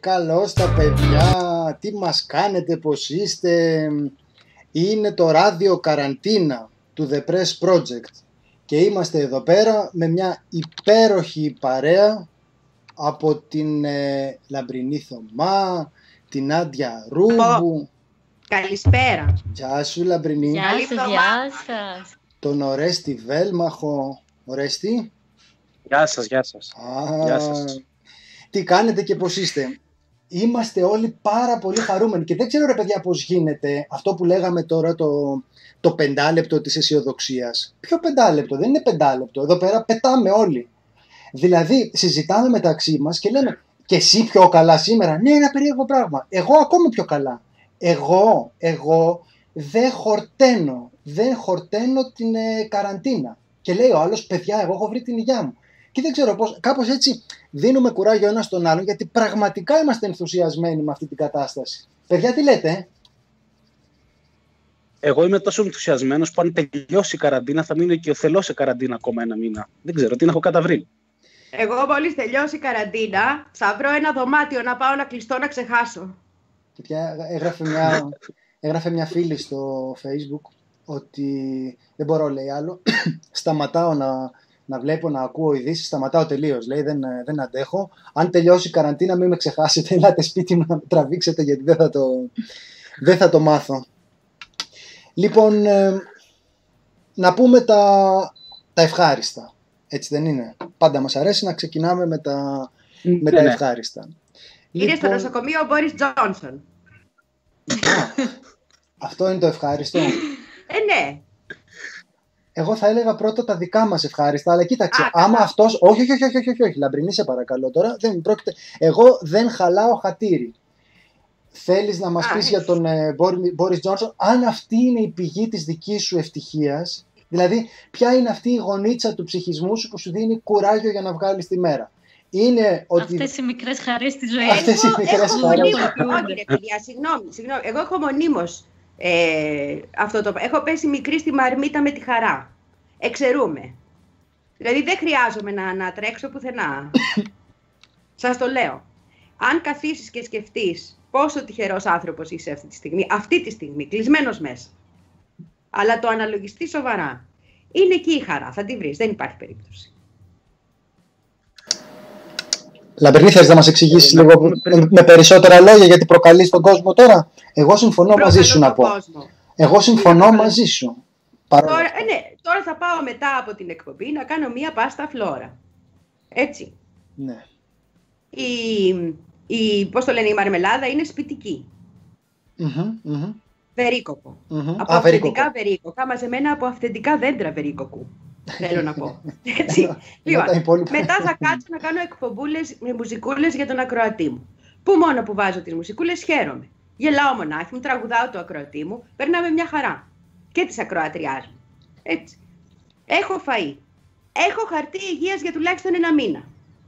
Καλώς τα παιδιά, τι μας κάνετε, πως είστε? Είναι το ράδιο Καραντίνα του The Press Project και είμαστε εδώ πέρα με μια υπέροχη παρέα από την Λαμπρινή Θωμά, την Άντια Ρούμπου. Καλησπέρα. Γεια σου Λαμπρινή. Γεια σας. Τον Ορέστη Βέλμαχο. Ορέστη. Γεια σας. Γεια σας. Τι κάνετε και πως είστε? Είμαστε όλοι πάρα πολύ χαρούμενοι και δεν ξέρω ρε παιδιά πως γίνεται αυτό που λέγαμε τώρα το 5 λεπτό της αισιοδοξίας. Ποιο 5 λεπτό? Δεν είναι 5 λεπτό. Εδώ πέρα πετάμε όλοι. Δηλαδή συζητάμε μεταξύ μας και λέμε και εσύ πιο καλά σήμερα? Ναι, ένα περίεργο πράγμα. Εγώ ακόμα πιο καλά. Εγώ δεν χορταίνω την καραντίνα. Και λέει ο άλλος, παιδιά, εγώ έχω βρει την υγειά μου. Και δεν ξέρω πώς, κάπως έτσι δίνουμε κουράγιο ένας στον άλλον, γιατί πραγματικά είμαστε ενθουσιασμένοι με αυτή την κατάσταση. Παιδιά, τι λέτε? Εγώ είμαι τόσο ενθουσιασμένος που αν τελειώσει η καραντίνα θα μείνω και ο θελός σε καραντίνα ακόμα ένα μήνα. Δεν ξέρω, τι να έχω καταβρει. Εγώ μόλις τελειώσει η καραντίνα θα βρω ένα δωμάτιο να πάω να κλειστώ να ξεχάσω. Παιδιά, έγραφε μια φίλη στο Facebook ότι δεν μπορώ, λέει, άλλο. Σταματάω να βλέπω, να ακούω ειδήσεις, σταματάω τελείως. Λέει, δεν αντέχω. Αν τελειώσει η καραντίνα, μην με ξεχάσετε. Ελάτε σπίτι μου να με τραβήξετε, γιατί δεν θα το μάθω. Λοιπόν, να πούμε τα ευχάριστα. Έτσι δεν είναι? Πάντα μας αρέσει να ξεκινάμε με τα ευχάριστα. Είναι στο νοσοκομείο ο Μπόρις Τζόνσον. Αυτό είναι το ευχάριστο? Ναι. Εγώ θα έλεγα πρώτα τα δικά μας ευχάριστα, αλλά κοίταξε, άμα αυτός... Όχι, Λαμπρινή, σε παρακαλώ τώρα, δεν πρόκειται... Εγώ δεν χαλάω χατήρι. Θέλεις να μας πεις για τον Μπόρις Τζόνσον, αν αυτή είναι η πηγή της δικής σου ευτυχίας, δηλαδή ποια είναι αυτή η γονίτσα του ψυχισμού σου που σου δίνει κουράγιο για να βγάλεις τη μέρα? Είναι ότι... Αυτές οι μικρές χαρές στη ζωή. Συγγνώμη, εγώ έχω μονίμως έχω πέσει μικρή στη μαρμίτα με τη χαρά. Εξαιρούμε. Δηλαδή δεν χρειάζομαι να τρέξω πουθενά. Σας το λέω. Αν καθίσεις και σκεφτείς πόσο τυχερός άνθρωπος είσαι αυτή τη στιγμή, κλεισμένος μέσα, αλλά το αναλογιστείς σοβαρά, είναι εκεί η χαρά, θα τη βρεις, δεν υπάρχει περίπτωση. Λαμπρινή, θες να μας εξηγήσεις λίγο με περισσότερα λόγια, γιατί προκαλείς τον κόσμο τώρα? Εγώ συμφωνώ μαζί σου να πω. Εγώ συμφωνώ μαζί σου. Τώρα θα πάω μετά από την εκπομπή να κάνω μία πάστα φλόρα. Έτσι. Ναι. Πώς το λένε, η μαρμελάδα είναι σπιτική. Βερίκοκο. Από αυθεντικά βερίκοκα, μαζεμένα από αυθεντικά δέντρα βερίκοκου. Θέλω να πω. Έτσι. Λοιπόν, μετά θα κάτσω να κάνω εκπομπούλες με μουσικούλες για τον ακροατή μου. Που μόνο που βάζω τις μουσικούλες χαίρομαι. Γελάω μονάχη μου, τραγουδάω το ακροατή μου, περνάμε μια χαρά. Και της ακροατριάς μου. Έτσι. Έχω φαΐ. Έχω χαρτί υγείας για τουλάχιστον ένα μήνα.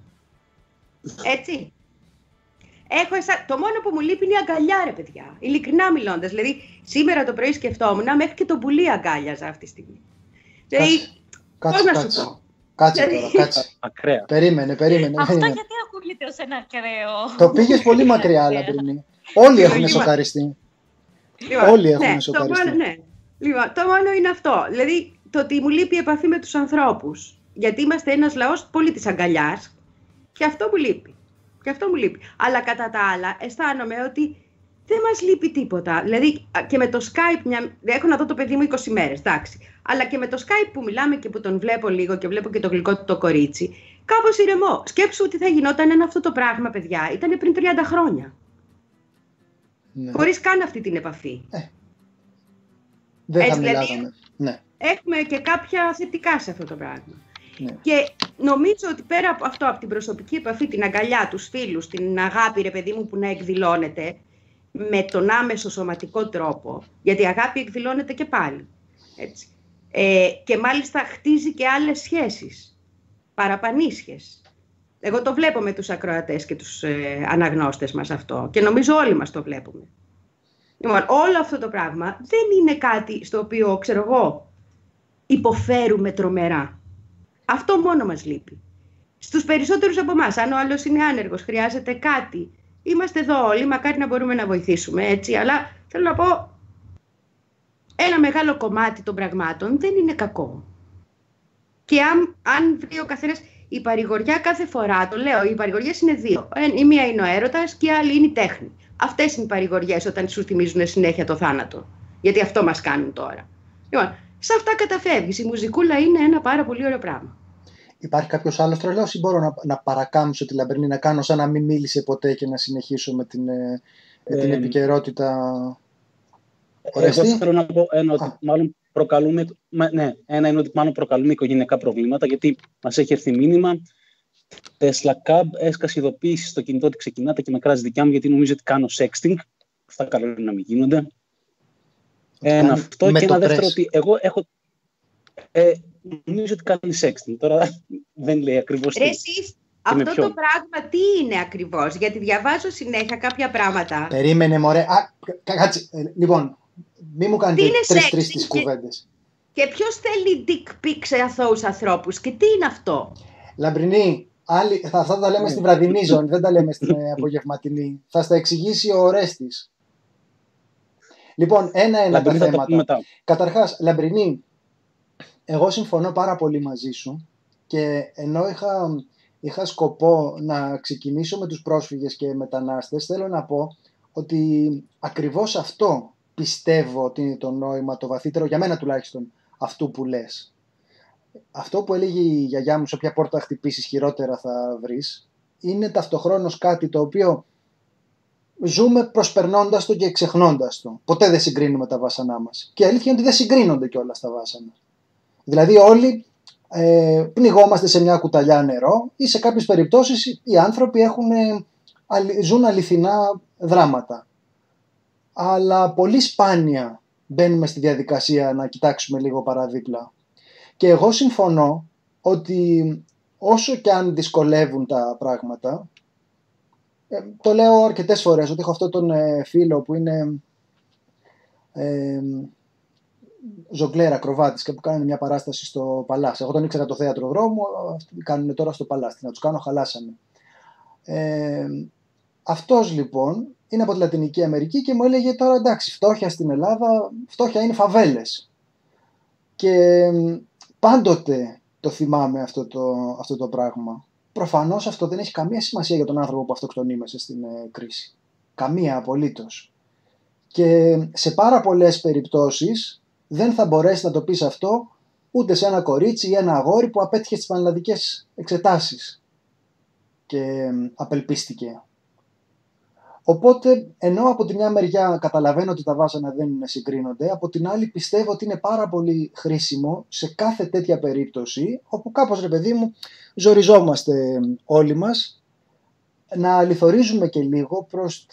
Έτσι. Το μόνο που μου λείπει είναι η αγκαλιά, ρε παιδιά. Ειλικρινά μιλώντας. Δηλαδή, σήμερα το πρωί σκεφτόμουν μέχρι και τον πουλί αγκάλιαζα αυτή τη στιγμή. Πώς να σου πω. Κάτσε τώρα, κάτσε. Ακραία. Περίμενε. Αυτό γιατί ακούγεται ως ένα ακραίο? Το πήγες πολύ μακριά, Λαμπρινή. Όλοι έχουν σοκαριστεί. Όλοι έχουν σοκαριστεί. Λοιπόν, το μόνο είναι αυτό. Δηλαδή, το ότι μου λείπει η επαφή με τους ανθρώπους. Γιατί είμαστε ένας λαός πολύ της αγκαλιάς. Και αυτό μου λείπει. Αλλά κατά τα άλλα, αισθάνομαι ότι δεν μας λείπει τίποτα. Δηλαδή, και με το Skype, έχω να δω το παιδί μου 20 μέρες, εντάξει. Αλλά και με το Skype που μιλάμε και που τον βλέπω λίγο και βλέπω και το γλυκό του το κορίτσι, κάπως ηρεμώ. Σκέψου ότι θα γινόταν αυτό το πράγμα, παιδιά. Ήταν πριν 30 χρόνια. Ναι. Χωρίς καν αυτή την επαφή. Δεν θα μιλάγαμε. Ναι. Έχουμε και κάποια θετικά σε αυτό το πράγμα. Ναι. Και νομίζω ότι πέρα από αυτό, από την προσωπική επαφή, την αγκαλιά, τους φίλους, την αγάπη, ρε παιδί μου, που να εκδηλώνεται με τον άμεσο σωματικό τρόπο, γιατί η αγάπη εκδηλώνεται και πάλι. Έτσι. Και μάλιστα χτίζει και άλλες σχέσεις, παραπανίσχες. Εγώ το βλέπω με τους ακροατές και τους αναγνώστες μας αυτό και νομίζω όλοι μας το βλέπουμε. Λοιπόν, όλο αυτό το πράγμα δεν είναι κάτι στο οποίο, ξέρω εγώ, υποφέρουμε τρομερά. Αυτό μόνο μας λείπει. Στους περισσότερους από εμάς, αν ο άλλος είναι άνεργος, χρειάζεται κάτι είμαστε εδώ όλοι, μακάρι να μπορούμε να βοηθήσουμε, έτσι, αλλά θέλω να πω, ένα μεγάλο κομμάτι των πραγμάτων δεν είναι κακό. Και αν βρει ο καθένας, η παρηγοριά κάθε φορά, το λέω, οι παρηγοριές είναι δύο. Η μία είναι ο έρωτας και η άλλη είναι η τέχνη. Αυτές είναι οι παρηγοριές όταν σου θυμίζουν συνέχεια το θάνατο. Γιατί αυτό μας κάνουν τώρα. Λοιπόν, σε αυτά καταφεύγεις. Η μουζικούλα είναι ένα πάρα πολύ ωραίο πράγμα. Υπάρχει κάποιος άλλος τρελός ή μπορώ να παρακάμψω τη Λαμπρινή, να κάνω σαν να μην μίλησε ποτέ και να συνεχίσω με την επικαιρότητα? Εγώ θέλω να πω ότι μάλλον προκαλούμε, ένα είναι ότι μάλλον προκαλούμε οικογενειακά προβλήματα, γιατί μας έχει έρθει μήνυμα Tesla Cab, έσκασε ειδοποίηση στο κινητό ότι ξεκινάτε και με κράζει δικιά μου γιατί νομίζω ότι κάνω sexting. Αυτά καλό είναι να μην γίνονται. Ένα αυτό και ένα δεύτερο ότι εγώ έχω... νομίζω ότι κάνει sexting. Τώρα δεν λέει ακριβώς τι. Αυτό το πράγμα τι είναι ακριβώς? Γιατί διαβάζω συνέχεια κάποια πράγματα. Περίμενε μωρέ. Κάτσε. Λοιπόν, μη μου κάνετε τρεις τις κουβέντες. Και ποιος θέλει dick pics σε αθώους ανθρώπους και τι είναι αυτό? Λαμπρινή, αυτά τα λέμε στη βραδινή ζώνη, δεν τα λέμε στην απογευματινή. Θα στα εξηγήσει ο Ορέστης. Λοιπόν, ένα τα θέματα. Καταρχάς, Λαμπρινή, εγώ συμφωνώ πάρα πολύ μαζί σου και ενώ είχα σκοπό να ξεκινήσω με τους πρόσφυγες και μετανάστες, θέλω να πω ότι ακριβώς αυτό πιστεύω ότι είναι το νόημα, το βαθύτερο, για μένα τουλάχιστον, αυτού που λες. Αυτό που έλεγε η γιαγιά μου, σε όποια πόρτα χτυπήσεις χειρότερα θα βρεις, είναι ταυτοχρόνως κάτι το οποίο ζούμε προσπερνώντας το και ξεχνώντας το. Ποτέ δεν συγκρίνουμε τα βάσανά μας. Και η αλήθεια είναι ότι δεν συγκρίνονται κιόλας τα βάσανα. Δηλαδή όλοι πνιγόμαστε σε μια κουταλιά νερό ή σε κάποιες περιπτώσεις οι άνθρωποι ζουν αληθινά δράματα. Αλλά πολύ σπάνια μπαίνουμε στη διαδικασία να κοιτάξουμε λίγο παραδίπλα. Και εγώ συμφωνώ ότι όσο και αν δυσκολεύουν τα πράγματα, το λέω αρκετές φορές ότι έχω αυτόν τον φίλο που είναι ζογκλέρα, ακροβάτης και που κάνει μια παράσταση στο Παλάς. Εγώ τον ήξερα το θέατρο δρόμου, κάνουν τώρα στο Παλάς. Τι να τους κάνω, χαλάσανε. Αυτός λοιπόν είναι από τη Λατινική Αμερική και μου έλεγε τώρα εντάξει, φτώχεια στην Ελλάδα, φτώχεια είναι φαβέλες. Και πάντοτε το θυμάμαι αυτό το πράγμα. Προφανώς αυτό δεν έχει καμία σημασία για τον άνθρωπο που αυτοκτονεί μέσα στην κρίση. Καμία απολύτως. Και σε πάρα πολλές περιπτώσεις δεν θα μπορέσει να το πεις αυτό ούτε σε ένα κορίτσι ή ένα αγόρι που απέτυχε στις πανελλαδικές εξετάσεις και απελπίστηκε. Οπότε, ενώ από τη μια μεριά καταλαβαίνω ότι τα βάσανα δεν συγκρίνονται, από την άλλη πιστεύω ότι είναι πάρα πολύ χρήσιμο σε κάθε τέτοια περίπτωση, όπου κάπως ρε παιδί μου ζοριζόμαστε όλοι μας, να αληθορίζουμε και λίγο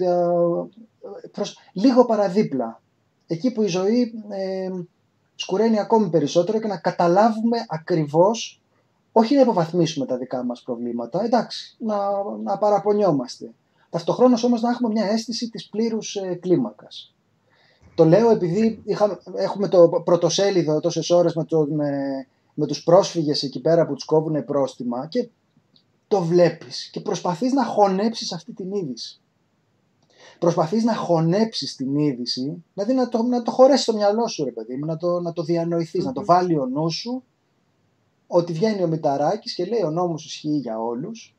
προς λίγο παραδίπλα. Εκεί που η ζωή σκουραίνει ακόμη περισσότερο και να καταλάβουμε ακριβώς, όχι να υποβαθμίσουμε τα δικά μας προβλήματα, εντάξει, να παραπονιόμαστε. Ταυτοχρόνως όμως να έχουμε μια αίσθηση της πλήρους κλίμακας. Το λέω επειδή έχουμε το πρωτοσέλιδο τόσες ώρες με τους πρόσφυγες εκεί πέρα που τους κόβουν πρόστιμα και το βλέπεις και προσπαθείς να χωνέψεις αυτή την είδηση. Προσπαθείς να χωνέψεις την είδηση, δηλαδή να το χωρέσεις στο μυαλό σου ρε παιδί μου, να το διανοηθείς, να το βάλει ο νου σου ότι βγαίνει ο Μητσοτάκης και λέει ο νόμος ισχύει για όλους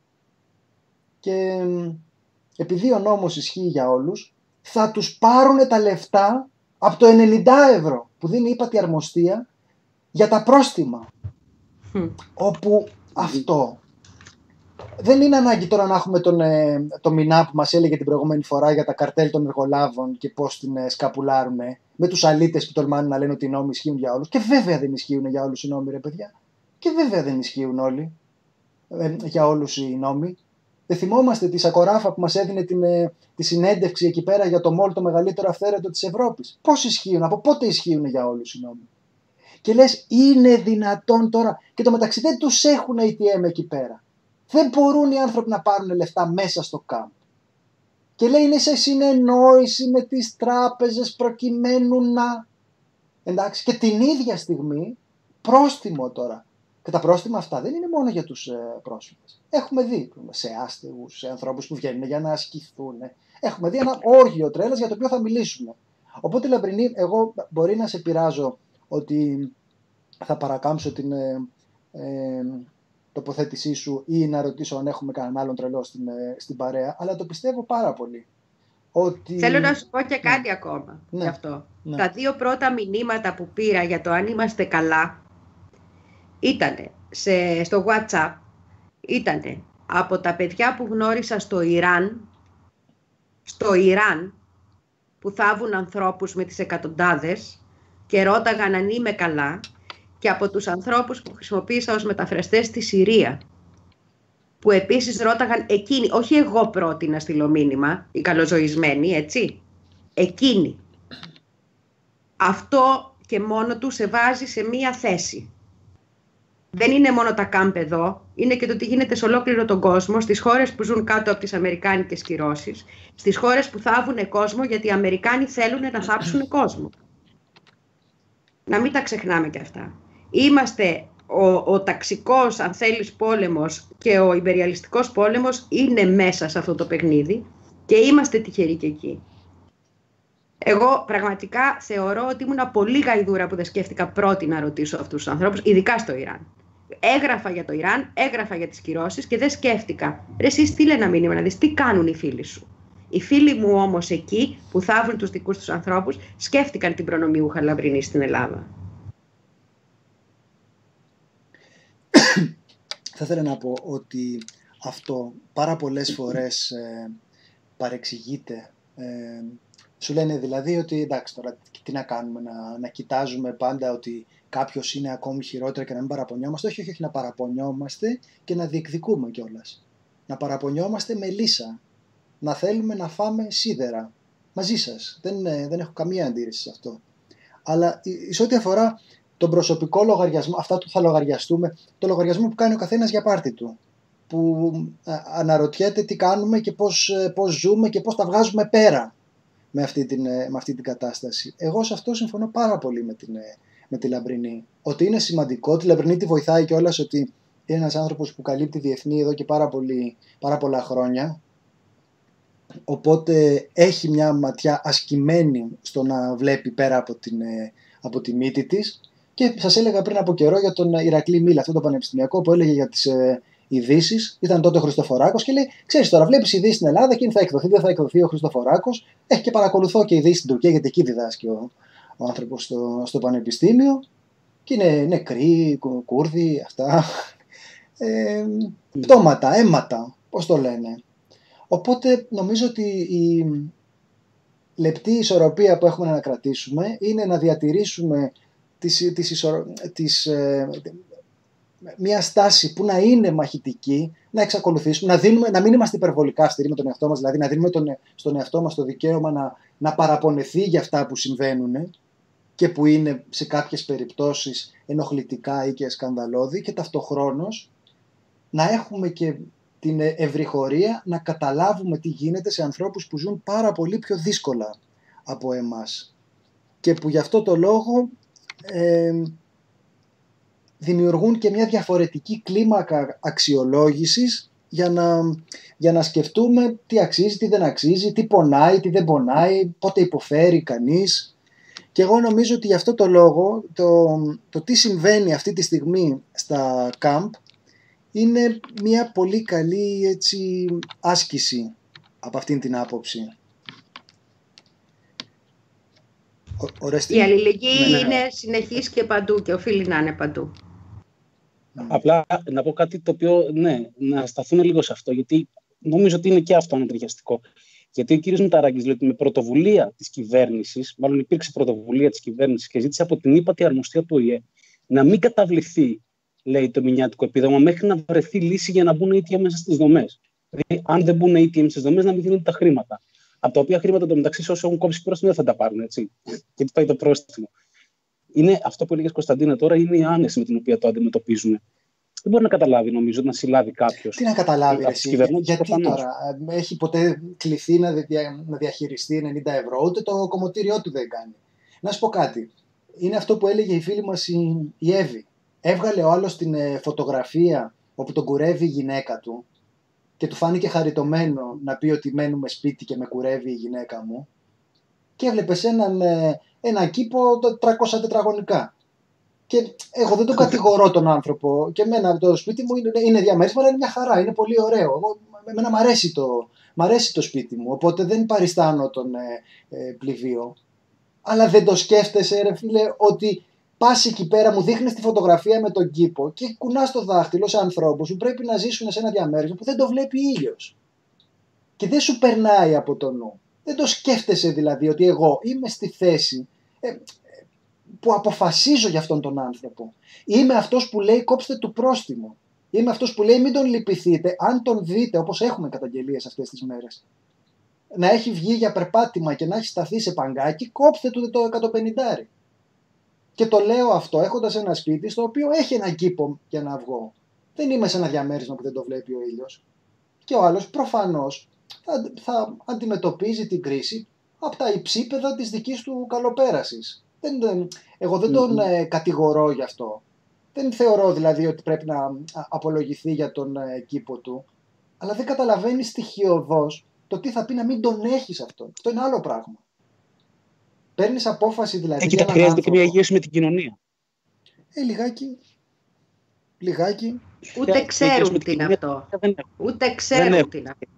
και επειδή ο νόμος ισχύει για όλους, θα τους πάρουν τα λεφτά από το 90 ευρώ που δίνει η ύπατη αρμοστία για τα πρόστιμα. Όπου αυτό δεν είναι ανάγκη τώρα να έχουμε το μηνά που μας έλεγε την προηγούμενη φορά για τα καρτέλ των εργολάβων και πώς την σκαπουλάρουνε, με τους αλήτες που τολμάνε να λένε ότι οι νόμοι ισχύουν για όλους. Και βέβαια δεν ισχύουν για όλους οι νόμοι, ρε παιδιά. Και βέβαια δεν ισχύουν όλοι για όλους οι νόμοι. Δεν θυμόμαστε τη Σακοράφα που μας έδινε τη συνέντευξη εκεί πέρα για το μόλ το μεγαλύτερο αυθαίρετο της Ευρώπης. Πώς ισχύουν, από πότε ισχύουν για όλους οι νόμοι. Και λες, είναι δυνατόν τώρα, και το μεταξύ δεν τους έχουν ATM εκεί πέρα. Δεν μπορούν οι άνθρωποι να πάρουν λεφτά μέσα στο κάμπ. Και λέει, είναι σε συνεννόηση με τις τράπεζες προκειμένου να... Εντάξει, και την ίδια στιγμή, πρόστιμο τώρα. Και τα πρόστιμα αυτά δεν είναι μόνο για τους πρόσφυγες. Έχουμε δει σε άστεγους, σε ανθρώπους που βγαίνουν για να ασκηθούν. Έχουμε δει ένα όργιο τρέλας για το οποίο θα μιλήσουμε. Οπότε, Λαμπρινή, εγώ μπορεί να σε πειράζω ότι θα παρακάμψω την τοποθέτησή σου ή να ρωτήσω αν έχουμε κανέναν άλλον τρελό στην παρέα, αλλά το πιστεύω πάρα πολύ. Ότι... Θέλω να σου πω και κάτι ακόμα γι' αυτό. Τα 2 πρώτα μηνύματα που πήρα για το αν είμαστε καλά ήτανε στο WhatsApp, ήτανε από τα παιδιά που γνώρισα στο Ιράν, που θάβουν ανθρώπους με τις εκατοντάδες και ρώταγαν αν είμαι καλά, και από τους ανθρώπους που χρησιμοποίησα ως μεταφραστές στη Συρία, που επίσης ρώταγαν εκείνοι, όχι εγώ πρώτη να στείλω μήνυμα, οι καλοζωισμένοι, έτσι, εκείνοι. Αυτό και μόνο του σε βάζει σε μία θέση. Δεν είναι μόνο τα κάμπ εδώ, είναι και το τι γίνεται σε ολόκληρο τον κόσμο, στις χώρες που ζουν κάτω από τις αμερικάνικες κυρώσεις, στις χώρες που θάβουν κόσμο, γιατί οι Αμερικάνοι θέλουν να θάψουν κόσμο. Να μην τα ξεχνάμε και αυτά. Είμαστε ο ταξικός, αν θέλεις, πόλεμος και ο ιμπεριαλιστικός πόλεμος είναι μέσα σε αυτό το παιχνίδι και είμαστε τυχεροί και εκεί. Εγώ πραγματικά θεωρώ ότι ήμουν πολύ γαϊδούρα που δεν σκέφτηκα πρώτη να ρωτήσω αυτούς τους ανθρώπους, ειδικά στο Ιράν. Έγραφα για το Ιράν, έγραφα για τις κυρώσεις και δεν σκέφτηκα. Ρε εσύ στείλε ένα μήνυμα να δεις τι κάνουν οι φίλοι σου. Οι φίλοι μου όμως εκεί που θαύουν τους δικούς τους ανθρώπους σκέφτηκαν την προνομιούχα Λαμπρινή στην Ελλάδα. Θα ήθελα να πω ότι αυτό πάρα πολλές φορές παρεξηγείται. Σου λένε δηλαδή ότι εντάξει τώρα τι να κάνουμε, να κοιτάζουμε πάντα ότι κάποιος είναι ακόμη χειρότερο και να μην παραπονιόμαστε. Όχι, να παραπονιόμαστε και να διεκδικούμε κιόλας. Να παραπονιόμαστε με λύσα. Να θέλουμε να φάμε σίδερα. Μαζί σας. Δεν έχω καμία αντίρρηση σε αυτό. Αλλά σε ό,τι αφορά τον προσωπικό λογαριασμό, αυτά που θα λογαριαστούμε, το λογαριασμό που κάνει ο καθένας για πάρτι του. Που αναρωτιέται τι κάνουμε και πώς ζούμε και πώς τα βγάζουμε πέρα με αυτή την κατάσταση. Εγώ σε αυτό συμφωνώ πάρα πολύ με τη Λαμπρινή. Ότι είναι σημαντικό, τη Λαμπρινή τη βοηθάει κιόλας ότι είναι ένας άνθρωπος που καλύπτει διεθνή εδώ και πάρα πολλά χρόνια. Οπότε έχει μια ματιά ασκημένη στο να βλέπει πέρα από τη μύτη της. Και σας έλεγα πριν από καιρό για τον Ηρακλή Μίλα, αυτό το πανεπιστημιακό που έλεγε για τις ειδήσεις. Ήταν τότε ο Χριστοφοράκος και λέει: ξέρεις τώρα, βλέπεις ειδήσεις στην Ελλάδα, εκείνη θα εκδοθεί, δεν θα εκδοθεί ο Χριστοφοράκος. Και παρακολουθώ και ειδήσεις στην Τουρκία, γιατί εκεί διδάσκει ο άνθρωπος στο πανεπιστήμιο. Και είναι νεκροί, Κούρδοι, αυτά. Πτώματα, αίματα, πώς το λένε. Οπότε νομίζω ότι η λεπτή ισορροπία που έχουμε να κρατήσουμε είναι να διατηρήσουμε μια στάση που να είναι μαχητική, να εξακολουθήσουμε, να μην είμαστε υπερβολικά αυστηροί με τον εαυτό μας, δηλαδή να δίνουμε στον εαυτό μας το δικαίωμα να παραπονεθεί για αυτά που συμβαίνουν και που είναι σε κάποιες περιπτώσεις ενοχλητικά ή και σκανδαλώδη, και ταυτοχρόνως να έχουμε και την ευρυχωρία να καταλάβουμε τι γίνεται σε ανθρώπους που ζουν πάρα πολύ πιο δύσκολα από εμάς και που γι' αυτό το λόγο δημιουργούν και μια διαφορετική κλίμακα αξιολόγησης για να σκεφτούμε τι αξίζει, τι δεν αξίζει, τι πονάει, τι δεν πονάει, πότε υποφέρει κανείς. Και εγώ νομίζω ότι γι' αυτό το λόγο το τι συμβαίνει αυτή τη στιγμή στα camp είναι μια πολύ καλή άσκηση από αυτήν την άποψη. Η αλληλεγγύη είναι συνεχής και παντού και οφείλει να είναι παντού. Απλά να πω κάτι το οποίο, να σταθούμε λίγο σε αυτό, γιατί νομίζω ότι είναι και αυτό ανατριχιαστικό. Γιατί ο κύριος Μηταράκης λέει ότι με πρωτοβουλία της κυβέρνησης, μάλλον υπήρξε πρωτοβουλία της κυβέρνησης και ζήτησε από την ύπατη αρμοστία του ΟΗΕ να μην καταβληθεί, λέει, το μηνιάτικο επίδομα μέχρι να βρεθεί λύση για να μπουν ATM μέσα στις δομές. Δηλαδή, αν δεν μπουν ATM στις δομές, να μην δίνουν τα χρήματα. Από τα οποία χρήματα εντωμεταξύ, όσοι έχουν κόψει πρόστιμο, δεν θα τα πάρουν, έτσι. Γιατί πάει το πρόστιμο. Είναι αυτό που έλεγες, Κωνσταντίνα, τώρα είναι η άνεση με την οποία το αντιμετωπίζουν. Δεν μπορεί να καταλάβει, νομίζω, να συλλάβει κάποιος. Τι να καταλάβει, γιατί τώρα έχει ποτέ κληθεί να διαχειριστεί 90 ευρώ, ούτε το κομμωτήριό του δεν κάνει. Να σου πω κάτι. Είναι αυτό που έλεγε η φίλη μας η Εύη. έβγαλε ο άλλος την φωτογραφία όπου τον κουρεύει η γυναίκα του και του φάνηκε χαριτωμένο να πει ότι μένουμε σπίτι και με κουρεύει η γυναίκα μου, και έβλεπες έναν κήπο 300 τετραγωνικά. Και εγώ δεν τον κατηγορώ τον άνθρωπο, και εμένα το σπίτι μου είναι διαμέρισμα, αλλά είναι μια χαρά, είναι πολύ ωραίο. Εμένα μ' αρέσει το σπίτι μου, οπότε δεν παριστάνω τον πληβείο. Αλλά δεν το σκέφτεσαι, ρε φίλε, ότι πας εκεί πέρα, μου δείχνεις τη φωτογραφία με τον κήπο και κουνάς το δάχτυλο σε ανθρώπους που πρέπει να ζήσουν σε ένα διαμέρισμα που δεν το βλέπει ήλιος. Και δεν σου περνάει από το νου. Δεν το σκέφτεσαι δηλαδή ότι εγώ είμαι στη θέση που αποφασίζω για αυτόν τον άνθρωπο. Είμαι αυτός που λέει κόψτε του πρόστιμο. Είμαι αυτός που λέει μην τον λυπηθείτε, αν τον δείτε, όπως έχουμε καταγγελίες αυτές τις μέρες, να έχει βγει για περπάτημα και να έχει σταθεί σε παγκάκι, κόψτε του το 150. Και το λέω αυτό έχοντας ένα σπίτι στο οποίο έχει έναν κήπο για να βγω. Δεν είμαι σε ένα διαμέρισμα που δεν το βλέπει ο ήλιος. Και ο άλλος προφανώς θα αντιμετωπίζει την κρίση από τα υψίπεδα της δικής του καλοπέρασης. Εγώ δεν τον κατηγορώ γι' αυτό. Δεν θεωρώ δηλαδή ότι πρέπει να απολογηθεί για τον κήπο του. Αλλά δεν καταλαβαίνει στοιχειωδώς το τι θα πει να μην τον έχεις αυτό. Αυτό είναι άλλο πράγμα. Παίρνεις απόφαση δηλαδή. Κοίτα, χρειάζεται και μια υγείωση με την κοινωνία. Λιγάκι. Ούτε ξέρουν τι είναι αυτό. Ούτε ξέρουν τι είναι αυτό.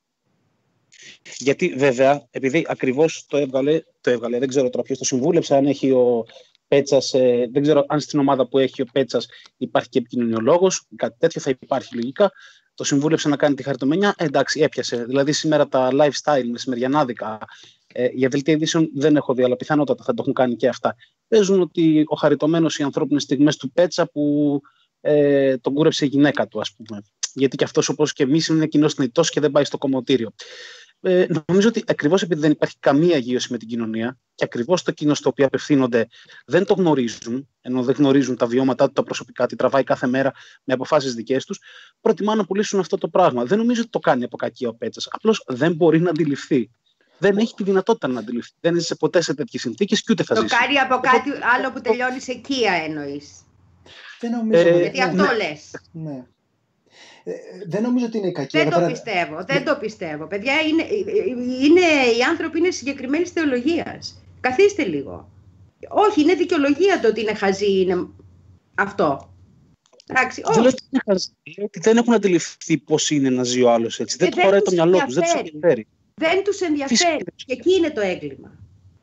Γιατί βέβαια, επειδή ακριβώς το έβγαλε, δεν ξέρω τώρα ποιος το συμβούλεψε, αν έχει ο Πέτσας, δεν ξέρω αν στην ομάδα που έχει ο Πέτσας υπάρχει και επικοινωνιολόγος, κάτι τέτοιο θα υπάρχει λογικά. Το συμβούλεψε να κάνει τη χαριτωμένια, εντάξει, έπιασε. Δηλαδή σήμερα τα lifestyle μεσημεριανάδικα για δελτία ειδήσεων δεν έχω δει, αλλά πιθανότατα θα το έχουν κάνει και αυτά. Παίζουν ότι ο χαριτωμένος οι ανθρώπινες στιγμές του Πέτσα που τον κούρεψε η γυναίκα του, ας πούμε. Γιατί και αυτός, όπως και εμείς, είναι κοινός θνητός και δεν πάει στο κομμωτήριο. Νομίζω ότι ακριβώς επειδή δεν υπάρχει καμία αγίωση με την κοινωνία και ακριβώς το κοινό στο οποίο απευθύνονται δεν το γνωρίζουν, ενώ δεν γνωρίζουν τα βιώματά του, τα προσωπικά, τι τραβάει κάθε μέρα με αποφάσεις δικές τους, προτιμά να πουλήσουν αυτό το πράγμα. Δεν νομίζω ότι το κάνει από κακία ο Πέτσας. Απλώς δεν μπορεί να αντιληφθεί. Δεν έχει τη δυνατότητα να αντιληφθεί. Δεν έζησε ποτέ σε τέτοιες συνθήκες και ούτε θα ζήσει. Το κάνει από κάτι άλλο που τελειώνει σε οικία, εννοείς. Δεν νομίζω. Γιατί αυτό λες. Ναι. Δεν νομίζω ότι είναι κακή. Δεν το πιστεύω. Παιδιά, οι άνθρωποι είναι συγκεκριμένης θεολογίας. Καθίστε λίγο. Όχι, είναι δικαιολογία το ότι είναι χαζή, είναι αυτό. Εντάξει, δεν λέω ότι είναι χαζή, ότι δεν έχουν αντιληφθεί πώς είναι να ζει ο άλλος έτσι. Δεν του χωράει το μυαλό τους, δεν τους ενδιαφέρει. Δεν τους ενδιαφέρει. Και εκεί είναι το έγκλημα.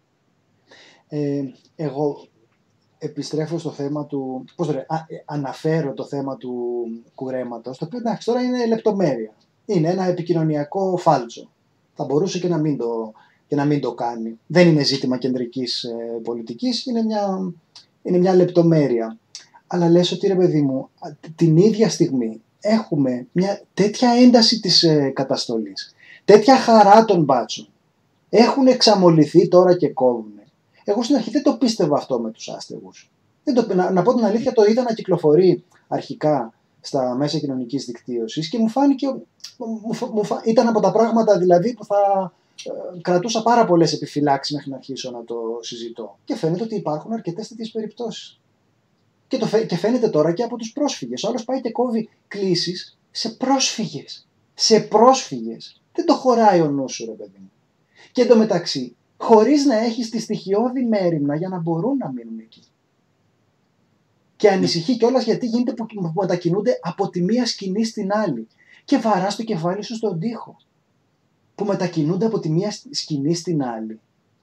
Εγώ επιστρέφω στο θέμα του, αναφέρω το θέμα του κουρέματος, το οποίο εντάξει τώρα είναι λεπτομέρεια. Είναι ένα επικοινωνιακό φάλτσο. Θα μπορούσε και να μην το κάνει. Δεν είναι ζήτημα κεντρικής πολιτικής, είναι μια λεπτομέρεια. Αλλά λες ότι ρε παιδί μου, την ίδια στιγμή έχουμε μια τέτοια ένταση της καταστολής, τέτοια χαρά των μπάτσων. Έχουν εξαμολυθεί τώρα και κόβουν. Εγώ στην αρχή δεν το πίστευα αυτό με τους άστεγους. Να πω την αλήθεια, το είδα να κυκλοφορεί αρχικά στα μέσα κοινωνικής δικτύωσης και μου φάνηκε, ήταν από τα πράγματα δηλαδή που θα κρατούσα πάρα πολλές επιφυλάξεις μέχρι να αρχίσω να το συζητώ. Και φαίνεται ότι υπάρχουν αρκετές τέτοιες περιπτώσεις. Και φαίνεται τώρα και από τους πρόσφυγες. Ο άλλος πάει και κόβει κλήσεις σε πρόσφυγες. Σε πρόσφυγες. Δεν το χωράει ο νους σου, ρε παιδί μου. Και εντωμεταξύ, χωρίς να έχεις τη στοιχειώδη μέριμνα για να μπορούν να μείνουν εκεί. Και ανησυχεί κιόλας γιατί γίνεται που μετακινούνται από τη μία σκηνή στην άλλη. Και βαράς το κεφάλι σου στον τοίχο. Που μετακινούνται από τη μία σκηνή στην άλλη.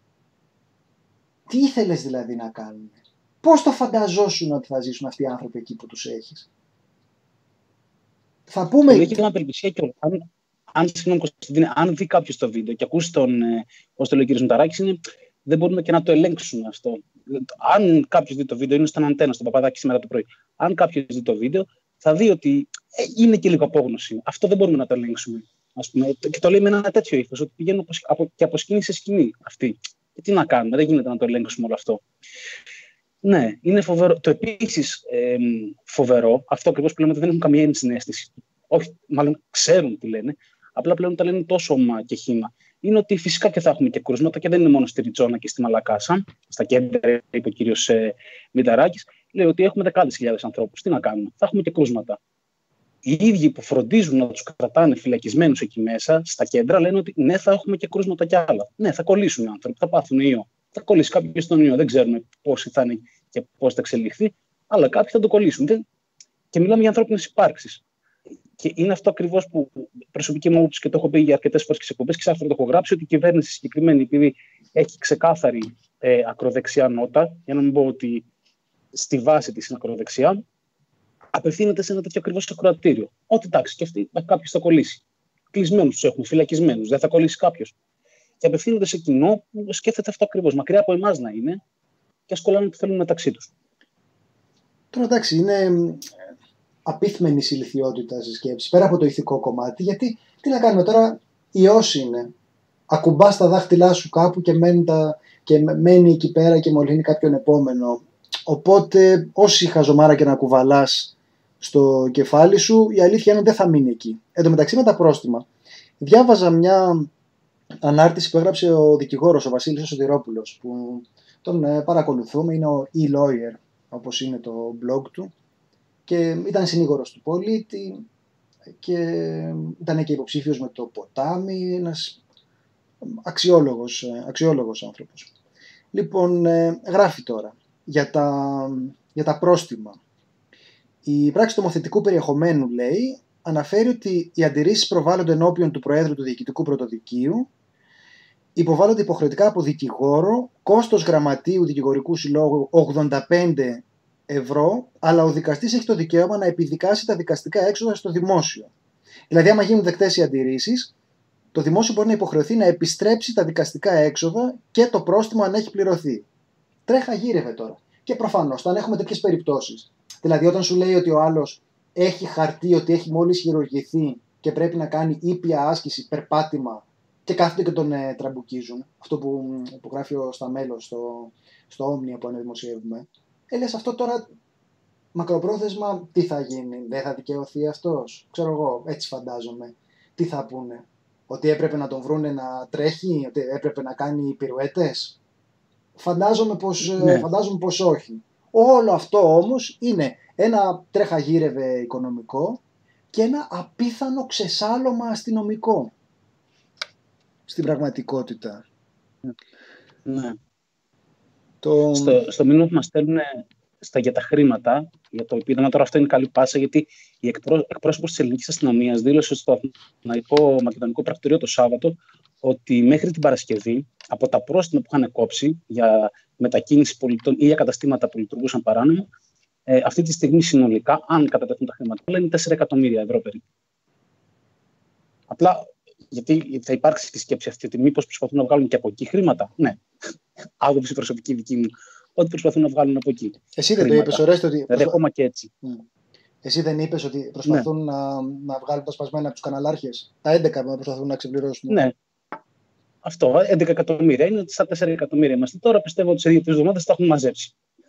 Τι ήθελες δηλαδή να κάνουν? Πώς το φανταζόσουν ότι θα ζήσουν αυτοί οι άνθρωποι εκεί που τους έχεις? Θα πούμε... Λέει και την απελπισία κιόλας. Αν δει κάποιος το βίντεο και ακούσει πώς το λέει ο κ. Μηταράκης, δεν μπορούμε και να το ελέγξουν αυτό. Αν κάποιος δει το βίντεο, είναι στον Αντένα, στον Παπαδάκη σήμερα το πρωί. Αν κάποιος δει το βίντεο, θα δει ότι είναι και λίγο απόγνωση. Αυτό δεν μπορούμε να το ελέγξουμε. Ας πούμε. Και το λέει με ένα τέτοιο ύφος, ότι πηγαίνουν και από σκηνή σε σκηνή αυτοί. Και τι να κάνουμε, δεν γίνεται να το ελέγξουμε όλο αυτό. Ναι, είναι φοβερό. Το επίσης φοβερό, αυτό ακριβώς που λέμε ότι δεν έχουν καμία ενσυναίσθηση. Όχι, μάλλον ξέρουν τι λένε. Απλά πλέον τα λένε τόσο όμα και χύμα. Είναι ότι φυσικά και θα έχουμε και κρούσματα και δεν είναι μόνο στη Ριτσόνα και στη Μαλακάσα, στα κέντρα, είπε ο κύριος Μηταράκης. λέει ότι έχουμε δεκάδες χιλιάδες ανθρώπους. Τι να κάνουμε, θα έχουμε και κρούσματα. Οι ίδιοι που φροντίζουν να τους κρατάνε φυλακισμένους εκεί μέσα, στα κέντρα, λένε ότι ναι, θα έχουμε και κρούσματα κι άλλα. Ναι, θα κολλήσουν οι άνθρωποι, θα πάθουν ιό. Θα κολλήσει κάποιος τον ιό. Δεν ξέρουμε πόσοι θα είναι και πώς θα εξελιχθεί, αλλά κάποιοι θα το κολλήσουν. Και μιλάμε για ανθρώπινες υπάρξεις. Και είναι αυτό ακριβώς που προσωπική μου άποψη, και το έχω πει για αρκετές φορές και σε εκπομπές, και σε αυτό το έχω γράψει, ότι η κυβέρνηση συγκεκριμένη, επειδή έχει ξεκάθαρη ακροδεξιά νότα, για να μην πω ότι στη βάση της είναι ακροδεξιά, απευθύνεται σε ένα τέτοιο ακριβώς ακροατήριο. Ότι εντάξει, και αυτοί κάποιος θα κολλήσει. Κλεισμένους τους έχουμε, φυλακισμένους, δεν θα κολλήσει κάποιος. Και απευθύνονται σε κοινό που σκέφτεται αυτό ακριβώς. Μακριά από εμάς να είναι και σκολάνε που θέλουν μεταξύ τους. Τώρα εντάξει, είναι απίθμενη η ηλικιότητα στη σκέψη, πέρα από το ηθικό κομμάτι, γιατί τι να κάνουμε τώρα, ιός είναι. Ακουμπάς τα δάχτυλά σου κάπου και μένει εκεί πέρα και μολύνει κάποιον επόμενο. Οπότε, όση χαζομάρα και να κουβαλάς στο κεφάλι σου, η αλήθεια είναι ότι δεν θα μείνει εκεί. Εν τω μεταξύ, με τα πρόστιμα, διάβαζα μια ανάρτηση που έγραψε ο δικηγόρος, ο Βασίλης Σωτηρόπουλος, που τον παρακολουθούμε, είναι ο e-lawyer, όπως είναι το blog του, και ήταν συνήγορος του πολίτη και ήταν και υποψήφιος με το ποτάμι, ένας αξιόλογος άνθρωπος. Λοιπόν, γράφει τώρα για τα πρόστιμα. Η πράξη νομοθετικού περιεχομένου, λέει, αναφέρει ότι οι αντιρρήσεις προβάλλονται ενώπιον του Προέδρου του Διοικητικού Πρωτοδικείου, υποβάλλονται υποχρεωτικά από δικηγόρο, κόστος γραμματείου δικηγορικού συλλόγου 85 ευρώ, αλλά ο δικαστής έχει το δικαίωμα να επιδικάσει τα δικαστικά έξοδα στο δημόσιο. Δηλαδή, άμα γίνουν δεκτές οι αντιρρήσεις, το δημόσιο μπορεί να υποχρεωθεί να επιστρέψει τα δικαστικά έξοδα και το πρόστιμο αν έχει πληρωθεί. Τρέχα γύρευε τώρα. Και προφανώς, όταν έχουμε τέτοιες περιπτώσεις, δηλαδή όταν σου λέει ότι ο άλλος έχει χαρτί ότι έχει μόλις χειρουργηθεί και πρέπει να κάνει ήπια άσκηση, περπάτημα, και κάθονται και τον τραμπουκίζουν, αυτό που γράφει ο Σταμέλος στο Όμνια που αναδημοσιεύουμε, λες αυτό τώρα μακροπρόθεσμα τι θα γίνει, δεν θα δικαιωθεί αυτός, ξέρω εγώ, έτσι φαντάζομαι. Τι θα πούνε, ότι έπρεπε να τον βρούνε να τρέχει, ότι έπρεπε να κάνει πυρουέτες. Φαντάζομαι πως όχι. Όλο αυτό όμως είναι ένα τρέχα-γύρευε οικονομικό και ένα απίθανο ξεσάλωμα αστυνομικό στην πραγματικότητα. Ναι. Στο μήνυμα που μας στέλνουν για τα χρήματα, για το επίδομα, τώρα αυτό είναι καλή πάσα, γιατί η εκπρόσωπος της ελληνικής αστυνομίας δήλωσε στο Αθηναϊκό Μακεδονικό Πρακτορείο το Σάββατο ότι μέχρι την Παρασκευή, από τα πρόστιμα που είχαν κόψει για μετακίνηση πολιτών ή για καταστήματα που λειτουργούσαν παράνομα, αυτή τη στιγμή συνολικά, αν κατατεθούν τα χρήματα, λένε 4 εκατομμύρια ευρώ περίπου. Απλά γιατί θα υπάρξει τη σκέψη αυτή, ότι μήπως προσπαθούν να βγάλουν και από εκεί χρήματα. Ναι, άποψη προσωπική δική μου, ότι προσπαθούν να βγάλουν από εκεί. Εσύ δεν το είπες, Ορέστη, ότι. Δηλαδή, ακόμα και έτσι. Εσύ δεν είπες ότι προσπαθούν να βγάλουν τα σπασμένα από τους καναλάρχες, τα 11 που προσπαθούν να ξεπληρώσουν. Ναι. Αυτό, 11 εκατομμύρια είναι, στα 4 εκατομμύρια είμαστε τώρα. Πιστεύω ότι σε 2-3 εβδομάδες τα έχουν μαζέψει.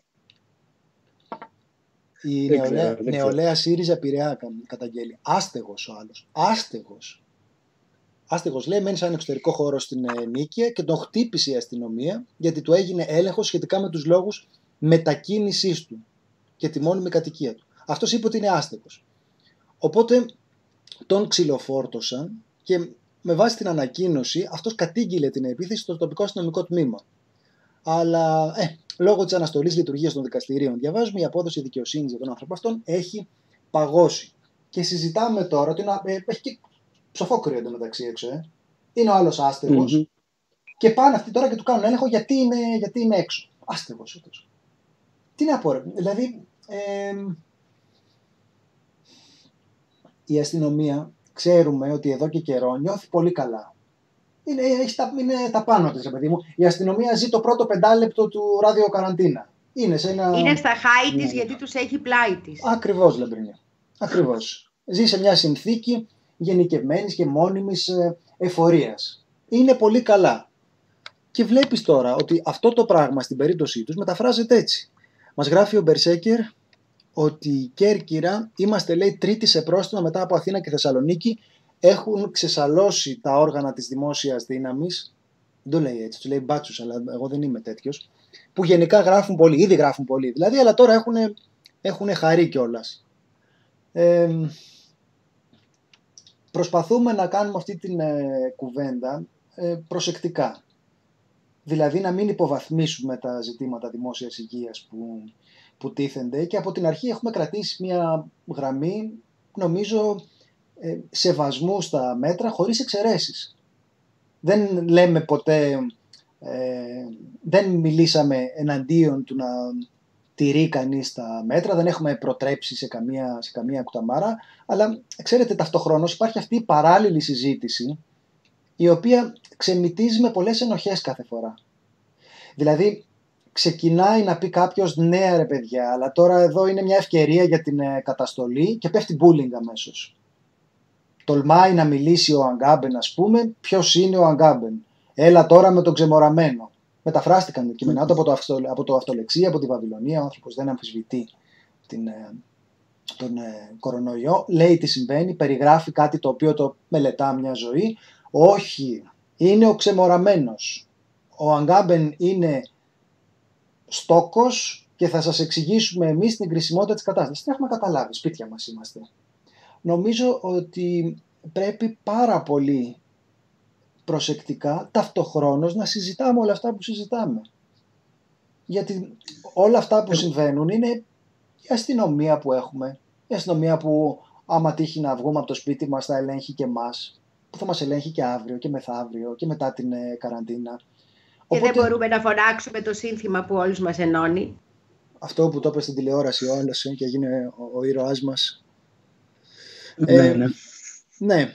Η νεολαία ΣΥΡΙΖΑ Πειραιά καταγγέλει. Άστεγος ο άλλος. Άστεγος, λέει, μένει σε ένα εξωτερικό χώρο στην Νίκαια και τον χτύπησε η αστυνομία γιατί του έγινε έλεγχος σχετικά με τους λόγους μετακίνησής του και τη μόνιμη κατοικία του. Αυτός είπε ότι είναι άστεγος. Οπότε τον ξυλοφόρτωσαν και με βάση την ανακοίνωση αυτός κατήγγειλε την επίθεση στο τοπικό αστυνομικό τμήμα. Αλλά λόγω της αναστολής λειτουργίας των δικαστηρίων, διαβάζουμε, η απόδοση δικαιοσύνης για τον άνθρωπο αυτόν έχει παγώσει. Και συζητάμε τώρα ότι έχει και ψοφόκριο εντωμεταξύ έξω. Είναι ο άλλος άστεγος και πάνε αυτοί τώρα και του κάνουν έλεγχο γιατί είναι έξω. Άστεγος αυτός. Τι να πω, ρε. Δηλαδή, η αστυνομία ξέρουμε ότι εδώ και καιρό νιώθει πολύ καλά. Είναι τα πάνω της, παιδί μου. Η αστυνομία ζει το πρώτο 5 λεπτό του ραδιοκαραντίνα. Είναι στα χάη της γιατί τους έχει πλάι της. Ακριβώς, Λαμπρινιά. Ακριβώς. Ζει σε μια συνθήκη γενικευμένης και μόνιμης εφορίας. Είναι πολύ καλά. Και βλέπεις τώρα ότι αυτό το πράγμα στην περίπτωσή τους μεταφράζεται έτσι. Μας γράφει ο Μπερσέκερ ότι η Κέρκυρα, είμαστε, λέει, τρίτη σε πρόστιμα μετά από Αθήνα και Θεσσαλονίκη, έχουν ξεσαλώσει τα όργανα της δημόσιας δύναμης Δεν το λέει έτσι, του λέει μπάτσους, αλλά εγώ δεν είμαι τέτοιος. Που γενικά γράφουν πολύ, ήδη γράφουν πολύ δηλαδή, αλλά τώρα έχουν χαρεί κιόλας. Προσπαθούμε να κάνουμε αυτή την κουβέντα προσεκτικά. Δηλαδή να μην υποβαθμίσουμε τα ζητήματα δημόσιας υγείας που τίθενται, και από την αρχή έχουμε κρατήσει μια γραμμή, νομίζω, σεβασμού στα μέτρα χωρίς εξαιρέσεις. Δεν λέμε ποτέ, δεν μιλήσαμε εναντίον του να τηρεί κανείς τα μέτρα, δεν έχουμε προτρέψει σε καμία κουταμάρα, αλλά ξέρετε, ταυτοχρόνως υπάρχει αυτή η παράλληλη συζήτηση, η οποία ξεμυτίζει με πολλές ενοχές κάθε φορά. Δηλαδή, ξεκινάει να πει κάποιος, ναι ρε παιδιά, αλλά τώρα εδώ είναι μια ευκαιρία για την καταστολή, και πέφτει bullying αμέσως. Τολμάει να μιλήσει ο Αγκάμπεν, ας πούμε, ποιος είναι ο Αγκάμπεν. Έλα τώρα με τον ξεμοραμένο. Μεταφράστηκαν κείμενά του από το Αυτολεξία, από τη Βαβυλωνία. Ο άνθρωπος δεν αμφισβητεί τον κορονοϊό. Λέει τι συμβαίνει, περιγράφει κάτι το οποίο το μελετά μια ζωή. Όχι, είναι ο ξεμοραμένος. Ο Αγκάμπεν είναι στόκος και θα σας εξηγήσουμε εμείς την κρισιμότητα της κατάστασης. Δεν έχουμε καταλάβει, σπίτια μας είμαστε. Νομίζω ότι πρέπει πάρα πολύ προσεκτικά, ταυτοχρόνως, να συζητάμε όλα αυτά που συζητάμε. Γιατί όλα αυτά που συμβαίνουν είναι η αστυνομία που έχουμε, η αστυνομία που άμα τύχει να βγούμε από το σπίτι μας θα ελέγχει και εμάς, που θα μας ελέγχει και αύριο και μεθαύριο και μετά την καραντίνα. Και δεν μπορούμε να φωνάξουμε το σύνθημα που όλους μας ενώνει. Αυτό που το είπε στην τηλεόραση όλος και έγινε ο ήρωάς μας. Ναι.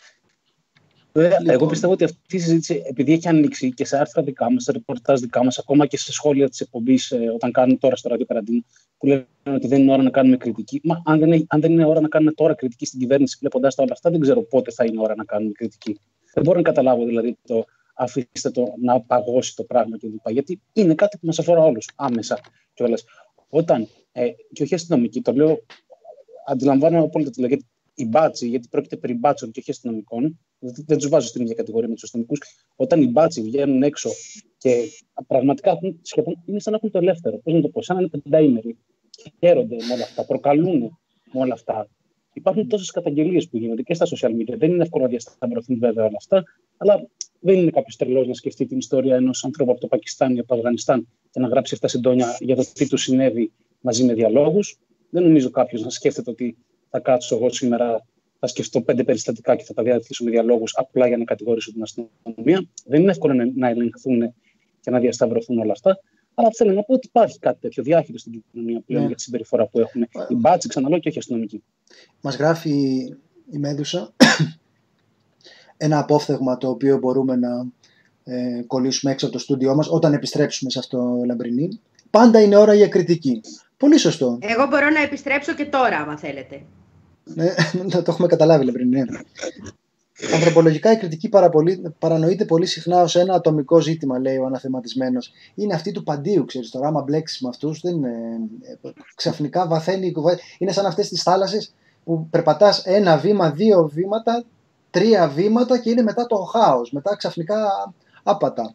Εγώ πιστεύω ότι αυτή η συζήτηση, επειδή έχει ανοίξει και σε άρθρα δικά μας, σε ρεπορτάζ δικά μας, ακόμα και σε σχόλια της εκπομπής, όταν κάνουν τώρα στο Ράδιο Καραντίνα, που λένε ότι δεν είναι ώρα να κάνουμε κριτική. Μα αν δεν είναι ώρα να κάνουμε τώρα κριτική στην κυβέρνηση, βλέποντας τα όλα αυτά, δεν ξέρω πότε θα είναι ώρα να κάνουμε κριτική. Δεν μπορώ να καταλάβω δηλαδή αφήστε το να παγώσει το πράγμα κλπ. Γιατί είναι κάτι που μας αφορά όλους άμεσα κιόλας. Όταν και όχι αστυνομικοί, το λέω, αντιλαμβάνομαι απόλυτα τι λέω, γιατί οι μπάτσοι, γιατί πρόκειται περί μπάτσων και όχι αστυνομικών, δεν τους βάζω στην ίδια κατηγορία με τους αστυνομικούς. Όταν οι μπάτσοι βγαίνουν έξω και πραγματικά σχεδόν είναι σαν να έχουν το ελεύθερο, πώς να το πω, σαν να είναι πενταήμεροι, χαίρονται με όλα αυτά, προκαλούν με όλα αυτά. Υπάρχουν τόσες καταγγελίες που γίνονται και στα social media. Δεν είναι εύκολο να διασταυρωθούν βέβαια όλα αυτά, αλλά δεν είναι κάποιος τρελός να σκεφτεί την ιστορία ενός ανθρώπου από το Πακιστάν ή από το Αφγανιστάν και να γράψει 7 συντόνια για το τι του συνέβη μαζί με διαλόγους. Δεν νομίζω κάποιος να σκέφτεται ότι θα κάτσω εγώ σήμερα, θα σκεφτώ 5 περιστατικά και θα τα διατηρήσω με διαλόγους απλά για να κατηγορήσω την αστυνομία. Δεν είναι εύκολο να ελεγχθούν και να διασταυρωθούν όλα αυτά. Αλλά θέλω να πω ότι υπάρχει κάτι τέτοιο διάχυτο στην κοινωνία πλέον για τη συμπεριφορά που έχουν οι μπάτσοι, ξαναλέω, και όχι αστυνομικοί. Μας γράφει η Μέδουσα ένα απόφθεγμα το οποίο μπορούμε να κολλήσουμε έξω από το στούντιό μας όταν επιστρέψουμε σε αυτό, Λαμπρινή. Πάντα είναι ώρα για κριτική. Πολύ σωστό. Εγώ μπορώ να επιστρέψω και τώρα, άμα θέλετε. Ναι, το έχουμε καταλάβει, Λαμπρινή. Ανθρωπολογικά η κριτική παρανοείται πολύ συχνά ως ένα ατομικό ζήτημα, λέει ο αναθεματισμένος. Είναι αυτή του παντίου, ξέρεις τώρα, άμα μπλέξεις με αυτούς, ξαφνικά βαθαίνει η κουβέντα. Είναι σαν αυτές τις θάλασσες που περπατάς 1 βήμα, 2 βήματα, 3 βήματα και είναι μετά το χάος, μετά ξαφνικά άπατα.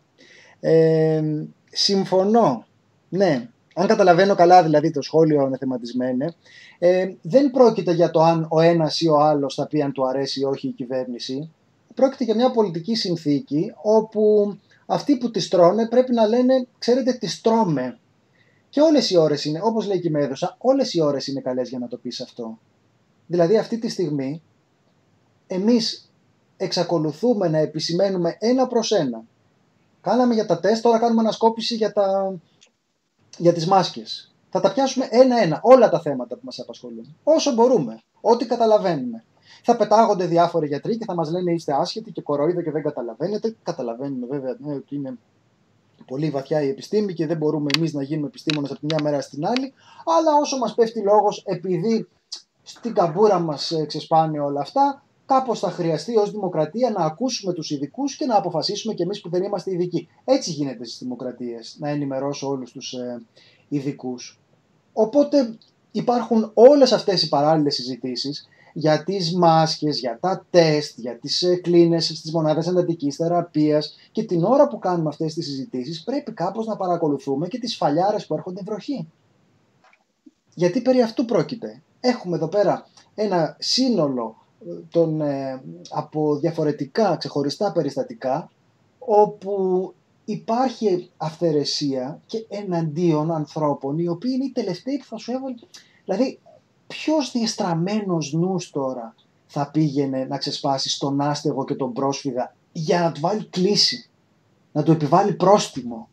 Συμφωνώ, ναι. Αν καταλαβαίνω καλά δηλαδή το σχόλιο αναθεματισμένε, δεν πρόκειται για το αν ο ένας ή ο άλλος θα πει αν του αρέσει ή όχι η κυβέρνηση. Πρόκειται για μια πολιτική συνθήκη όπου αυτοί που τις τρώνε πρέπει να λένε, ξέρετε, τις τρώμε. Και όλες οι ώρες είναι, όπως λέει και η Μέδουσα, όλες οι ώρες είναι καλές για να το πεις αυτό. Δηλαδή αυτή τη στιγμή εμείς εξακολουθούμε να επισημαίνουμε 1 προς 1. Κάναμε για τα τεστ, τώρα κάνουμε ανασκόπηση για τις μάσκες. Θα τα πιάσουμε 1-1, όλα τα θέματα που μας απασχολούν. Όσο μπορούμε, ό,τι καταλαβαίνουμε. Θα πετάγονται διάφοροι γιατροί και θα μας λένε είστε άσχετοι και κοροϊδо και δεν καταλαβαίνετε. Καταλαβαίνουμε βέβαια ότι είναι πολύ βαθιά η επιστήμη και δεν μπορούμε εμείς να γίνουμε επιστήμονες από τη μια μέρα στην άλλη. Αλλά όσο μας πέφτει λόγος, επειδή στην καμπούρα μας ξεσπάνε όλα αυτά, κάπως θα χρειαστεί ως δημοκρατία να ακούσουμε τους ειδικούς και να αποφασίσουμε κι εμείς που δεν είμαστε ειδικοί. Έτσι γίνεται στις δημοκρατίες, να ενημερώσω όλους τους ειδικούς. Οπότε υπάρχουν όλες αυτές οι παράλληλες συζητήσεις. για τις μάσκες, για τα τεστ, για τις κλίνες στις μονάδες εντατικής θεραπείας, και την ώρα που κάνουμε αυτές τις συζητήσεις πρέπει κάπως να παρακολουθούμε και τις φαλιάρες που έρχονται βροχή. Γιατί περί αυτού πρόκειται. Έχουμε εδώ πέρα ένα σύνολο από διαφορετικά ξεχωριστά περιστατικά, όπου υπάρχει αυθαιρεσία και εναντίον ανθρώπων οι οποίοι είναι οι τελευταίοι που θα σου έβαλε. Δηλαδή, ποιος διεστραμμένος νους τώρα θα πήγαινε να ξεσπάσει στον άστεγο και τον πρόσφυγα για να του βάλει κλίση, να του επιβάλλει πρόστιμο?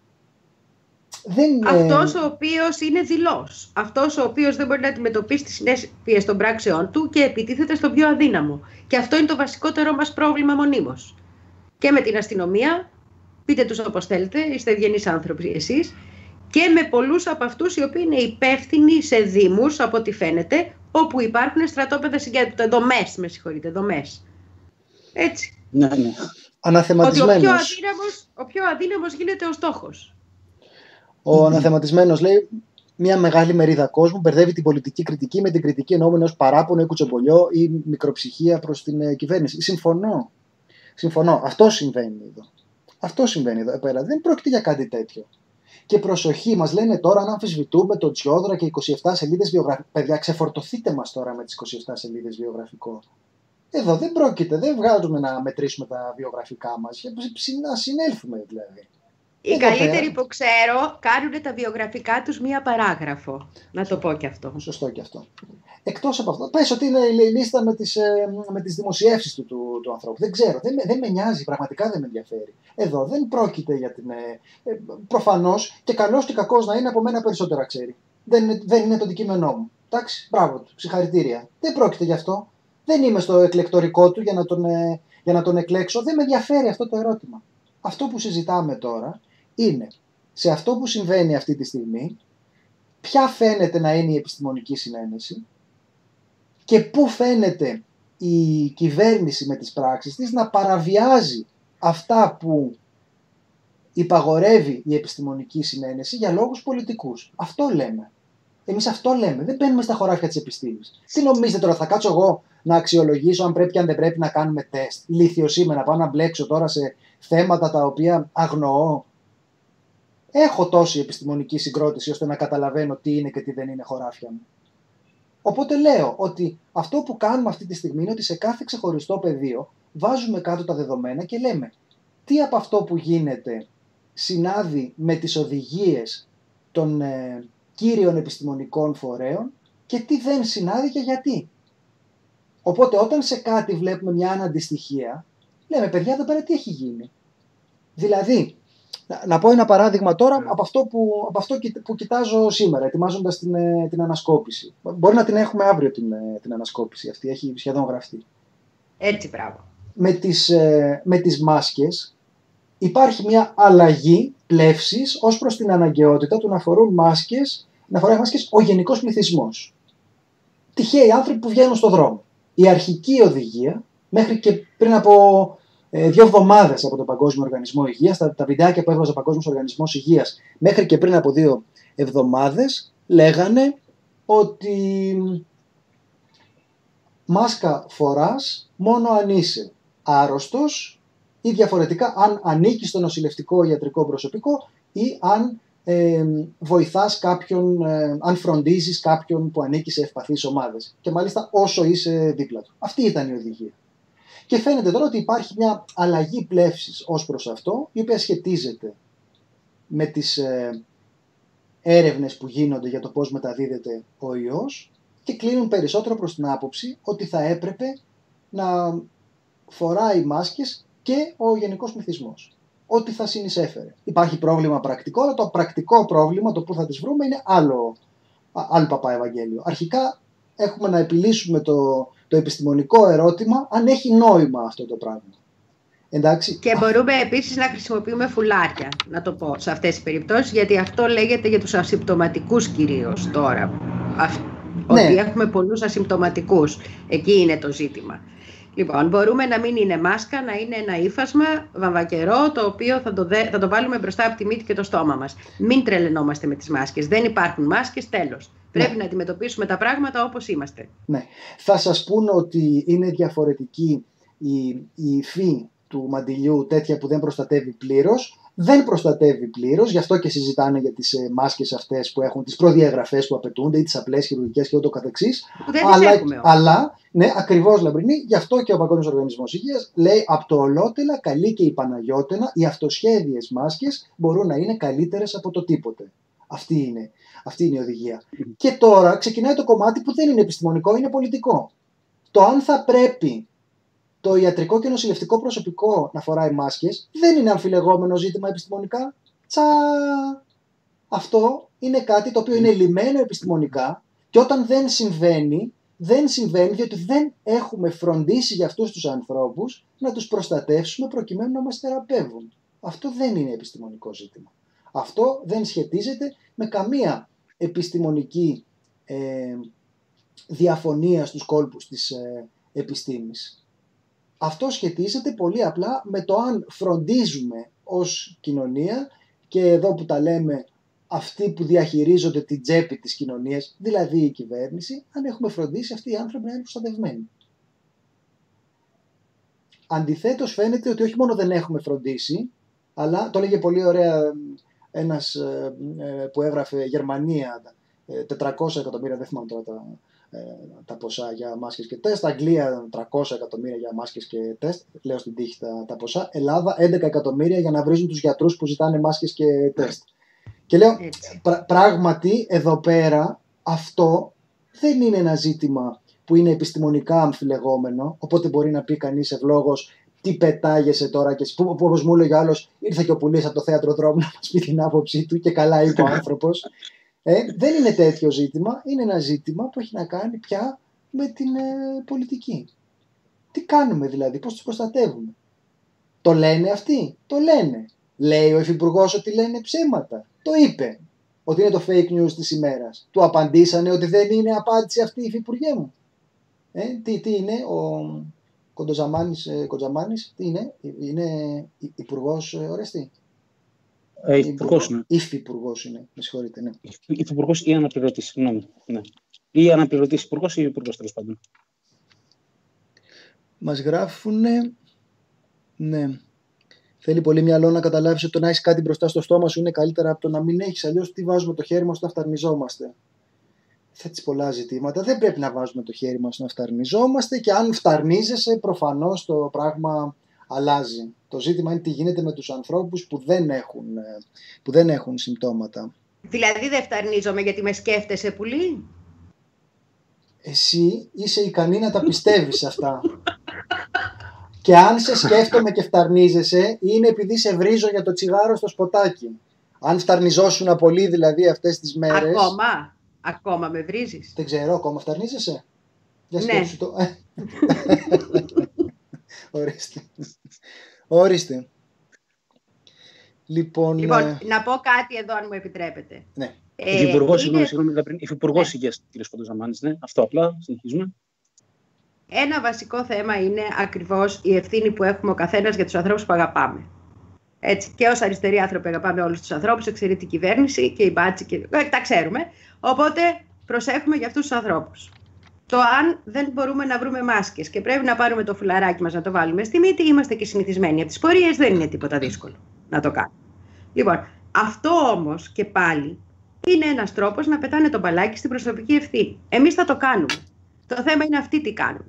Αυτός ο οποίος είναι δειλός, αυτός ο οποίος δεν μπορεί να αντιμετωπίσει τις συνέπειες των πράξεών του και επιτίθεται στον πιο αδύναμο. Και αυτό είναι το βασικότερο μας πρόβλημα μονίμως. Και με την αστυνομία, πείτε τους όπως θέλετε, είστε ευγενείς άνθρωποι εσείς, και με πολλούς από αυτούς οι οποίοι είναι υπεύθυνοι σε δήμους, από ό,τι φαίνεται, όπου υπάρχουν στρατόπεδα συγκέντρωσης, δομές. Έτσι. Ναι. Αναθεματισμένος. Ότι ο πιο αδύναμος γίνεται ο στόχος. Ο αναθεματισμένος λέει: μια μεγάλη μερίδα κόσμου μπερδεύει την πολιτική κριτική με την κριτική εννοούμενη ως παράπονο ή κουτσομπολιό ή μικροψυχία προς την κυβέρνηση. Συμφωνώ. Αυτό συμβαίνει εδώ. Πέρα. Δεν πρόκειται για κάτι τέτοιο. Και προσοχή, μας λένε τώρα αν αμφισβητούμε τον Τσιόδρα και 27 σελίδες βιογραφικό. Παιδιά, ξεφορτωθείτε μας τώρα με τις 27 σελίδες βιογραφικό. Εδώ δεν πρόκειται, δεν βγάζουμε να μετρήσουμε τα βιογραφικά μας, να συνέλθουμε δηλαδή. Οι καλύτεροι που ξέρω κάνουν τα βιογραφικά τους μία παράγραφο. Να το πω και αυτό. Σωστό και αυτό. Εκτός από αυτό, πες ότι είναι η λίστα με τις δημοσιεύσεις του ανθρώπου. Δεν ξέρω, δεν με νοιάζει, πραγματικά δεν με ενδιαφέρει. Εδώ δεν πρόκειται για την... προφανώς και καλός και κακός να είναι, από μένα περισσότερα ξέρει. Δεν είναι το αντικείμενό μου. Εντάξει, μπράβο του, συγχαρητήρια. Δεν πρόκειται γι' αυτό. Δεν είμαι στο εκλεκτορικό του για να τον εκλέξω. Δεν με ενδιαφέρει αυτό το ερώτημα. Αυτό που συζητάμε τώρα είναι σε αυτό που συμβαίνει αυτή τη στιγμή, ποια φαίνεται να είναι η επιστημονική συνένεση και πού φαίνεται η κυβέρνηση με τις πράξεις της να παραβιάζει αυτά που υπαγορεύει η επιστημονική συνένεση για λόγους πολιτικούς. Αυτό λέμε. Εμείς αυτό λέμε. Δεν μπαίνουμε στα χωράφια της επιστήμης. Τι νομίζετε τώρα, θα κάτσω εγώ να αξιολογήσω αν πρέπει και αν δεν πρέπει να κάνουμε τεστ? Ηλίθιος είμαι να πάω να μπλέξω τώρα σε θέματα τα οποία αγνοώ? Έχω τόση επιστημονική συγκρότηση ώστε να καταλαβαίνω τι είναι και τι δεν είναι χωράφια μου. Οπότε λέω ότι αυτό που κάνουμε αυτή τη στιγμή είναι ότι σε κάθε ξεχωριστό πεδίο βάζουμε κάτω τα δεδομένα και λέμε τι από αυτό που γίνεται συνάδει με τις οδηγίες των κύριων επιστημονικών φορέων και τι δεν συνάδει και γιατί. Οπότε όταν σε κάτι βλέπουμε μια αναντιστοιχία, λέμε παιδιά εδώ πέρα τι έχει γίνει. Δηλαδή, να πω ένα παράδειγμα τώρα από αυτό που κοιτάζω σήμερα, ετοιμάζοντας την ανασκόπηση. Μπορεί να την έχουμε αύριο την ανασκόπηση αυτή, έχει σχεδόν γραφτεί. Έτσι, μπράβο. Με τις μάσκες υπάρχει μια αλλαγή πλεύσης ως προς την αναγκαιότητα του να φοράει μάσκες ο γενικός πληθυσμός. Τυχαίοι άνθρωποι που βγαίνουν στον δρόμο. Η αρχική οδηγία, μέχρι και πριν από 2 εβδομάδες από τον Παγκόσμιο Οργανισμό Υγείας, τα βιντεάκια που έβγαζε ο Παγκόσμιος Οργανισμός Υγείας μέχρι και πριν από 2 εβδομάδες, λέγανε ότι μάσκα φοράς μόνο αν είσαι άρρωστος ή διαφορετικά αν ανήκεις στο νοσηλευτικό ιατρικό προσωπικό ή αν βοηθάς κάποιον, αν φροντίζεις κάποιον που ανήκει σε ευπαθείς ομάδες. Και μάλιστα όσο είσαι δίπλα του. Αυτή ήταν η οδηγία. Και φαίνεται τώρα ότι υπάρχει μια αλλαγή πλεύσης ως προς αυτό, η οποία σχετίζεται με τις έρευνες που γίνονται για το πώς μεταδίδεται ο ιός και κλείνουν περισσότερο προς την άποψη ότι θα έπρεπε να φοράει μάσκες και ο γενικός πληθυσμός. Ό,τι θα συνεισέφερε. Υπάρχει πρόβλημα πρακτικό, αλλά το πρακτικό πρόβλημα, το που θα τις βρούμε, είναι άλλο παπά Ευαγγέλιο. Αρχικά έχουμε να επιλύσουμε το επιστημονικό ερώτημα αν έχει νόημα αυτό το πράγμα. Εντάξει. Και μπορούμε επίσης να χρησιμοποιούμε φουλάρια, να το πω, σε αυτές τις περιπτώσεις, γιατί αυτό λέγεται για τους ασυμπτωματικούς κυρίως τώρα. Ναι. Ότι έχουμε πολλούς ασυμπτωματικούς. Εκεί είναι το ζήτημα. Λοιπόν, μπορούμε να μην είναι μάσκα, να είναι ένα ύφασμα βαμβακερό, το οποίο θα το βάλουμε μπροστά από τη μύτη και το στόμα μας. Μην τρελαινόμαστε με τις μάσκες. Δεν υπάρχουν μάσκες, τέλος. Πρέπει να αντιμετωπίσουμε τα πράγματα όπως είμαστε. Ναι. Θα σας πούνε ότι είναι διαφορετική η υφή του μαντιλιού, τέτοια που δεν προστατεύει πλήρως. Δεν προστατεύει πλήρως, γι' αυτό και συζητάνε για τις μάσκες αυτές που έχουν τις προδιαγραφές που απαιτούνται ή τις απλές χειρουργικές και ούτω καθεξής. Που δεν τις έχουμε όμως. Αλλά, ναι, ακριβώς, Λαμπρινή, γι' αυτό και ο Παγκόσμιος Οργανισμός Υγείας λέει από το ολότελα καλή και η Παναγιώτενα, οι αυτοσχέδιες μάσκες μπορούν να είναι καλύτερες από το τίποτε. Αυτή είναι η οδηγία. Και τώρα ξεκινάει το κομμάτι που δεν είναι επιστημονικό, είναι πολιτικό. Το αν θα πρέπει το ιατρικό και νοσηλευτικό προσωπικό να φοράει μάσκες δεν είναι αμφιλεγόμενο ζήτημα επιστημονικά. Αυτό είναι κάτι το οποίο είναι λυμμένο επιστημονικά και όταν δεν συμβαίνει διότι δεν έχουμε φροντίσει για αυτούς τους ανθρώπους να τους προστατεύσουμε προκειμένου να μας θεραπεύουν. Αυτό δεν είναι επιστημονικό ζήτημα. Αυτό δεν σχετίζεται με καμία επιστημονική διαφωνία στους κόλπους της επιστήμης. Αυτό σχετίζεται πολύ απλά με το αν φροντίζουμε ως κοινωνία και εδώ που τα λέμε αυτοί που διαχειρίζονται την τσέπη της κοινωνίας, δηλαδή η κυβέρνηση, αν έχουμε φροντίσει αυτοί οι άνθρωποι να είναι προστατευμένοι. Αντιθέτως φαίνεται ότι όχι μόνο δεν έχουμε φροντίσει, αλλά το έλεγε πολύ ωραία ένας που έγραφε Γερμανία 400 εκατομμύρια, δεν θυμάμαι τώρα τα ποσά για μάσκες και τεστ, Αγγλία 300 εκατομμύρια για μάσκες και τεστ, λέω στην τύχη τα ποσά, Ελλάδα 11 εκατομμύρια για να βρίζουν τους γιατρούς που ζητάνε μάσκες και τεστ. Και λέω, πράγματι εδώ πέρα αυτό δεν είναι ένα ζήτημα που είναι επιστημονικά αμφιλεγόμενο, οπότε μπορεί να πει κανείς ευλόγως τι πετάγεσαι τώρα και που όπως μου έλεγε ο άλλος, ήρθε και ο Πουλής από το θέατρο δρόμου να μας πει την άποψή του και καλά είπε ο άνθρωπος. Δεν είναι τέτοιο ζήτημα, είναι ένα ζήτημα που έχει να κάνει πια με την πολιτική. Τι κάνουμε δηλαδή, πώς τους προστατεύουμε. Το λένε αυτοί, το λένε. Λέει ο Υφυπουργός ότι λένε ψέματα. Το είπε ότι είναι το fake news της ημέρας. Του απαντήσανε ότι δεν είναι απάντηση αυτή η Υφυπουργέ μου. Τι είναι ο Κοντζαμάνης, τι είναι Υπουργός Ορέστη. Υφυπουργός είναι. Υφυπουργός είναι, με συγχωρείτε, ναι. Υφυπουργός ή αναπληρωτής, συγγνώμη. Ναι. Ή αναπληρωτής υπουργός ή υπουργός τέλος πάντων. Μας γράφουνε, ναι. Θέλει πολύ μυαλό να καταλάβεις ότι το να έχεις κάτι μπροστά στο στόμα σου είναι καλύτερα από το να μην έχεις. Αλλιώς τι βάζουμε το χέρι μας όταν φταρνιζόμαστε. Θέτεις πολλά ζητήματα. Δεν πρέπει να βάζουμε το χέρι μας να φταρνιζόμαστε και αν φταρνίζεσαι προφανώς το πράγμα αλλάζει. Το ζήτημα είναι τι γίνεται με τους ανθρώπους που δεν έχουν συμπτώματα. Δηλαδή δεν φταρνίζομαι γιατί με σκέφτεσαι πολύ. Εσύ είσαι ικανή να τα πιστεύεις αυτά. Και αν σε σκέφτομαι και φταρνίζεσαι, είναι επειδή σε βρίζω για το τσιγάρο στο σποτάκι. Αν φταρνιζόσουν πολύ δηλαδή αυτές τις μέρες... Ακόμα με βρίζεις. Δεν ξέρω, ακόμα φταρνίζεσαι. Για σκέψου το. Ορίστε. Λοιπόν, να πω κάτι εδώ αν μου επιτρέπετε. Ναι. Υφυπουργός Υγείας, κ. Κοντοζαμάνης, ναι. Αυτό απλά, συνεχίζουμε. Ένα βασικό θέμα είναι ακριβώς η ευθύνη που έχουμε ο καθένας για τους ανθρώπους που αγαπάμε. Έτσι, και ως αριστεροί άνθρωποι αγαπάμε όλους τους ανθρώπους, εξαιρεί την κυβέρνηση και η μπάτση και τα ξέρουμε. Οπότε προσέχουμε για αυτούς τους ανθρώπους. Το αν δεν μπορούμε να βρούμε μάσκες και πρέπει να πάρουμε το φουλαράκι μας να το βάλουμε στη μύτη, είμαστε και συνηθισμένοι. Από τις πορείες δεν είναι τίποτα δύσκολο να το κάνουμε. Λοιπόν, αυτό όμως και πάλι είναι ένας τρόπος να πετάνε το μπαλάκι στην προσωπική ευθύνη. Εμείς θα το κάνουμε. Το θέμα είναι αυτοί τι κάνουν.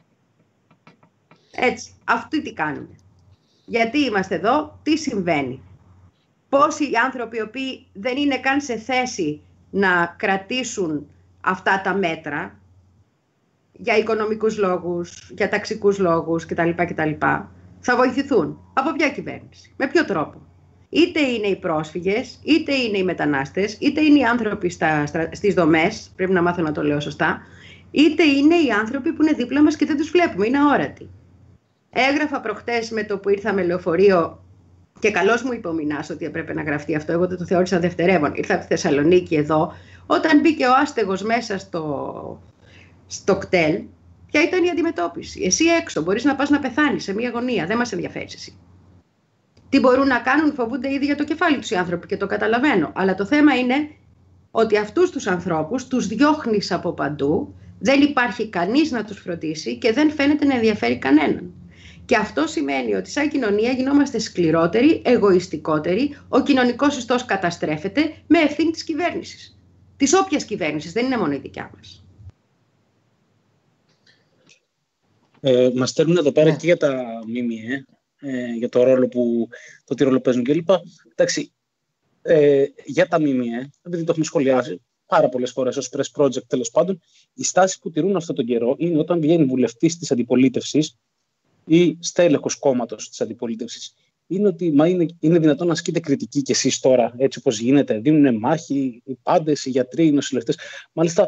Έτσι, αυτοί τι κάνουν. Γιατί είμαστε εδώ, τι συμβαίνει. Πόσοι άνθρωποι οι οποίοι δεν είναι καν σε θέση να κρατήσουν αυτά τα μέτρα για οικονομικούς λόγους, για ταξικούς λόγους κτλ. Θα βοηθηθούν. Από ποια κυβέρνηση, με ποιο τρόπο. Είτε είναι οι πρόσφυγες, είτε είναι οι μετανάστες, είτε είναι οι άνθρωποι στις δομές, πρέπει να μάθω να το λέω σωστά, είτε είναι οι άνθρωποι που είναι δίπλα μας και δεν τους βλέπουμε, είναι αόρατοι. Έγραφα προχτές με το που ήρθα με λεωφορείο και καλώς μου είπε ο Μινάς ότι έπρεπε να γραφτεί αυτό. Εγώ δεν το θεώρησα δευτερεύον. Ήρθα από τη Θεσσαλονίκη εδώ. Όταν μπήκε ο άστεγος μέσα στο κτέλ, ποια ήταν η αντιμετώπιση. Εσύ έξω μπορείς να πας να πεθάνεις σε μια γωνία. Δεν μας ενδιαφέρει εσύ. Τι μπορούν να κάνουν, φοβούνται ήδη για το κεφάλι τους οι άνθρωποι και το καταλαβαίνω. Αλλά το θέμα είναι ότι αυτούς τους ανθρώπους τους διώχνεις από παντού, δεν υπάρχει κανείς να τους φροντίσει και δεν φαίνεται να ενδιαφέρει κανέναν. Και αυτό σημαίνει ότι σαν κοινωνία γινόμαστε σκληρότεροι, εγωιστικότεροι, ο κοινωνικός ιστός καταστρέφεται με ευθύνη της κυβέρνησης. Της όποιας κυβέρνησης, δεν είναι μόνο η δικιά μας. Μας στέλνουν εδώ πέρα και για τα ΜΜΕ, για το τι ρόλο παίζουν κλπ. Εντάξει, για τα ΜΜΕ, επειδή το έχουμε σχολιάσει πάρα πολλές φορές ως press project, τέλος πάντων, η στάση που τηρούν αυτόν τον καιρό είναι όταν βγαίνει βουλευτής της αντιπολίτευσης ή στέλεχος κόμματος της αντιπολίτευσης, είναι ότι είναι δυνατόν να ασκείτε κριτική κι εσείς τώρα, έτσι όπως γίνεται. Δίνουν μάχη οι πάντες, οι γιατροί, οι νοσηλευτές. Μάλιστα,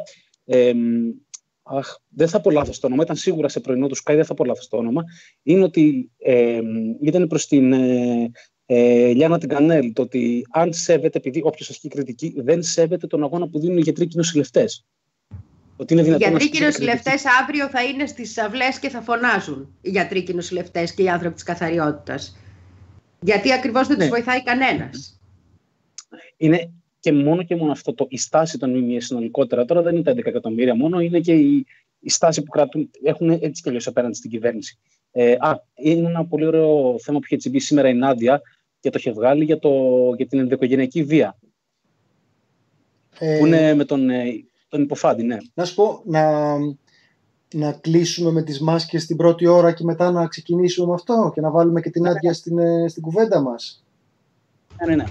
δεν θα πω λάθος το όνομα, ήταν σίγουρα σε πρωινό του Sky, δεν θα πω λάθος το όνομα. Είναι ότι ήταν προς την Λιάννα Τιγκανέλ, το ότι αν σέβεται, επειδή όποιος ασκεί κριτική, δεν σέβεται τον αγώνα που δίνουν οι γιατροί και οι νοσηλευτές. Οι γιατροί και οι νοσηλευτές αύριο θα είναι στις αυλές και θα φωνάζουν οι γιατροί και οι νοσηλευτές και οι άνθρωποι της καθαριότητας. Γιατί ακριβώς δεν τους βοηθάει κανένας. Είναι και μόνο αυτό, η στάση των ΜΜΕ συνολικότερα. Τώρα δεν είναι τα 11 εκατομμύρια μόνο, είναι και η στάση που κρατούν, έχουν έτσι κι αλλιώς απέναντι στην κυβέρνηση. Είναι ένα πολύ ωραίο θέμα που είχε τσιμπήσει σήμερα η Νάντια και το είχε βγάλει για την ενδοοικογενειακή βία. Που είναι με τον υποφάντη, ναι. Να σου πω, να κλείσουμε με τις μάσκες την πρώτη ώρα και μετά να ξεκινήσουμε με αυτό και να βάλουμε και την Νάντια στην κουβέντα μας. Ναι.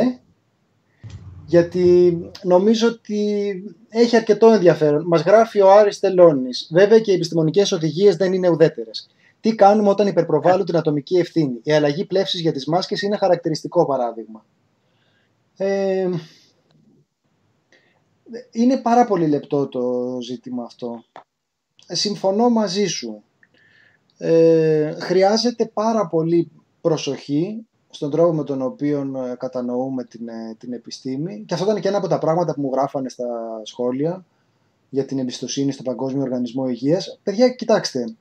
Γιατί νομίζω ότι έχει αρκετό ενδιαφέρον. Μας γράφει ο Άρης Τελώνης. Βέβαια και οι επιστημονικές οδηγίες δεν είναι ουδέτερες. Τι κάνουμε όταν υπερπροβάλλουν την ατομική ευθύνη? Η αλλαγή πλεύσης για τις μάσκες είναι χαρακτηριστικό παράδειγμα. Είναι πάρα πολύ λεπτό το ζήτημα αυτό. Συμφωνώ μαζί σου. Χρειάζεται πάρα πολύ προσοχή στον τρόπο με τον οποίο κατανοούμε την επιστήμη. Και αυτό ήταν και ένα από τα πράγματα που μου γράφανε στα σχόλια για την εμπιστοσύνη στο Παγκόσμιο Οργανισμό Υγείας. Παιδιά, κοιτάξτε.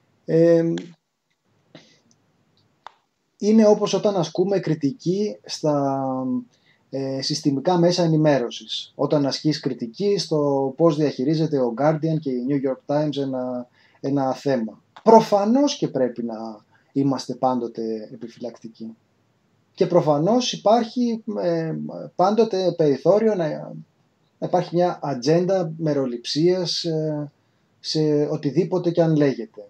Είναι όπως όταν ασκούμε κριτική στα συστημικά μέσα ενημέρωσης. Όταν ασκείς κριτική στο πώς διαχειρίζεται ο Guardian και η New York Times ένα θέμα. Προφανώς και πρέπει να είμαστε πάντοτε επιφυλακτικοί. Και προφανώς υπάρχει πάντοτε περιθώριο να υπάρχει μια ατζέντα μεροληψίας σε οτιδήποτε και αν λέγεται.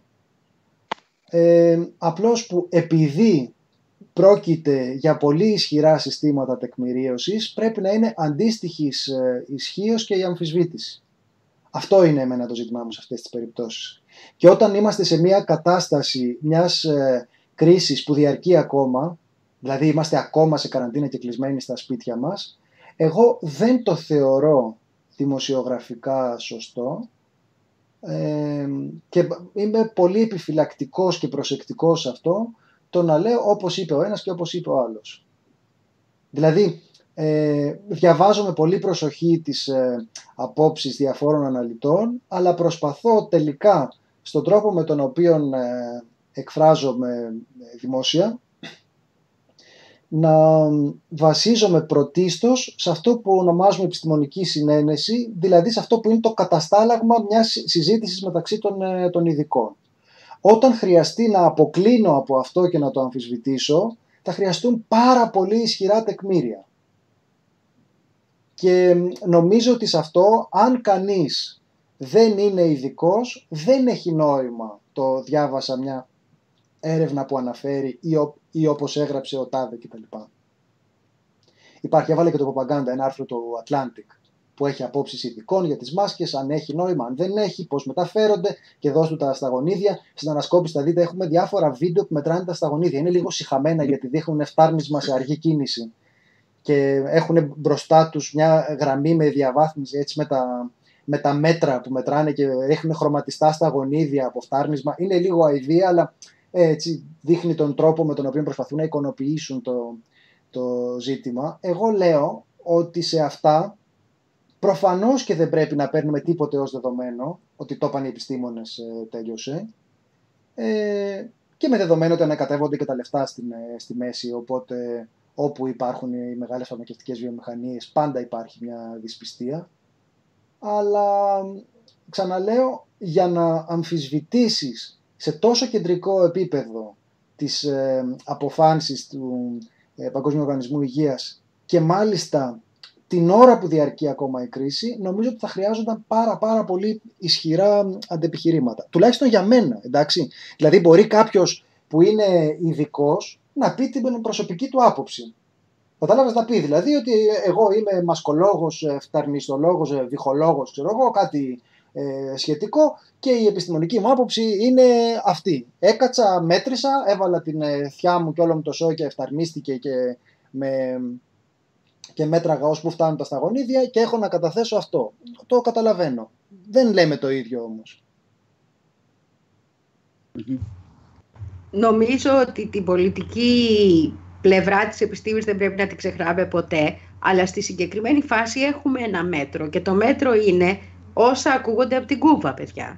Απλώς που επειδή πρόκειται για πολύ ισχυρά συστήματα τεκμηρίωσης, πρέπει να είναι αντίστοιχης ισχύως και η αμφισβήτηση. Αυτό είναι εμένα το ζήτημά μου σε αυτές τις περιπτώσεις. Και όταν είμαστε σε μια κατάσταση μιας κρίσης που διαρκεί ακόμα, δηλαδή είμαστε ακόμα σε καραντίνα και κλεισμένοι στα σπίτια μας, εγώ δεν το θεωρώ δημοσιογραφικά σωστό και είμαι πολύ επιφυλακτικός και προσεκτικός σε αυτό, το να λέω όπως είπε ο ένας και όπως είπε ο άλλος. Δηλαδή, διαβάζω με πολύ προσοχή τις απόψεις διαφόρων αναλυτών, αλλά προσπαθώ τελικά στον τρόπο με τον οποίο εκφράζομαι δημόσια να βασίζομαι πρωτίστως σε αυτό που ονομάζουμε επιστημονική συνένεση, δηλαδή σε αυτό που είναι το καταστάλαγμα μιας συζήτησης μεταξύ των ειδικών. Όταν χρειαστεί να αποκλίνω από αυτό και να το αμφισβητήσω, θα χρειαστούν πάρα πολύ ισχυρά τεκμήρια. Και νομίζω ότι σε αυτό, αν κανείς δεν είναι ειδικός, δεν έχει νόημα. Το διάβασα μια έρευνα που αναφέρει ή όπως έγραψε ο Τάδε κτλ. Υπάρχει, έβαλε και το Παπαγκάντα, ένα άρθρο του Atlantic που έχει απόψεις ειδικών για τις μάσκες, αν έχει νόημα, αν δεν έχει, πώς μεταφέρονται και δώσ' του τα σταγονίδια. Στην ανασκόπηση θα δείτε έχουμε διάφορα βίντεο που μετράνε τα σταγονίδια. Είναι λίγο σιχαμένα γιατί δείχνουν φτάρνισμα σε αργή κίνηση και έχουν μπροστά τους μια γραμμή με διαβάθμιση έτσι με τα μέτρα που μετράνε και έχουν χρωματιστά σταγονίδια από φτάρνισμα. Είναι λίγο αηδία, αλλά έτσι δείχνει τον τρόπο με τον οποίο προσπαθούν να εικονοποιήσουν το ζήτημα. Εγώ λέω ότι σε αυτά προφανώς και δεν πρέπει να παίρνουμε τίποτε ως δεδομένο, ότι το είπαν οι επιστήμονες, τέλειωσε, και με δεδομένο ότι ανακατεύονται και τα λεφτά στη μέση, οπότε όπου υπάρχουν οι μεγάλες φαρμακευτικές βιομηχανίες, πάντα υπάρχει μια δυσπιστία. Αλλά, ξαναλέω, για να αμφισβητήσεις σε τόσο κεντρικό επίπεδο τις αποφάσεις του Παγκόσμιου Οργανισμού Υγείας και μάλιστα την ώρα που διαρκεί ακόμα η κρίση, νομίζω ότι θα χρειάζονταν πάρα πολύ ισχυρά αντεπιχειρήματα. Τουλάχιστον για μένα, εντάξει. Δηλαδή μπορεί κάποιος που είναι ειδικός να πει την προσωπική του άποψη. Κατάλαβες, να πει δηλαδή ότι εγώ είμαι μασκολόγος, φθαρμιστολόγος, βυχολόγος, ξέρω εγώ, κάτι σχετικό και η επιστημονική μου άποψη είναι αυτή. Έκατσα, μέτρησα, έβαλα την θιά μου και όλο μου το σώμα και εφταρμίστηκε και μέτραγα ως που φτάνουν τα σταγονίδια και έχω να καταθέσω αυτό. Το καταλαβαίνω. Δεν λέμε το ίδιο όμως. Νομίζω ότι την πολιτική πλευρά της επιστήμης δεν πρέπει να την ξεχνάμε ποτέ, αλλά στη συγκεκριμένη φάση έχουμε ένα μέτρο και το μέτρο είναι όσα ακούγονται από την Κούβα, παιδιά.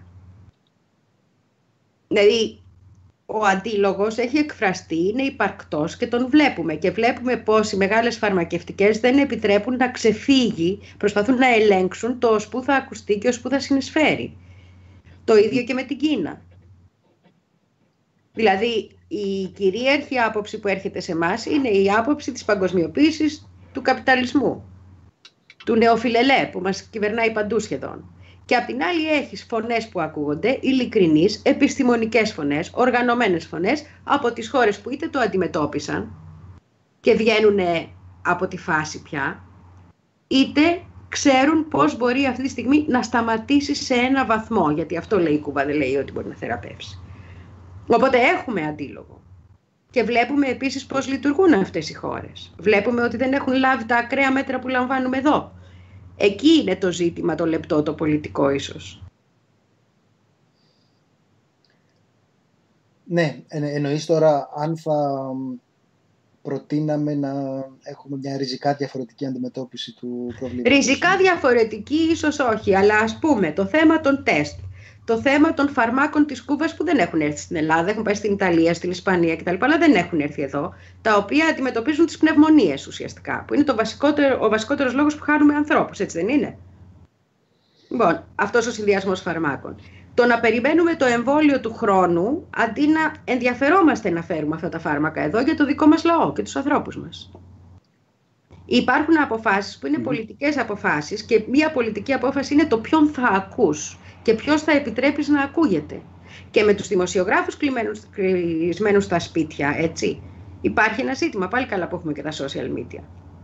Δηλαδή, ο αντίλογος έχει εκφραστεί, είναι υπαρκτός και τον βλέπουμε. Και βλέπουμε πως οι μεγάλες φαρμακευτικές δεν επιτρέπουν να ξεφύγει, προσπαθούν να ελέγξουν το ως που θα ακουστεί και ως που θα συνεισφέρει. Το ίδιο και με την Κίνα. Δηλαδή, η κυρίαρχη άποψη που έρχεται σε εμάς είναι η άποψη της παγκοσμιοποίησης του καπιταλισμού, του νεοφιλελέ που μας κυβερνάει παντού σχεδόν. Και απ' την άλλη έχεις φωνές που ακούγονται, ειλικρινείς, επιστημονικές φωνές, οργανωμένες φωνές από τις χώρες που είτε το αντιμετώπισαν και βγαίνουν από τη φάση πια, είτε ξέρουν πώς μπορεί αυτή τη στιγμή να σταματήσει σε ένα βαθμό, γιατί αυτό λέει η Κούβα, δεν λέει ότι μπορεί να θεραπεύσει. Οπότε έχουμε αντίλογο. Και βλέπουμε επίσης πώς λειτουργούν αυτές οι χώρες. Βλέπουμε ότι δεν έχουν λάβει τα ακραία μέτρα που λαμβάνουμε εδώ. Εκεί είναι το ζήτημα, το λεπτό, το πολιτικό ίσως. Ναι, εννοείς τώρα αν θα προτείναμε να έχουμε μια ριζικά διαφορετική αντιμετώπιση του προβλήματος. Ριζικά διαφορετική ίσως όχι, αλλά ας πούμε το θέμα των τεστ, το θέμα των φαρμάκων της Κούβας που δεν έχουν έρθει στην Ελλάδα, έχουν πάει στην Ιταλία, στην Ισπανία κτλ. Αλλά δεν έχουν έρθει εδώ, τα οποία αντιμετωπίζουν τις πνευμονίες ουσιαστικά, που είναι ο βασικότερος λόγος που χάνουμε ανθρώπους, έτσι δεν είναι? Λοιπόν, αυτός ο συνδυασμός φαρμάκων. Το να περιμένουμε το εμβόλιο του χρόνου, αντί να ενδιαφερόμαστε να φέρουμε αυτά τα φάρμακα εδώ για το δικό μας λαό και τους ανθρώπους μας. Υπάρχουν αποφάσεις που είναι πολιτικές αποφάσεις και μία πολιτική απόφαση είναι το ποιον θα ακούς και ποιος θα επιτρέπεις να ακούγεται. Και με τους δημοσιογράφους κλεισμένους στα σπίτια, έτσι, υπάρχει ένα ζήτημα. Πάλι καλά που έχουμε και τα social media.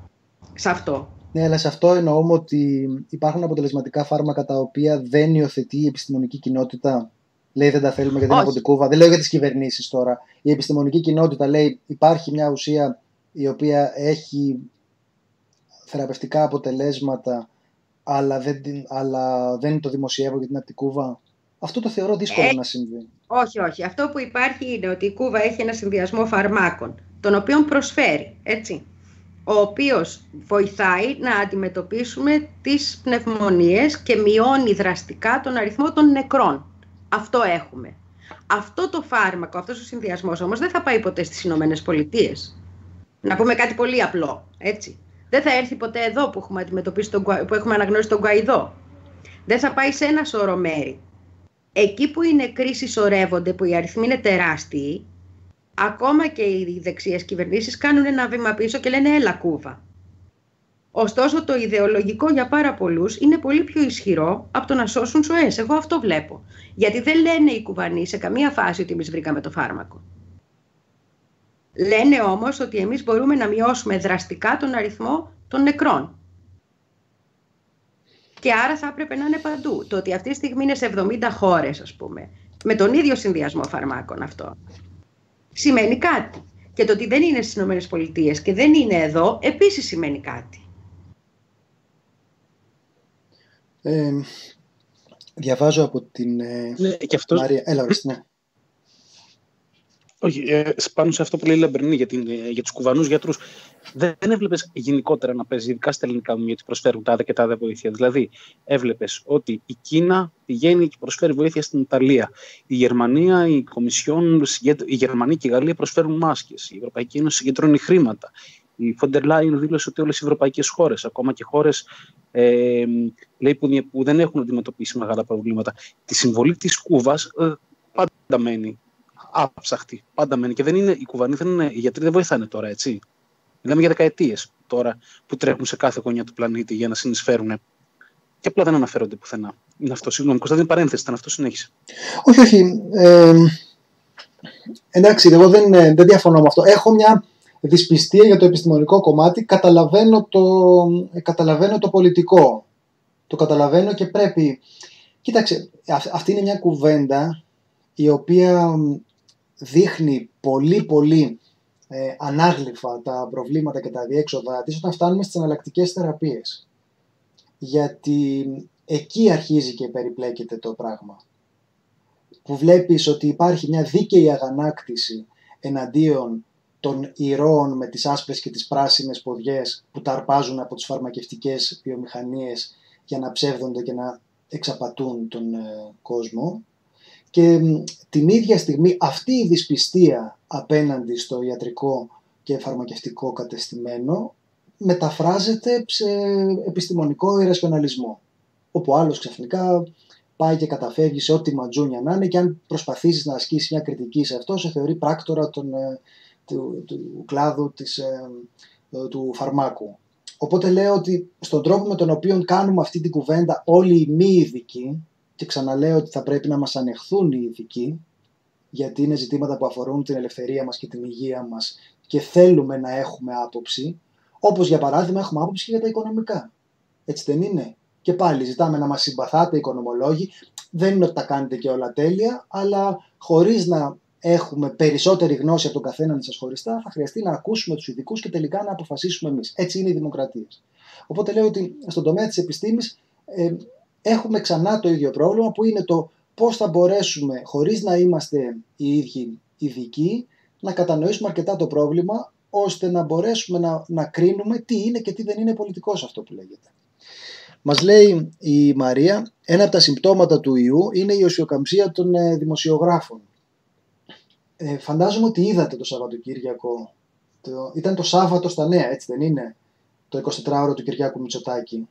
Σε αυτό. Ναι, αλλά σε αυτό εννοούμε ότι υπάρχουν αποτελεσματικά φάρμακα τα οποία δεν υιοθετεί η επιστημονική κοινότητα. Λέει δεν τα θέλουμε γιατί είναι από την Κούβα. Δεν λέω για τις κυβερνήσεις τώρα. Η επιστημονική κοινότητα λέει υπάρχει μια ουσία η οποία έχει θεραπευτικά αποτελέσματα, αλλά δεν το δημοσιεύω γιατί είναι από την Κούβα. Αυτό το θεωρώ δύσκολο να συμβεί. Όχι. Αυτό που υπάρχει είναι ότι η Κούβα έχει ένα συνδυασμό φαρμάκων, τον οποίον προσφέρει, έτσι, ο οποίος βοηθάει να αντιμετωπίσουμε τις πνευμονίες και μειώνει δραστικά τον αριθμό των νεκρών. Αυτό έχουμε. Αυτό το φάρμακο, αυτός ο συνδυασμός όμως δεν θα πάει ποτέ στις Ηνωμένες Πολιτείες. Να πούμε κάτι πολύ απλό, έτσι. Δεν θα έρθει ποτέ εδώ που έχουμε αναγνωρίσει τον Γκουαϊδό. Δεν θα πάει σε ένα σωρό μέρη. Εκεί που είναι κρίσεις σωρεύονται, που οι αριθμοί είναι τεράστιοι, ακόμα και οι δεξιές κυβερνήσεις κάνουν ένα βήμα πίσω και λένε έλα Κούβα. Ωστόσο το ιδεολογικό για πάρα πολλούς είναι πολύ πιο ισχυρό από το να σώσουν ζωές. Εγώ αυτό βλέπω. Γιατί δεν λένε οι Κουβανοί σε καμία φάση ότι εμείς βρήκαμε το φάρμακο. Λένε όμως ότι εμείς μπορούμε να μειώσουμε δραστικά τον αριθμό των νεκρών. Και άρα θα έπρεπε να είναι παντού. Το ότι αυτή τη στιγμή είναι σε 70 χώρες, ας πούμε, με τον ίδιο συνδυασμό φαρμάκων αυτό, σημαίνει κάτι. Και το ότι δεν είναι στις ΗΠΑ και δεν είναι εδώ, επίσης σημαίνει κάτι. Διαβάζω από την και αυτός... Μαρία. Έλα, ορίστε, ναι. Όχι, πάνω σε αυτό που λέει η Λαμπερνή για τους Κουβανούς γιατρούς, δεν έβλεπες γενικότερα να παίζει, ειδικά στα ελληνικά μου, γιατί προσφέρουν τάδε και τάδε βοήθεια. Δηλαδή, έβλεπες ότι η Κίνα πηγαίνει και προσφέρει βοήθεια στην Ιταλία. Η Γερμανία, η Γερμανία και η Γαλλία προσφέρουν μάσκες. Η Ευρωπαϊκή Ένωση συγκεντρώνει χρήματα. Η Φόντερ Λάιεν δήλωσε ότι όλες οι ευρωπαϊκές χώρες, ακόμα και χώρες λέει, που δεν έχουν αντιμετωπίσει μεγάλα προβλήματα, τη συμβολή της Κούβας πάντα μένει άψαχτη. Πάντα μένει. Και οι Κουβανοί οι γιατροί δεν βοηθάνε τώρα, έτσι. Μιλάμε για δεκαετίες τώρα που τρέχουν σε κάθε γωνιά του πλανήτη για να συνεισφέρουν. Και απλά δεν αναφέρονται πουθενά. Είναι αυτό. Συγγνώμη, Κωνσταντίνε, παρένθεση, ήταν αυτό, συνέχισε. Όχι. Εντάξει, εγώ δεν διαφωνώ με αυτό. Έχω μια δυσπιστία για το επιστημονικό κομμάτι. Καταλαβαίνω το πολιτικό. Το καταλαβαίνω και πρέπει. Κοίταξε, αυτή είναι μια κουβέντα η οποία δείχνει πολύ ανάγλυφα τα προβλήματα και τα διέξοδα της όταν φτάνουμε στις εναλλακτικές θεραπείες. Γιατί εκεί αρχίζει και περιπλέκεται το πράγμα. Που βλέπεις ότι υπάρχει μια δίκαιη αγανάκτηση εναντίον των ηρώων με τις άσπρες και τις πράσινες ποδιές που τα αρπάζουν από τις φαρμακευτικές βιομηχανίες για να ψεύδονται και να εξαπατούν τον κόσμο. Και την ίδια στιγμή αυτή η δυσπιστία απέναντι στο ιατρικό και φαρμακευτικό κατεστημένο μεταφράζεται σε επιστημονικό ηρασιοναλισμό, όπου άλλος ξαφνικά πάει και καταφεύγει σε ό,τι ματζούνια να είναι και αν προσπαθήσεις να ασκήσεις μια κριτική σε αυτό, σε θεωρεί πράκτορα του κλάδου του φαρμάκου. Οπότε λέω ότι στον τρόπο με τον οποίο κάνουμε αυτή την κουβέντα όλοι οι μη ειδικοί, και ξαναλέω ότι θα πρέπει να μας ανεχθούν οι ειδικοί, γιατί είναι ζητήματα που αφορούν την ελευθερία μας και την υγεία μας και θέλουμε να έχουμε άποψη, όπως για παράδειγμα έχουμε άποψη και για τα οικονομικά. Έτσι δεν είναι? Και πάλι ζητάμε να μας συμπαθάτε οι οικονομολόγοι, δεν είναι ότι τα κάνετε και όλα τέλεια, αλλά χωρίς να έχουμε περισσότερη γνώση από τον καθέναν σας χωριστά, θα χρειαστεί να ακούσουμε τους ειδικούς και τελικά να αποφασίσουμε εμείς. Έτσι είναι οι δημοκρατίες. Οπότε λέω ότι στον τομέα της επιστήμης έχουμε ξανά το ίδιο πρόβλημα, που είναι το πώς θα μπορέσουμε, χωρίς να είμαστε οι ίδιοι ειδικοί, να κατανοήσουμε αρκετά το πρόβλημα, ώστε να μπορέσουμε να κρίνουμε τι είναι και τι δεν είναι πολιτικός αυτό που λέγεται. Μας λέει η Μαρία, ένα από τα συμπτώματα του ιού είναι η οσιοκαμψία των δημοσιογράφων. Φαντάζομαι ότι είδατε το Σαββατοκύριακο, ήταν το Σάββατο στα νέα, έτσι δεν είναι, το 24ωρο του Κυριάκου Μητσοτάκη.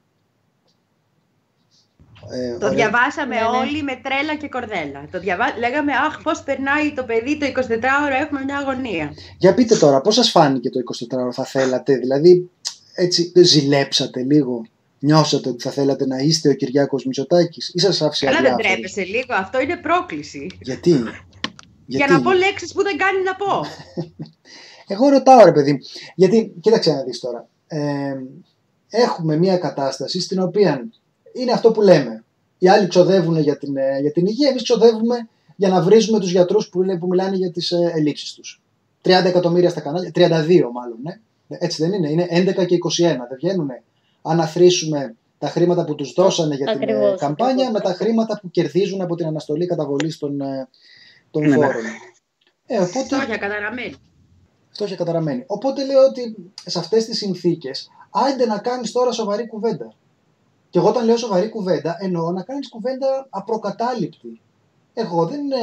Το διαβάσαμε όλοι με τρέλα και κορδέλα. Λέγαμε, αχ, πώς περνάει το παιδί το 24ωρο, έχουμε μια αγωνία. Για πείτε τώρα, πώς σας φάνηκε το 24ωρο, θα θέλατε, δηλαδή, έτσι, ζηλέψατε λίγο, νιώσατε ότι θα θέλατε να είστε ο Κυριάκος Μητσοτάκης ή σας άφησε αδιάφορο? Καλά, δεν τρέπεσαι λίγο, αυτό είναι πρόκληση. Γιατί? Για να πω λέξεις που δεν κάνει να πω. Εγώ ρωτάω, ρε παιδί, γιατί, κοίταξε να δεις τώρα, έχουμε μια κατάσταση στην οποία είναι αυτό που λέμε. Οι άλλοι ξοδεύουν για την υγεία, εμείς ξοδεύουμε για να βρίζουμε τους γιατρούς που μιλάνε για τις ελλείψεις τους. 30 εκατομμύρια στα κανάλια, 32 μάλλον, ναι. Έτσι δεν είναι? Είναι 11 και 21, δεν βγαίνουνε? Αν αθροίσουμε τα χρήματα που τους δώσανε για την καμπάνια με τα χρήματα που κερδίζουν από την αναστολή καταβολής των φόρων. Φτώχεια καταραμένη. Οπότε λέω ότι σε αυτές τις συνθήκες, άντε να κάνεις τώρα σοβαρή κουβέντα. Και εγώ όταν λέω σοβαρή κουβέντα, εννοώ να κάνεις κουβέντα απροκατάληπτη. Εγώ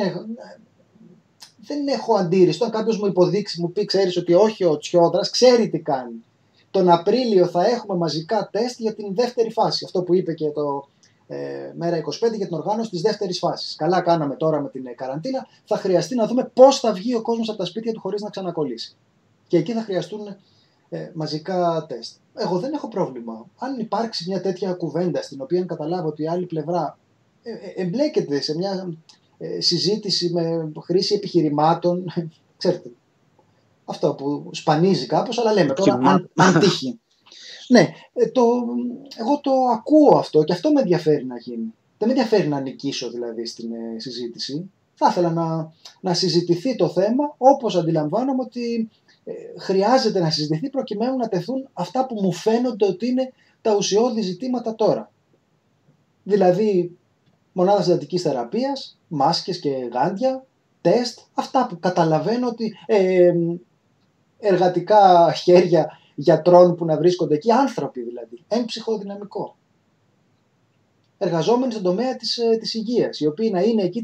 δεν έχω αντίρρηση. Αν κάποιος μου υποδείξει, μου πει, ξέρεις ότι όχι ο Τσιόδρας, ξέρει τι κάνει. Τον Απρίλιο θα έχουμε μαζικά τεστ για την δεύτερη φάση. Αυτό που είπε και το Μέρα 25 για την οργάνωση της δεύτερης φάσης. Καλά κάναμε τώρα με την καραντίνα. Θα χρειαστεί να δούμε πώς θα βγει ο κόσμος από τα σπίτια του χωρίς να ξανακολλήσει. Και εκεί θα χρειαστούν μαζικά τεστ. Εγώ δεν έχω πρόβλημα. Αν υπάρξει μια τέτοια κουβέντα στην οποία καταλάβω ότι η άλλη πλευρά εμπλέκεται σε μια συζήτηση με χρήση επιχειρημάτων, ξέρετε, αυτό που σπανίζει κάπως, αλλά λέμε τώρα αν τύχει. Ναι, εγώ το ακούω αυτό και αυτό με ενδιαφέρει να γίνει. Δεν με ενδιαφέρει να νικήσω δηλαδή στην συζήτηση. Θα ήθελα να συζητηθεί το θέμα όπως αντιλαμβάνομαι ότι χρειάζεται να συζητηθεί προκειμένου να τεθούν αυτά που μου φαίνονται ότι είναι τα ουσιώδη ζητήματα τώρα. Δηλαδή μονάδα συντατικής θεραπείας, μάσκες και γάντια, τεστ, αυτά που καταλαβαίνω ότι εργατικά χέρια γιατρών που να βρίσκονται εκεί, άνθρωποι δηλαδή, έμψυχο δυναμικό. Εργαζόμενοι στον τομέα της υγείας, οι οποίοι να είναι εκεί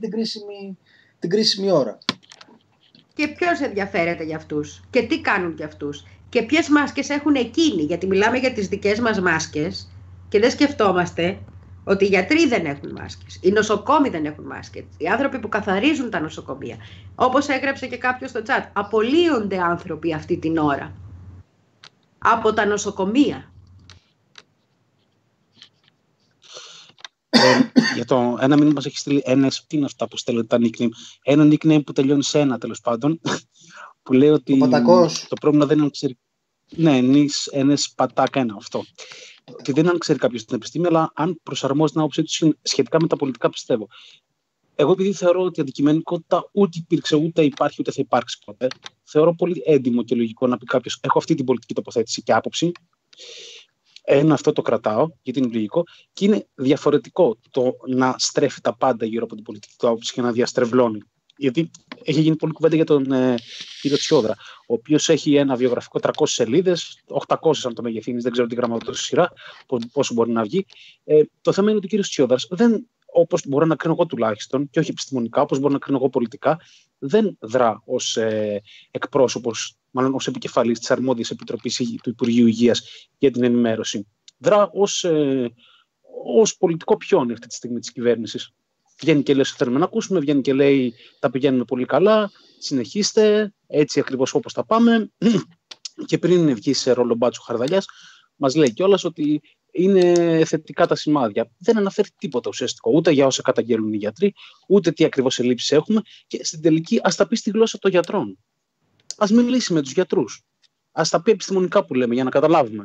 την κρίσιμη ώρα. Και ποιος ενδιαφέρεται για αυτούς και τι κάνουν για αυτούς. και ποιες μάσκες έχουν εκείνοι. Γιατί μιλάμε για τις δικές μας μάσκες και δεν σκεφτόμαστε ότι οι γιατροί δεν έχουν μάσκες, οι νοσοκόμοι δεν έχουν μάσκες, οι άνθρωποι που καθαρίζουν τα νοσοκομεία. Όπως έγραψε και κάποιος στο chat, απολύονται άνθρωποι αυτή την ώρα από τα νοσοκομεία. Για το ένα μήνυμα μας έχει στείλει ένας, τι είναι αυτά που στέλνετε τα nickname, ένα nickname που τελειώνει σε ένα τέλος πάντων, που λέει ότι το πρόβλημα δεν είναι αν ξέρει. Ναι, ένας πατάκα ένα αυτό. Και δεν είναι αν ξέρει κάποιος την επιστήμη, αλλά αν προσαρμόζει την άποψή του σχετικά με τα πολιτικά, πιστεύω. Εγώ, επειδή θεωρώ ότι η αντικειμενικότητα ούτε υπήρξε, ούτε υπάρχει, ούτε θα υπάρξει ποτέ, θεωρώ πολύ έντιμο και λογικό να πει κάποιος: έχω αυτή την πολιτική τοποθέτηση και άποψη. Αυτό το κρατάω, γιατί είναι λογικό, και είναι διαφορετικό το να στρέφει τα πάντα γύρω από την πολιτική του άποψη και να διαστρεβλώνει. Γιατί έχει γίνει πολλή κουβέντα για τον κύριο Τσιόδρα, ο οποίος έχει ένα βιογραφικό 300 σελίδες, 800 αν το μεγεθύνεις, δεν ξέρω τι γραμματότητα σειρά, πόσο μπορεί να βγει. Το θέμα είναι ότι ο κύριος Τσιόδρας, όπως μπορώ να κρίνω εγώ τουλάχιστον, και όχι επιστημονικά, όπως μπορώ να κρίνω εγώ πολιτικά, δεν δρά ως εκπρόσωπος, μάλλον ως επικεφαλής της αρμόδιας επιτροπής του Υπουργείου Υγείας για την ενημέρωση. Δρά ως πολιτικό πιόνι αυτή τη στιγμή της κυβέρνησης. Βγαίνει και λέει: θέλουμε να ακούσουμε, βγαίνει και λέει: τα πηγαίνουμε πολύ καλά, συνεχίστε, έτσι ακριβώς όπως τα πάμε. Και πριν βγει σε ρόλο Μπάτσου Χαρδαλιάς, μας λέει κιόλας ότι είναι θετικά τα σημάδια. Δεν αναφέρει τίποτα ουσιαστικό, ούτε για όσα καταγγέλνουν οι γιατροί, ούτε τι ακριβώς ελλείψεις έχουμε. Και στην τελική, ας τα πει στη γλώσσα των γιατρών. Ας μιλήσει με τους γιατρούς. Ας τα πει επιστημονικά που λέμε, για να καταλάβουμε.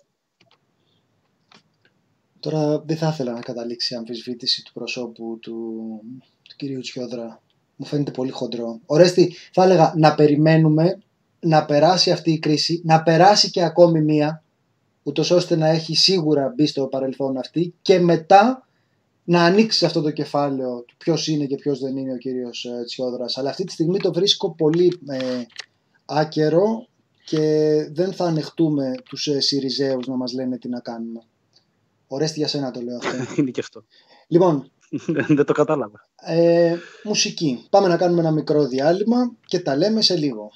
Τώρα δεν θα ήθελα να καταλήξει η αμφισβήτηση του προσώπου του κυρίου Τσιόδρα. Μου φαίνεται πολύ χοντρό. Ορέστη, θα έλεγα να περιμένουμε να περάσει αυτή η κρίση, να περάσει και ακόμη μία, ούτως ώστε να έχει σίγουρα μπει στο παρελθόν αυτή, και μετά να ανοίξει αυτό το κεφάλαιο του ποιος είναι και ποιος δεν είναι ο κύριος Τσιόδρας. Αλλά αυτή τη στιγμή το βρίσκω πολύ άκερο και δεν θα ανεχτούμε τους Συριζέους να μας λένε τι να κάνουμε. Ορέστη, για σένα το λέω αυτό. Είναι και αυτό. Λοιπόν, δεν το κατάλαβα. Μουσική. Πάμε να κάνουμε ένα μικρό διάλειμμα και τα λέμε σε λίγο.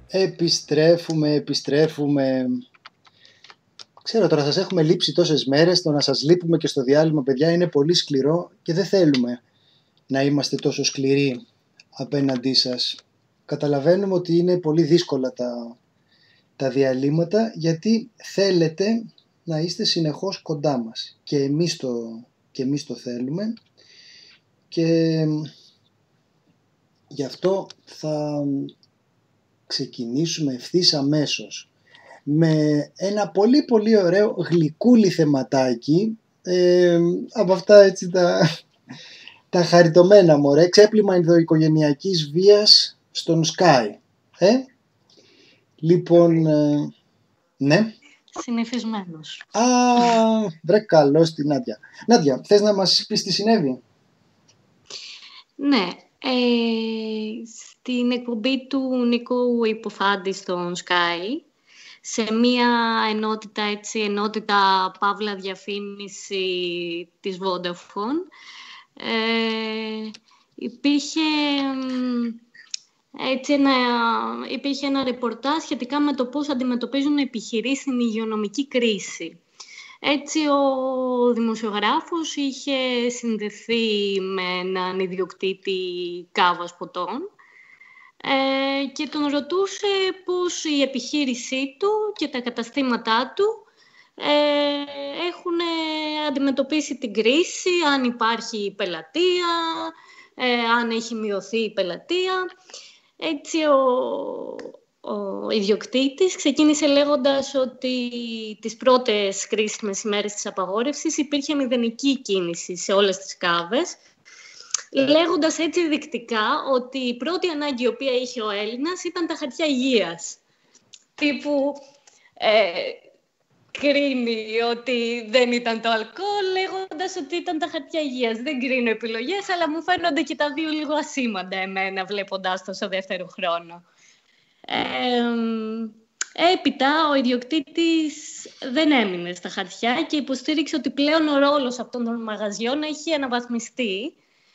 Επιστρέφουμε. Ξέρω τώρα, σας έχουμε λείψει τόσες μέρες, το να σας λείπουμε και στο διάλειμμα, παιδιά, είναι πολύ σκληρό και δεν θέλουμε να είμαστε τόσο σκληροί απέναντί σας. Καταλαβαίνουμε ότι είναι πολύ δύσκολα τα διαλύματα, γιατί θέλετε να είστε συνεχώς κοντά μας και εμείς το θέλουμε, και γι' αυτό θα ξεκινήσουμε ευθύς αμέσως με ένα πολύ πολύ ωραίο γλυκούλι θεματάκι, από αυτά έτσι τα χαριτωμένα, μωρέ, ξέπλυμα ενδοοικογενειακής βίας στον Sky. Λοιπόν, ναι. Συνηθισμένος. Βρε καλώς τη Νάντια. Νάντια, θες να μας πεις τι συνέβη? Ναι. Στην εκπομπή του Νίκου Υποφάντη στον Sky, σε μία ενότητα παύλα διαφήμιση της Vodafone, υπήρχε ένα ρεπορτάζ σχετικά με το πώς αντιμετωπίζουν οι επιχειρήσεις την υγειονομική κρίση. Έτσι, ο δημοσιογράφος είχε συνδεθεί με έναν ιδιοκτήτη κάβας ποτών και τον ρωτούσε πώς η επιχείρησή του και τα καταστήματά του έχουν αντιμετωπίσει την κρίση, αν υπάρχει πελατεία, αν έχει μειωθεί η πελατεία. Έτσι, ο ιδιοκτήτης ξεκίνησε λέγοντας ότι τις πρώτες κρίσιμες ημέρες της απαγόρευσης υπήρχε μηδενική κίνηση σε όλες τις κάβες, λέγοντας έτσι δεικτικά ότι η πρώτη ανάγκη η οποία είχε ο Έλληνας ήταν τα χαρτιά υγείας. Τύπου κρίνει ότι δεν ήταν το αλκοόλ, λέγοντας ότι ήταν τα χαρτιά υγείας. Δεν κρίνω επιλογές, αλλά μου φαίνονται και τα δύο λίγο ασήμαντα εμένα, βλέποντας το στο δεύτερο χρόνο. Έπειτα ο ιδιοκτήτης δεν έμεινε στα χαρτιά και υποστήριξε ότι πλέον ο ρόλος αυτών των μαγαζιών έχει αναβαθμιστεί,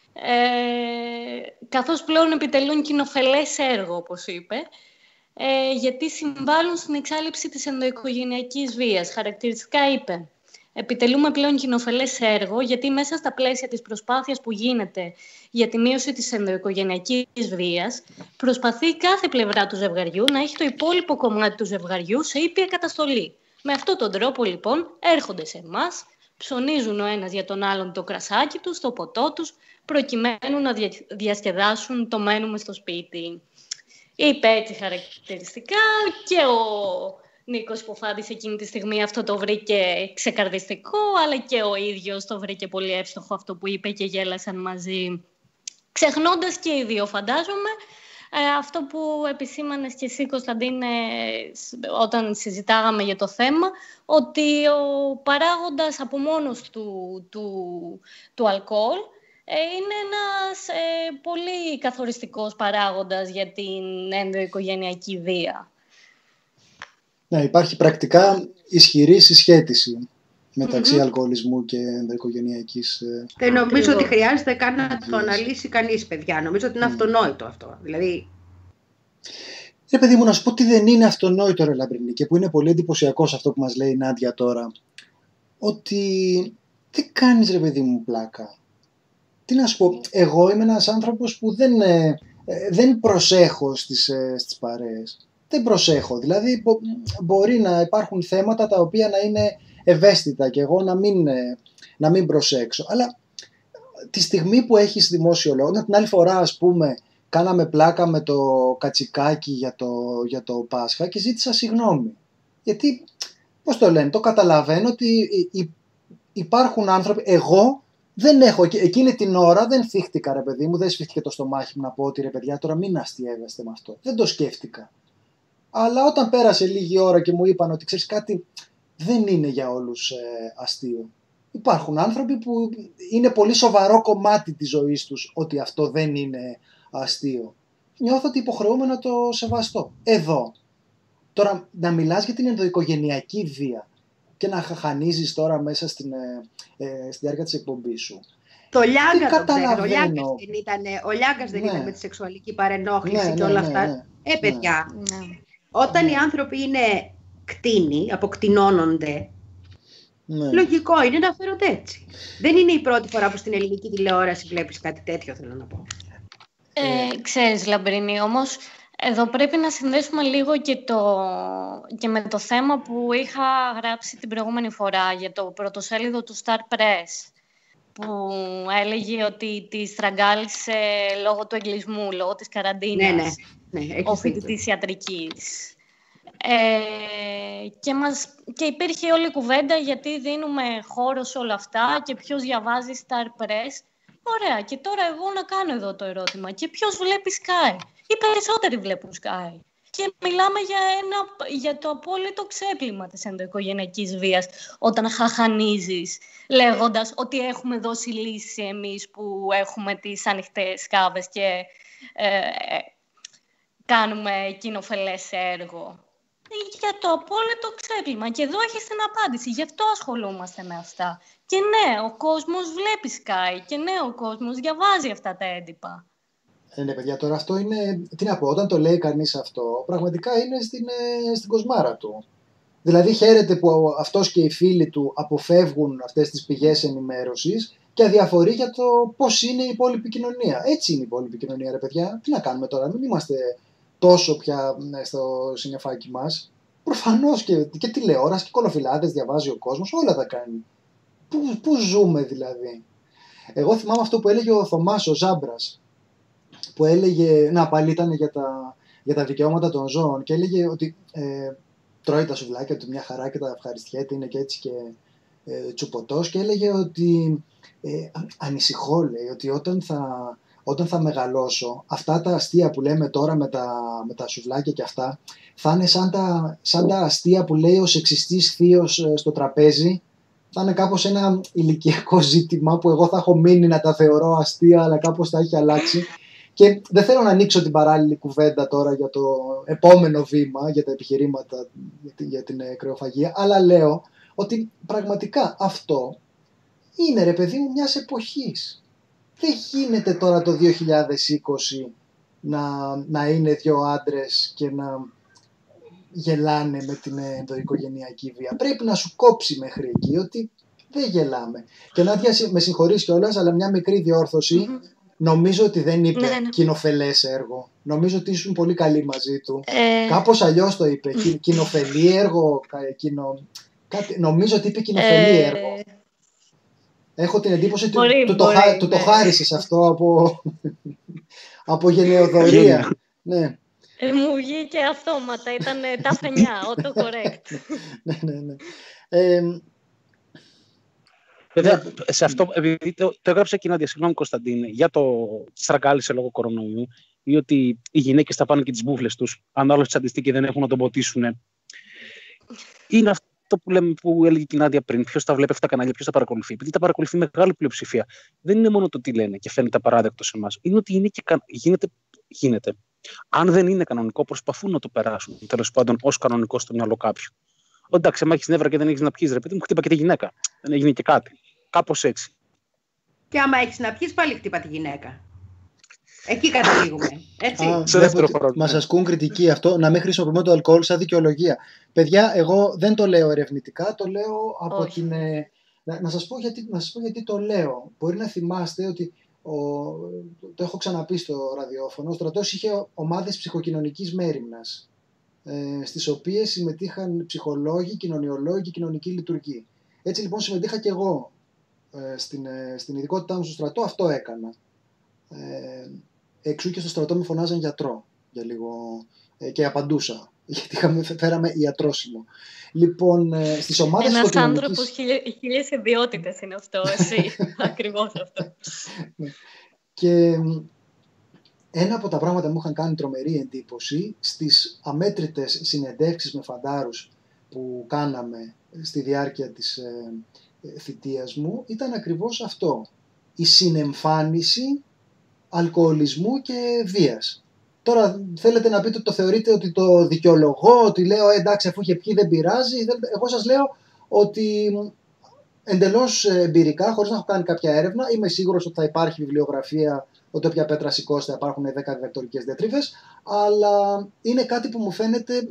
καθώς πλέον επιτελούν κοινοφελές έργο, όπως είπε, γιατί συμβάλλουν στην εξάλληψη της ενδοοικογενειακής βίας. Χαρακτηριστικά είπε: επιτελούμε πλέον κοινοφελές έργο, γιατί μέσα στα πλαίσια της προσπάθειας που γίνεται για τη μείωση της ενδοοικογενειακής βίας, προσπαθεί κάθε πλευρά του ζευγαριού να έχει το υπόλοιπο κομμάτι του ζευγαριού σε ήπια καταστολή. Με αυτόν τον τρόπο, λοιπόν, έρχονται σε εμάς, ψωνίζουν ο ένας για τον άλλον το κρασάκι τους, το ποτό τους, προκειμένου να διασκεδάσουν το μένουμε στο σπίτι. Είπε έτσι χαρακτηριστικά και ο Νίκος Υποφάντης εκείνη τη στιγμή αυτό το βρήκε ξεκαρδιστικό, αλλά και ο ίδιος το βρήκε πολύ εύστοχο αυτό που είπε και γέλασαν μαζί, ξεχνώντας και οι δύο, φαντάζομαι, αυτό που επισήμανες και εσύ, Κωνσταντίνε, όταν συζητάγαμε για το θέμα, ότι ο παράγοντας από μόνος του αλκοόλ είναι ένας πολύ καθοριστικός παράγοντας για την ενδοοικογενειακή βία. Ναι, υπάρχει πρακτικά ισχυρή συσχέτιση μεταξύ αλκοολισμού και ενδοοικογενειακής. Δεν νομίζω ότι χρειάζεται καν να το αναλύσει κανείς, παιδιά. Νομίζω ότι είναι αυτονόητο αυτό. Δηλαδή... Παιδί μου, να σου πω τι δεν είναι αυτονόητο, ρε Λαμπρινή, και που είναι πολύ εντυπωσιακό αυτό που μας λέει η Νάντια τώρα. Ότι δεν κάνεις, ρε παιδί μου, πλάκα. Τι να σου πω, εγώ είμαι ένας άνθρωπος που δεν προσέχω στις παρέες. Δεν προσέχω, δηλαδή μπορεί να υπάρχουν θέματα τα οποία να είναι ευαίσθητα και εγώ να μην προσέξω. Αλλά τη στιγμή που έχεις δημόσιο λόγο, την άλλη φορά ας πούμε κάναμε πλάκα με το κατσικάκι για το Πάσχα και ζήτησα συγγνώμη. Γιατί, πώς το λένε, το καταλαβαίνω ότι υπάρχουν άνθρωποι, εγώ δεν έχω, εκείνη την ώρα δεν θύχτηκα, ρε παιδί μου, δεν σφίχτηκε το στομάχι μου να πω ότι ρε παιδιά τώρα μην αστιεύεστε με αυτό. Δεν το σκέφτηκα. Αλλά όταν πέρασε λίγη ώρα και μου είπαν ότι ξέρεις κάτι, δεν είναι για όλους αστείο. Υπάρχουν άνθρωποι που είναι πολύ σοβαρό κομμάτι της ζωής τους ότι αυτό δεν είναι αστείο. Νιώθω ότι υποχρεούμε να το σεβαστώ. Εδώ. Τώρα να μιλάς για την ενδοοικογενειακή βία και να χαχανίζεις τώρα μέσα στη διάρκεια της εκπομπής σου. Το Λιάγκα το ξέρω. Ο Λιάγκας δεν ήταν με τη σεξουαλική παρενόχληση και όλα αυτά. Παιδιά. Όταν οι άνθρωποι είναι κτήνοι, αποκτηνώνονται, λογικό είναι να φέρονται έτσι. Δεν είναι η πρώτη φορά που στην ελληνική τηλεόραση βλέπεις κάτι τέτοιο, θέλω να πω. Ξέρεις, Λαμπρινή, όμως εδώ πρέπει να συνδέσουμε λίγο και με το θέμα που είχα γράψει την προηγούμενη φορά για το πρωτοσέλιδο του Star Press, που έλεγε ότι τη στραγγάλισε λόγω του εγκλισμού, λόγω της καραντίνας, ο φοιτητής ιατρικής. Και υπήρχε όλη η κουβέντα γιατί δίνουμε χώρο σε όλα αυτά και ποιος διαβάζει Star Press. Ωραία, και τώρα εγώ να κάνω εδώ το ερώτημα. Και ποιος βλέπει Sky? Οι περισσότεροι βλέπουν Sky. Και μιλάμε για το απόλυτο ξέπλυμα της ενδοοικογενειακής βίας όταν χαχανίζεις λέγοντας ότι έχουμε δώσει λύση εμείς που έχουμε τις ανοιχτές σκάβες και κάνουμε κοινοφελές έργο. Για το απόλυτο ξέπλυμα. Και εδώ έχεις την απάντηση. Γι' αυτό ασχολούμαστε με αυτά. Και ναι, ο κόσμος βλέπει Sky. Και ναι, ο κόσμος διαβάζει αυτά τα έντυπα. Ναι, παιδιά, τώρα αυτό είναι. Τι να πω, όταν το λέει κανείς αυτό, πραγματικά είναι στην κοσμάρα του. Δηλαδή, χαίρεται που αυτός και οι φίλοι του αποφεύγουν αυτές τις πηγές ενημέρωσης και αδιαφορεί για το πώς είναι η υπόλοιπη κοινωνία. Έτσι είναι η υπόλοιπη κοινωνία, ρε παιδιά. Τι να κάνουμε τώρα, μην είμαστε τόσο πια στο συννεφάκι μας. Προφανώς και τηλεόραση και κολοφυλάδες διαβάζει ο κόσμος, όλα τα κάνει. Πού ζούμε δηλαδή? Εγώ θυμάμαι αυτό που έλεγε ο Θωμάς, ο Ζάμπρας, που έλεγε, πάλι ήταν για τα δικαιώματα των ζώων και έλεγε ότι τρώει τα σουβλάκια του μια χαρά και τα ευχαριστιέται, είναι και έτσι και τσουποτός, και έλεγε ότι ανησυχώ, λέει, ότι όταν θα μεγαλώσω, αυτά τα αστεία που λέμε τώρα με τα σουβλάκια και αυτά, θα είναι σαν τα αστεία που λέει ο σεξιστής θείος στο τραπέζι. Θα είναι κάπως ένα ηλικιακό ζήτημα που εγώ θα έχω μείνει να τα θεωρώ αστεία, αλλά κάπως θα έχει αλλάξει. Και δεν θέλω να ανοίξω την παράλληλη κουβέντα τώρα για το επόμενο βήμα, για τα επιχειρήματα για την κρεοφαγία, αλλά λέω ότι πραγματικά αυτό είναι, ρε παιδί μου, μιας εποχής. Δεν γίνεται τώρα το 2020 να είναι δύο άντρες και να γελάνε με την ενδοοικογενειακή βία. Πρέπει να σου κόψει μέχρι εκεί ότι δεν γελάμε. Και Νάντια, με συγχωρείς κιόλας, αλλά μια μικρή διόρθωση. Νομίζω ότι δεν είπε κοινοφελές έργο. Νομίζω ότι ήσουν πολύ καλή μαζί του. Κάπως αλλιώς το είπε. Κοινοφελή έργο. Νομίζω ότι είπε κοινοφελή έργο. Έχω την εντύπωση ότι του το χάρισες αυτό από γενεοδορία. Ναι. Μου βγήκε αυτόματα. Ήταν τα φαινιά. Auto-correct. Ναι. Σε αυτό, επειδή το έγραψε και η Νάντια, συγγνώμη Κωνσταντίνε, για το στραγγάλισε λόγω κορονοϊού, ή ότι οι γυναίκες θα πάνε και τις μπούφλες τους, αν άλλο τσαντιστεί και δεν έχουν να τον ποτίσουν. Είναι αυτό που έλεγε και η Νάντια πριν. Ποιος τα βλέπει αυτά τα κανάλια, ποιος τα παρακολουθεί? Επειδή τα παρακολουθεί μεγάλη πλειοψηφία. Δεν είναι μόνο το τι λένε και φαίνεται απαράδεκτο σε εμάς. Είναι ότι είναι και γίνεται. Αν δεν είναι κανονικό, προσπαθούν να το περάσουν. Τέλος πάντων, ως κανονικό στο μυαλό κάποιου. Εντάξει, άμα έχεις νεύρα και δεν έχεις να πιείς, ρε παιδί μου, χτύπα και τη γυναίκα. Δεν έγινε και κάτι. Κάπως έτσι. Και άμα έχεις να πιείς, πάλι χτύπα τη γυναίκα. Εκεί καταλήγουμε. Έτσι. Μας ασκούν κριτική αυτό, να μην χρησιμοποιούμε το αλκοόλ σαν δικαιολογία. Παιδιά, εγώ δεν το λέω ερευνητικά, το λέω από την. Να σας πω γιατί το λέω. Μπορεί να θυμάστε ότι. Το έχω ξαναπεί στο ραδιόφωνο. Ο στρατός είχε ομάδες ψυχοκοινωνικής μέριμνας, στις οποίες συμμετείχαν ψυχολόγοι, κοινωνιολόγοι και κοινωνικοί λειτουργοί. Έτσι λοιπόν συμμετείχα και εγώ στην ειδικότητά μου στο στρατό, αυτό έκανα. Εξού και στο στρατό με φωνάζαν γιατρό για λίγο και απαντούσα, γιατί φέραμε ιατρόσημο. Λοιπόν, στις ομάδες ένας άνθρωπος χίλιες ιδιότητες είναι αυτό, εσύ. Ακριβώς αυτό. Και ένα από τα πράγματα που μου είχαν κάνει τρομερή εντύπωση στις αμέτρητες συνεντεύξεις με φαντάρους που κάναμε στη διάρκεια της θητείας μου ήταν ακριβώς αυτό. Η συνεμφάνιση αλκοολισμού και βίας. Τώρα θέλετε να πείτε ότι το θεωρείτε ότι το δικαιολογώ, ότι λέω εντάξει αφού είχε πιει δεν πειράζει. Εγώ σας λέω ότι εντελώς εμπειρικά, χωρίς να έχω κάνει κάποια έρευνα, είμαι σίγουρος ότι θα υπάρχει βιβλιογραφία, ότι όποια πέτρα σηκώσει θα υπάρχουν 10 διδακτορικές διατρίφες, αλλά είναι κάτι που μου φαίνεται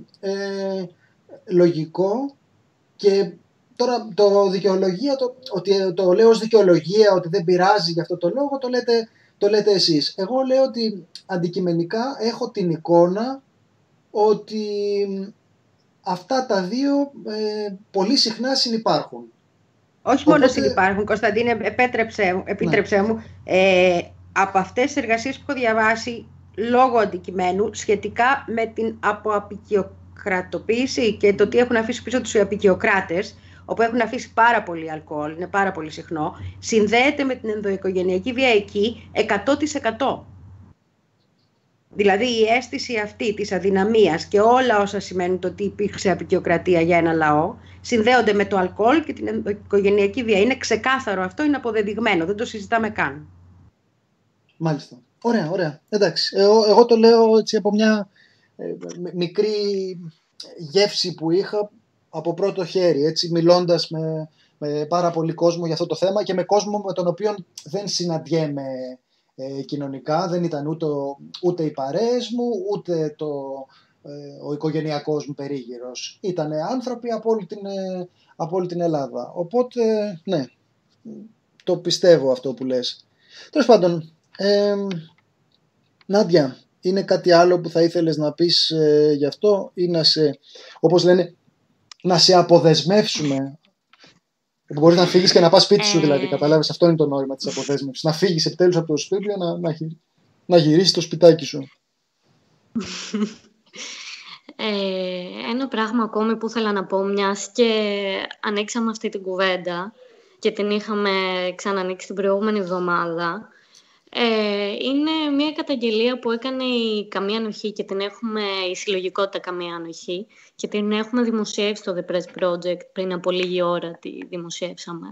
λογικό. Και τώρα το δικαιολογία, ότι το λέω ως δικαιολογία, ότι δεν πειράζει για αυτό το λόγο, το λέτε εσείς. Εγώ λέω ότι αντικειμενικά έχω την εικόνα ότι αυτά τα δύο πολύ συχνά συνυπάρχουν. Όχι μόνο συνυπάρχουν, Κωνσταντίνε, επίτρεψέ μου, από αυτές τις εργασίες που έχω διαβάσει λόγω αντικειμένου σχετικά με την αποαπικιοκρατοποίηση και το τι έχουν αφήσει πίσω τους οι απικιοκράτες, όπου έχουν αφήσει πάρα πολύ αλκοόλ, είναι πάρα πολύ συχνό, συνδέεται με την ενδοοικογενειακή βία εκεί 100%. Δηλαδή η αίσθηση αυτή της αδυναμίας και όλα όσα σημαίνουν το ότι υπήρξε απικιοκρατία για ένα λαό συνδέονται με το αλκοόλ και την ενδοοικογενειακή βία. Είναι ξεκάθαρο αυτό, είναι αποδεδειγμένο, δεν το συζητάμε καν. Μάλιστα. Ωραία. Εντάξει. Εγώ το λέω έτσι από μια μικρή γεύση που είχα από πρώτο χέρι, έτσι, μιλώντας με πάρα πολύ κόσμο για αυτό το θέμα και με κόσμο με τον οποίο δεν συναντιέμαι κοινωνικά, δεν ήταν ούτε οι παρέες μου, ούτε ο οικογενειακός μου περίγυρος. Ήτανε άνθρωποι από όλη την Ελλάδα. Οπότε, ναι, το πιστεύω αυτό που λες. Τέλος πάντων, Νάντια, είναι κάτι άλλο που θα ήθελες να πεις γι' αυτό ή όπως λένε, να σε αποδεσμεύσουμε? Μπορείς να φύγεις και να πας σπίτι σου, δηλαδή, καταλάβεις, αυτό είναι το νόημα της αποδέσμευσης. Να φύγεις επιτέλους από το σπίτι, να γυρίσεις το σπιτάκι σου. Ένα πράγμα ακόμη που ήθελα να πω, μιας και ανοίξαμε αυτή την κουβέντα και την είχαμε ξανανοίξει την προηγούμενη εβδομάδα, είναι μια καταγγελία που έκανε η Καμία Ανοχή και η συλλογικότητα Καμία Ανοχή και την έχουμε δημοσιεύσει στο The Press Project πριν από λίγη ώρα, τη δημοσιεύσαμε,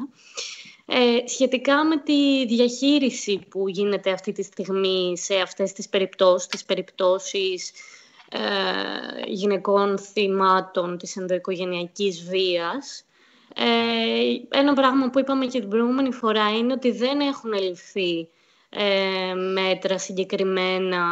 σχετικά με τη διαχείριση που γίνεται αυτή τη στιγμή σε αυτές τις περιπτώσεις γυναικών θυμάτων της ενδοοικογενειακής βίας. Ένα πράγμα που είπαμε και την προηγούμενη φορά είναι ότι δεν έχουν ληφθεί μέτρα συγκεκριμένα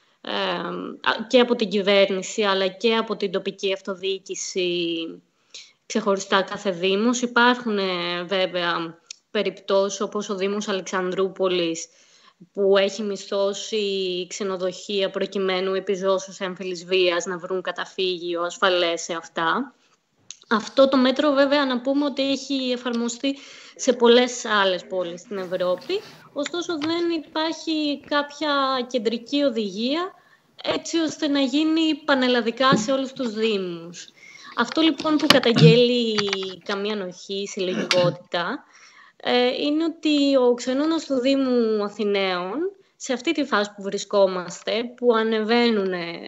και από την κυβέρνηση αλλά και από την τοπική αυτοδιοίκηση ξεχωριστά κάθε δήμος. Υπάρχουν βέβαια περιπτώσεις όπως ο Δήμος Αλεξανδρούπολης που έχει μισθώσει ξενοδοχεία προκειμένου επιζώσεως έμφυλης βίας να βρουν καταφύγιο ασφαλές σε αυτά. Αυτό το μέτρο βέβαια να πούμε ότι έχει εφαρμοστεί σε πολλές άλλες πόλεις στην Ευρώπη, ωστόσο δεν υπάρχει κάποια κεντρική οδηγία έτσι ώστε να γίνει πανελλαδικά σε όλους τους δήμους. Αυτό λοιπόν που καταγγέλει η Καμία Ανοχή, η συλλογικότητα, είναι ότι ο ξενώνας του Δήμου Αθηναίων, σε αυτή τη φάση που βρισκόμαστε, που ανεβαίνουν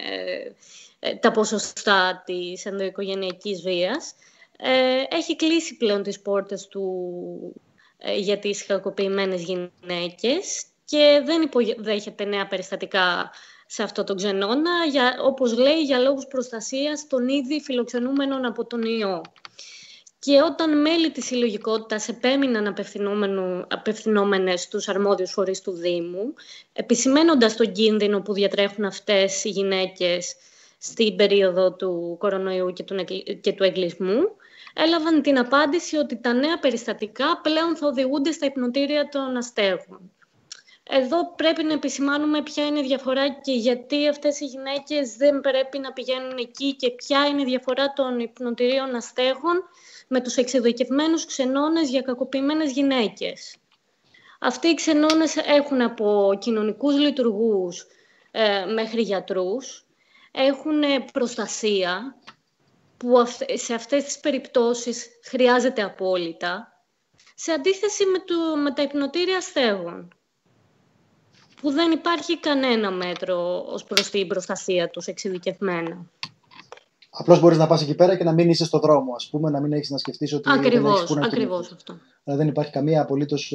τα ποσοστά της ενδοοικογενειακής βίας, έχει κλείσει πλέον τις πόρτες του για τις κακοποιημένες γυναίκες και δεν υποδέχεται νέα περιστατικά σε αυτό το ξενώνα, όπως λέει, για λόγους προστασίας των ήδη φιλοξενούμενων από τον ιό. Και όταν μέλη της συλλογικότητας επέμειναν απευθυνόμενες στους αρμόδιους φορείς του Δήμου, επισημένοντας τον κίνδυνο που διατρέχουν αυτές οι γυναίκες στην περίοδο του κορονοϊού και του εγκλισμού, έλαβαν την απάντηση ότι τα νέα περιστατικά πλέον θα οδηγούνται στα υπνοτήρια των αστέγων. Εδώ πρέπει να επισημάνουμε ποια είναι η διαφορά και γιατί αυτές οι γυναίκες δεν πρέπει να πηγαίνουν εκεί και ποια είναι η διαφορά των υπνοτηρίων αστέγων με τους εξειδικευμένους ξενώνες για κακοποιημένες γυναίκες. Αυτοί οι ξενώνες έχουν από κοινωνικούς λειτουργούς μέχρι γιατρούς, έχουν προστασία που σε αυτές τις περιπτώσεις χρειάζεται απόλυτα, σε αντίθεση με τα υπνοτήρια αστέγων, που δεν υπάρχει κανένα μέτρο ως προς την προστασία τους εξειδικευμένα. Απλώς μπορείς να πας εκεί πέρα και να μην είσαι στο δρόμο, ας πούμε, να μην έχεις να σκεφτείς ότι Ακριβώς αυτό. Δηλαδή δεν υπάρχει καμία απολύτως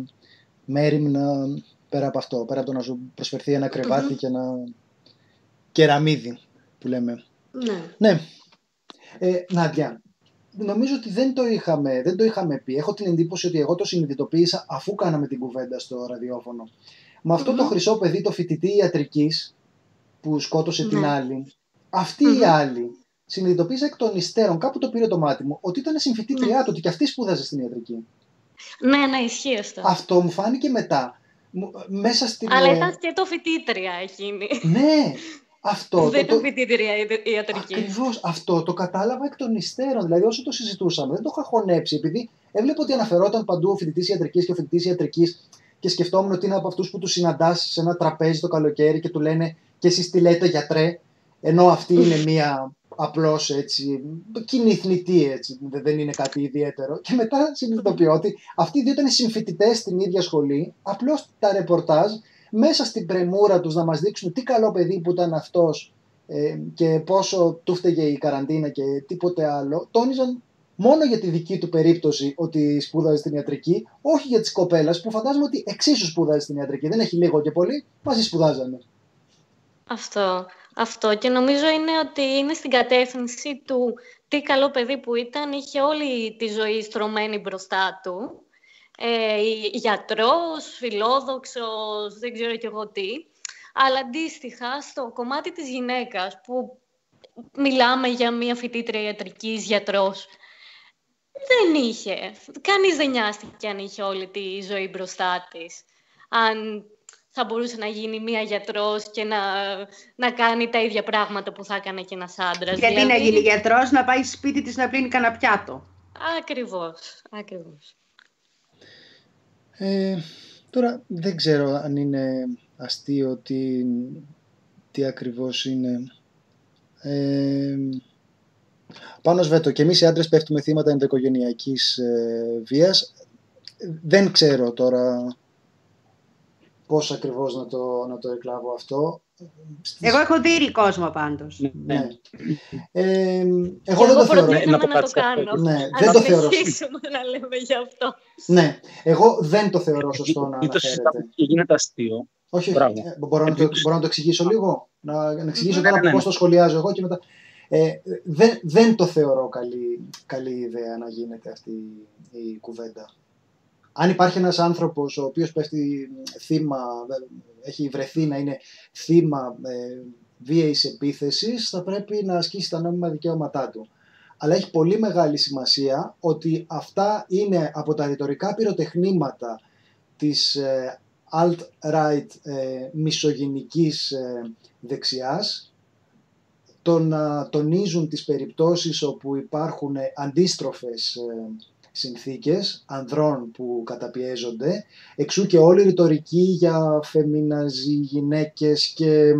μέριμνα πέρα από αυτό, πέρα από το να σου προσφερθεί ένα κρεβάτι και ένα κεραμίδι που λέμε. Ναι. Νάντια, νομίζω ότι δεν το είχαμε πει. Έχω την εντύπωση ότι εγώ το συνειδητοποίησα αφού κάναμε την κουβέντα στο ραδιόφωνο. Με αυτό το χρυσό παιδί, το φοιτητή ιατρικής που σκότωσε την άλλη, αυτή η άλλη συνειδητοποίησα εκ των υστέρων, κάπου το πήρε το μάτι μου, ότι ήταν συμφοιτήτριά του, ότι και αυτή σπούδαζε στην ιατρική. Ναι, ισχύει αυτό. Αυτό μου φάνηκε μετά. Μέσα στην... Αλλά ήταν και το φοιτήτρια εκείνη. Ναι, αυτό. Δεν ήταν φοιτήτρια ιατρική. Ακριβώς, αυτό το κατάλαβα εκ των υστέρων. Δηλαδή, όσο το συζητούσαμε, δεν το είχα χωνέψει, επειδή έβλεπα ότι αναφερόταν παντού ο φοιτητής ιατρικής και ο φοιτητής ιατρικής και σκεφτόμουν ότι είναι από αυτούς που του συναντάς σε ένα τραπέζι το καλοκαίρι και του λένε «Και εσείς τι λέτε, γιατρέ», ενώ αυτή είναι μία απλώς έτσι, κοινή θνητή, έτσι, δεν είναι κάτι ιδιαίτερο. Και μετά συνειδητοποιώ ότι αυτοί οι δύο ήταν συμφοιτητές στην ίδια σχολή, απλώς τα ρεπορτάζ μέσα στην πρεμούρα τους να μας δείξουν τι καλό παιδί που ήταν αυτός και πόσο του φταίγε η καραντίνα και τίποτε άλλο, τόνιζαν μόνο για τη δική του περίπτωση ότι σπούδαζε στην ιατρική, όχι για τις κοπέλας που φαντάζομαι ότι εξίσου σπούδαζε στην ιατρική. Δεν έχει λίγο και πολύ, μαζί σπουδάζανε. Αυτό και νομίζω είναι ότι είναι στην κατεύθυνση του τι καλό παιδί που ήταν, είχε όλη τη ζωή στρωμένη μπροστά του. Γιατρός, φιλόδοξος, δεν ξέρω κι εγώ τι. Αλλά αντίστοιχα στο κομμάτι της γυναίκας που μιλάμε για μια φοιτήτρια ιατρικής, γιατρός, δεν είχε. Κανείς δεν νοιάστηκε αν είχε όλη τη ζωή μπροστά της. Αν θα μπορούσε να γίνει μία γιατρός και να κάνει τα ίδια πράγματα που θα έκανε και ένας άντρας. Γιατί δηλαδή... να γίνει γιατρός, να πάει σπίτι της να πλύνει κανένα πιάτο. Ακριβώς. Τώρα δεν ξέρω αν είναι αστείο τι ακριβώς είναι. Πάνω Σβέτο, και εμείς οι άντρες πέφτουμε θύματα ενδοοικογενειακής βίας. Δεν ξέρω τώρα πώς ακριβώς να το εκλάβω αυτό. Εγώ έχω δει κόσμο πάντως. Ναι. Εγώ δεν το θεωρώ. Να το κάνω. Ναι, δεν το θεωρώ. Να λέμε γι' αυτό. Ναι, εγώ δεν το θεωρώ σωστό να αναφέρεται. Και γίνεται αστείο. Όχι, μπορώ να το εξηγήσω λίγο. Να εξηγήσω τώρα πώς το σχολιάζω εγώ και μετά. Δεν το θεωρώ καλή ιδέα να γίνεται αυτή η κουβέντα. Αν υπάρχει ένας άνθρωπος ο οποίος πέφτει θύμα, έχει βρεθεί να είναι θύμα βίαιης επίθεσης, θα πρέπει να ασκήσει τα νόμιμα δικαιώματά του. Αλλά έχει πολύ μεγάλη σημασία ότι αυτά είναι από τα ρητορικά πυροτεχνήματα της alt-right μισογυνικής δεξιάς, το να τονίζουν τις περιπτώσεις όπου υπάρχουν αντίστροφες συνθήκες ανδρών που καταπιέζονται, εξού και όλη η ρητορική για φεμιναζι γυναίκες και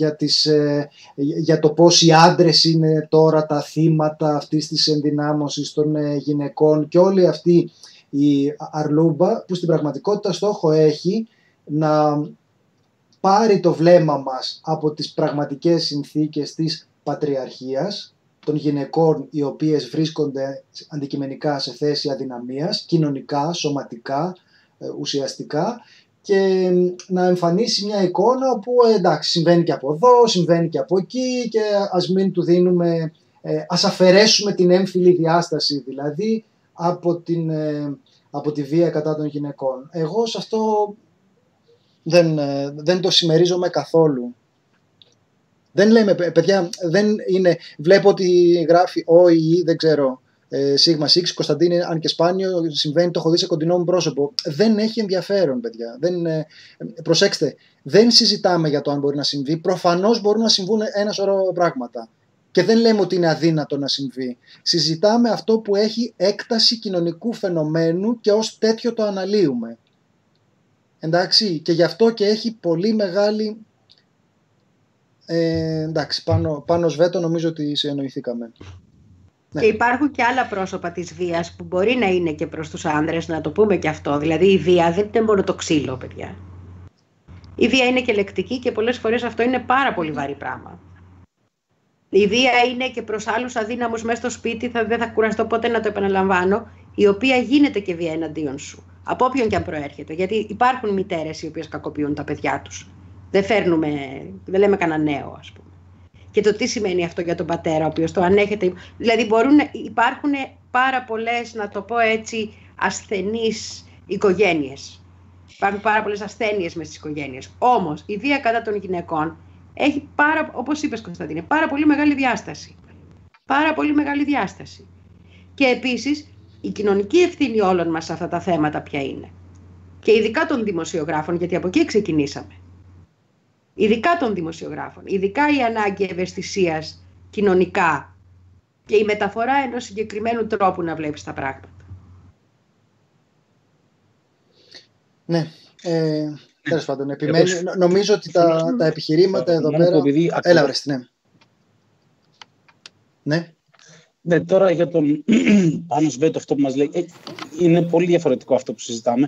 για το πώς οι άντρες είναι τώρα τα θύματα αυτής της ενδυνάμωσης των γυναικών και όλη αυτή η αρλούμπα που στην πραγματικότητα στόχο έχει να πάρει το βλέμμα μας από τις πραγματικές συνθήκες της πατριαρχίας, των γυναικών οι οποίες βρίσκονται αντικειμενικά σε θέση αδυναμίας, κοινωνικά, σωματικά, ουσιαστικά, και να εμφανίσει μια εικόνα όπου εντάξει συμβαίνει και από εδώ, συμβαίνει και από εκεί και ας μην του δίνουμε, ας αφαιρέσουμε την έμφυλη διάσταση δηλαδή από τη βία κατά των γυναικών. Εγώ σε αυτό δεν το συμμερίζομαι καθόλου. Δεν λέμε, παιδιά, δεν είναι. Βλέπω ότι γράφει ΟΗ, δεν ξέρω, Σίγμα Σίξ, Κωνσταντίνη, αν και σπάνιο, συμβαίνει, το έχω δει σε κοντινό μου πρόσωπο. Δεν έχει ενδιαφέρον, παιδιά. Προσέξτε, δεν συζητάμε για το αν μπορεί να συμβεί. Προφανώς μπορούν να συμβούν ένα σωρό πράγματα. Και δεν λέμε ότι είναι αδύνατο να συμβεί. Συζητάμε αυτό που έχει έκταση κοινωνικού φαινομένου και ως τέτοιο το αναλύουμε. Εντάξει, και γι' αυτό και έχει πολύ μεγάλη. Εντάξει, πάνω Σβέτο νομίζω ότι συνεννοηθήκαμε. Και υπάρχουν και άλλα πρόσωπα της βίας που μπορεί να είναι και προς τους άνδρες, να το πούμε και αυτό. Δηλαδή η βία δεν είναι μόνο το ξύλο, παιδιά. Η βία είναι και λεκτική και πολλές φορές αυτό είναι πάρα πολύ βαρύ πράγμα. Η βία είναι και προς άλλους αδύναμους μέσα στο σπίτι, δεν θα κουραστώ ποτέ να το επαναλαμβάνω, η οποία γίνεται και βία εναντίον σου. Από όποιον και αν προέρχεται. Γιατί υπάρχουν μητέρες οι οποίες κακοποιούν τα παιδιά τους. Δεν λέμε κανένα νέο, ας πούμε. Και το τι σημαίνει αυτό για τον πατέρα, ο οποίος το ανέχεται. Δηλαδή υπάρχουν πάρα πολλές, να το πω έτσι, ασθενείς οικογένειες. Υπάρχουν πάρα πολλές ασθένειες μες στις οικογένειες. Όμως η βία κατά των γυναικών έχει όπως είπες Κωνσταντίνε, πάρα πολύ μεγάλη διάσταση. Πάρα πολύ μεγάλη διάσταση. Και επίσης η κοινωνική ευθύνη όλων μας σε αυτά τα θέματα ποια είναι. Και ειδικά των δημοσιογράφων, γιατί από εκεί ξεκινήσαμε. Ειδικά των δημοσιογράφων, ειδικά η ανάγκη ευαισθησίας κοινωνικά και η μεταφορά ενός συγκεκριμένου τρόπου να βλέπεις τα πράγματα. Ναι, τέλος πάντων, επιμένει. Νομίζω ότι τα επιχειρήματα εδώ πέρα... Έλα βρες, ναι. Ναι. Ναι, τώρα για τον Πάνο Σβέτο, αυτό που μας λέει, είναι πολύ διαφορετικό αυτό που συζητάμε.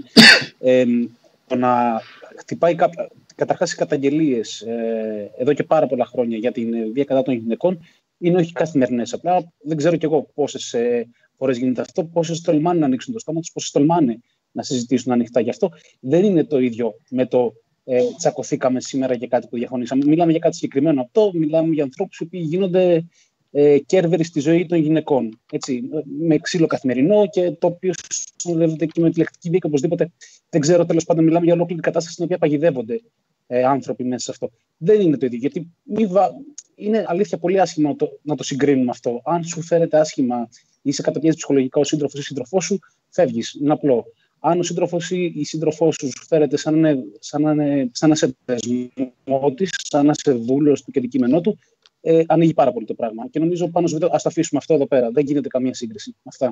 Το να χτυπάει καταρχάς οι καταγγελίες εδώ και πάρα πολλά χρόνια για την βία κατά των γυναικών είναι όχι καθημερινές. Απλά δεν ξέρω κι εγώ πόσες φορές γίνεται αυτό, πόσες τολμάνε να ανοίξουν το στόμα τους, πόσες τολμάνε να συζητήσουν ανοιχτά. Γι' αυτό δεν είναι το ίδιο με το τσακωθήκαμε σήμερα για κάτι που διαφωνήσαμε. Μιλάμε για κάτι συγκεκριμένο αυτό, μιλάμε για ανθρώπους που γίνονται κέρβεροι στη ζωή των γυναικών. Έτσι, με ξύλο καθημερινό και το οποίο συνοδεύεται και με τη λεκτική βία και οπωσδήποτε. Δεν ξέρω, τέλος πάντων, μιλάμε για ολόκληρη κατάσταση στην οποία παγιδεύονται άνθρωποι μέσα σε αυτό. Δεν είναι το ίδιο. Γιατί είναι αλήθεια πολύ άσχημο να το συγκρίνουμε αυτό. Αν σου φέρεται άσχημα ή σε καταπιέζει ψυχολογικά ο σύντροφος ή σύντροφός σου, φεύγεις. Είναι απλό. Αν ο σύντροφος ή η σύντροφός σου φέρεται σαν να σε δεσμό της, σαν να σε δούλος του και αντικείμενό του, ανοίγει πάρα πολύ το πράγμα. Και νομίζω πάνω στο βίντεο, ας το αφήσουμε αυτό εδώ πέρα. Δεν γίνεται καμία σύγκριση. Αυτά.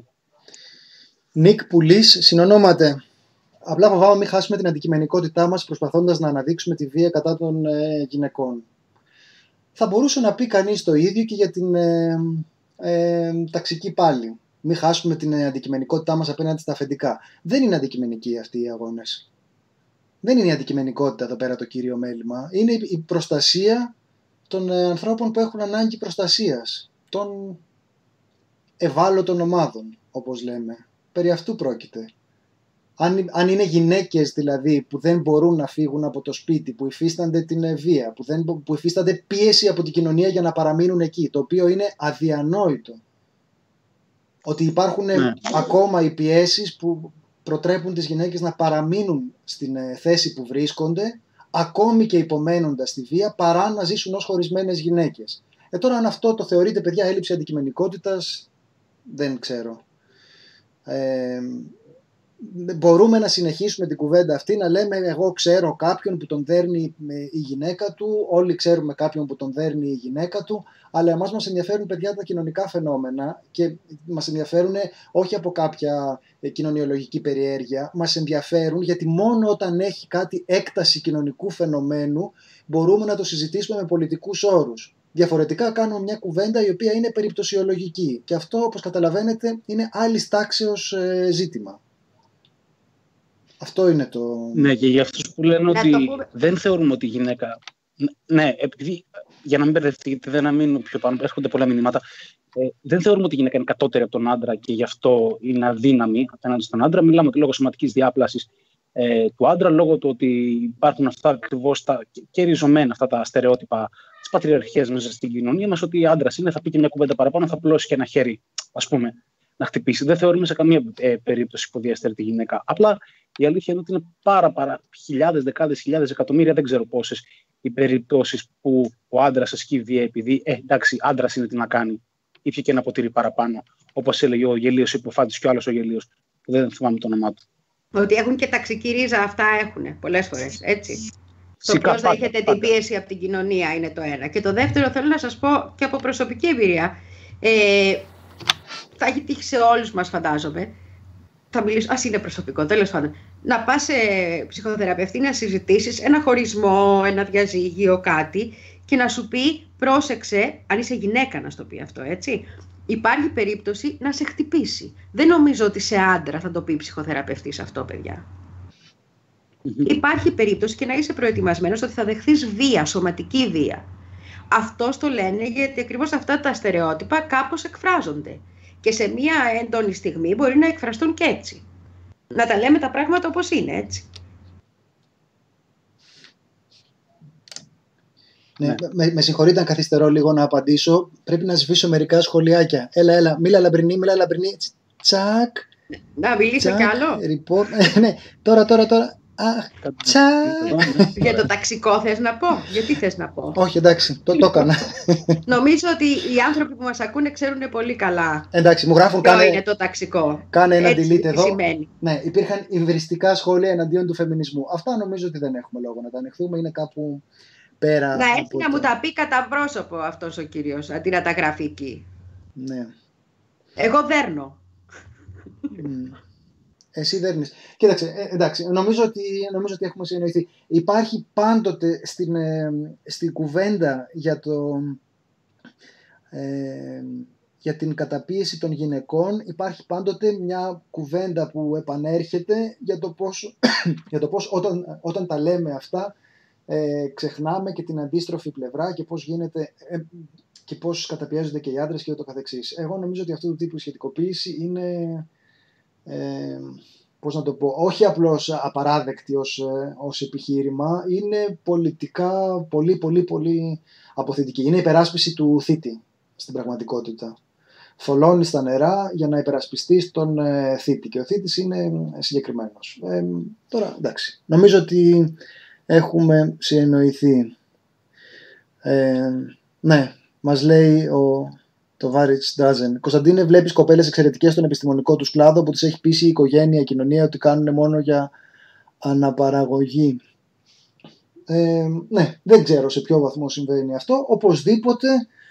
Νίκ Πουλής, συνονόματε. Απλά φοβάμαι μην χάσουμε την αντικειμενικότητά μας προσπαθώντας να αναδείξουμε τη βία κατά των γυναικών. Θα μπορούσε να πει κανείς το ίδιο και για την ταξική πάλι. Μην χάσουμε την αντικειμενικότητά μας απέναντι στα αφεντικά. Δεν είναι αντικειμενικοί αυτοί οι αγώνες. Δεν είναι η αντικειμενικότητα εδώ πέρα το κύριο μέλημα. Είναι η προστασία των ανθρώπων που έχουν ανάγκη προστασίας. Των ευάλωτων ομάδων, όπως λέμε. Περί αυτού πρόκειται. Αν είναι γυναίκες δηλαδή που δεν μπορούν να φύγουν από το σπίτι, που υφίστανται την βία, που υφίστανται πίεση από την κοινωνία για να παραμείνουν εκεί, το οποίο είναι αδιανόητο. Ότι υπάρχουν ακόμα οι πιέσεις που προτρέπουν τις γυναίκες να παραμείνουν στην θέση που βρίσκονται, ακόμη και υπομένοντας τη βία, παρά να ζήσουν ως χωρισμένες γυναίκες. Τώρα αν αυτό το θεωρείτε, παιδιά, έλλειψη αντικειμενικότητας, δεν ξέρω. Μπορούμε να συνεχίσουμε την κουβέντα αυτή, να λέμε εγώ ξέρω κάποιον που τον δέρνει η γυναίκα του, όλοι ξέρουμε κάποιον που τον δέρνει η γυναίκα του, αλλά εμάς μας ενδιαφέρουν, παιδιά, τα κοινωνικά φαινόμενα και μας ενδιαφέρουν όχι από κάποια κοινωνιολογική περιέργεια, μας ενδιαφέρουν γιατί μόνο όταν έχει κάτι έκταση κοινωνικού φαινομένου μπορούμε να το συζητήσουμε με πολιτικούς όρους. Διαφορετικά κάνουμε μια κουβέντα η οποία είναι περιπτωσιολογική και αυτό, όπως καταλαβαίνετε, είναι άλλης τάξεως ζήτημα. Αυτό είναι το... Ναι, και για αυτούς που λένε ότι δεν θεωρούμε ότι η γυναίκα... Ναι, επειδή, για να μην μπερδευτείτε, δεν να μείνω πιο πάνω, έρχονται πολλά μηνύματα. Δεν θεωρούμε ότι η γυναίκα είναι κατώτερη από τον άντρα και γι' αυτό είναι αδύναμη απέναντι στον άντρα. Μιλάμε ότι λόγω σωματικής διάπλασης του άντρα, λόγω του ότι υπάρχουν αυτά ακριβώς και ριζωμένα αυτά τα στερεότυπα της πατριαρχίας μέσα στην κοινωνία μας, ότι άντρας είναι, θα πει και μια κουβέντα παραπάνω, θα πλώσει και ένα χέρι, ας πούμε, να χτυπήσει. Δεν θεωρούμε σε καμία περίπτωση υποδιαστέρη τη γυναίκα. Απλά η αλήθεια είναι ότι είναι πάρα χιλιάδες, δεκάδες χιλιάδες, εκατομμύρια, δεν ξέρω πόσες, οι περιπτώσεις που ο άντρας ασκεί βία επειδή, εντάξει, άντρας είναι, τι να κάνει. Ήπια και ένα ποτήρι παραπάνω. Όπως έλεγε ο Γελίος Υποφάτης και ο άλλος ο Γελίος, που δεν θυμάμαι το όνομά του. Ότι έχουν και ταξική ρίζα, αυτά έχουν πολλές φορές, έτσι. Το ποιος δέχεται την πίεση από την κοινωνία είναι το ένα. Και το δεύτερο, θέλω να σας πω και από προσωπική εμπειρία, θα έχει τύχει σε όλους μας, φαντάζομαι. Θα μιλήσω, ας είναι προσωπικό, τέλος πάντων. Να πας σε ψυχοθεραπευτή να συζητήσεις ένα χωρισμό, ένα διαζύγιο, κάτι και να σου πει, πρόσεξε, αν είσαι γυναίκα να στο πει αυτό, έτσι. Υπάρχει περίπτωση να σε χτυπήσει. Δεν νομίζω ότι σε άντρα θα το πει ψυχοθεραπευτής αυτό, παιδιά. Υπάρχει περίπτωση και να είσαι προετοιμασμένος ότι θα δεχθείς βία, σωματική βία. Αυτό το λένε γιατί ακριβώς αυτά τα στερεότυπα κάπως εκφράζονται. Και σε μία έντονη στιγμή μπορεί να εκφραστούν και έτσι. Να τα λέμε τα πράγματα όπως είναι, έτσι. Ναι, με συγχωρείτε αν καθυστερώ λίγο να απαντήσω. Πρέπει να σβήσω μερικά σχολιάκια. Έλα, μίλα λαμπρινή. Τσακ. Να μιλήσω κι άλλο. Ναι, τώρα. Για το ταξικό θες να πω? Γιατί θες να πω? Όχι, εντάξει, το έκανα. Νομίζω ότι οι άνθρωποι που μας ακούνε ξέρουν πολύ καλά. Εντάξει, μου γράφουν ποιο είναι το ταξικό. Κάνε ένα delete εδώ. Σημαίνει. Ναι, υπήρχαν υβριστικά σχόλια εναντίον του φεμινισμού. Αυτά νομίζω ότι δεν έχουμε λόγο να τα ανεχθούμε. Είναι κάπου πέρα. Να έρθει να μου τα πει κατά πρόσωπο αυτός ο κύριος, αντί να τα γράφει εκεί. Ναι. Εγώ δέρνω. Εσύ δέρνεις. Κοίταξε, εντάξει, νομίζω ότι έχουμε συνεννοηθεί. Υπάρχει πάντοτε στην κουβέντα για την καταπίεση των γυναικών, υπάρχει πάντοτε μια κουβέντα που επανέρχεται για το πώς όταν τα λέμε αυτά ξεχνάμε και την αντίστροφη πλευρά και πώς γίνεται και πώς καταπιέζονται και οι άντρες και ούτω καθεξής. Εγώ νομίζω ότι αυτού του τύπου η σχετικοποίηση είναι, πώς να το πω, όχι απλώς απαράδεκτη ως επιχείρημα, είναι πολιτικά πολύ πολύ πολύ αποθητική. Είναι υπεράσπιση του θήτη στην πραγματικότητα. Θολώνει στα νερά για να υπερασπιστείς τον θήτη και ο θήτης είναι συγκεκριμένος. Τώρα εντάξει, νομίζω ότι έχουμε συνεννοηθεί. Ναι, μας λέει το Βάριτς Ντράζεν. Κωνσταντίνε, βλέπεις κοπέλες εξαιρετικές στον επιστημονικό τους κλάδο που τις έχει πείσει η οικογένεια, η κοινωνία ότι κάνουν μόνο για αναπαραγωγή. Ναι, δεν ξέρω σε ποιο βαθμό συμβαίνει αυτό. Οπωσδήποτε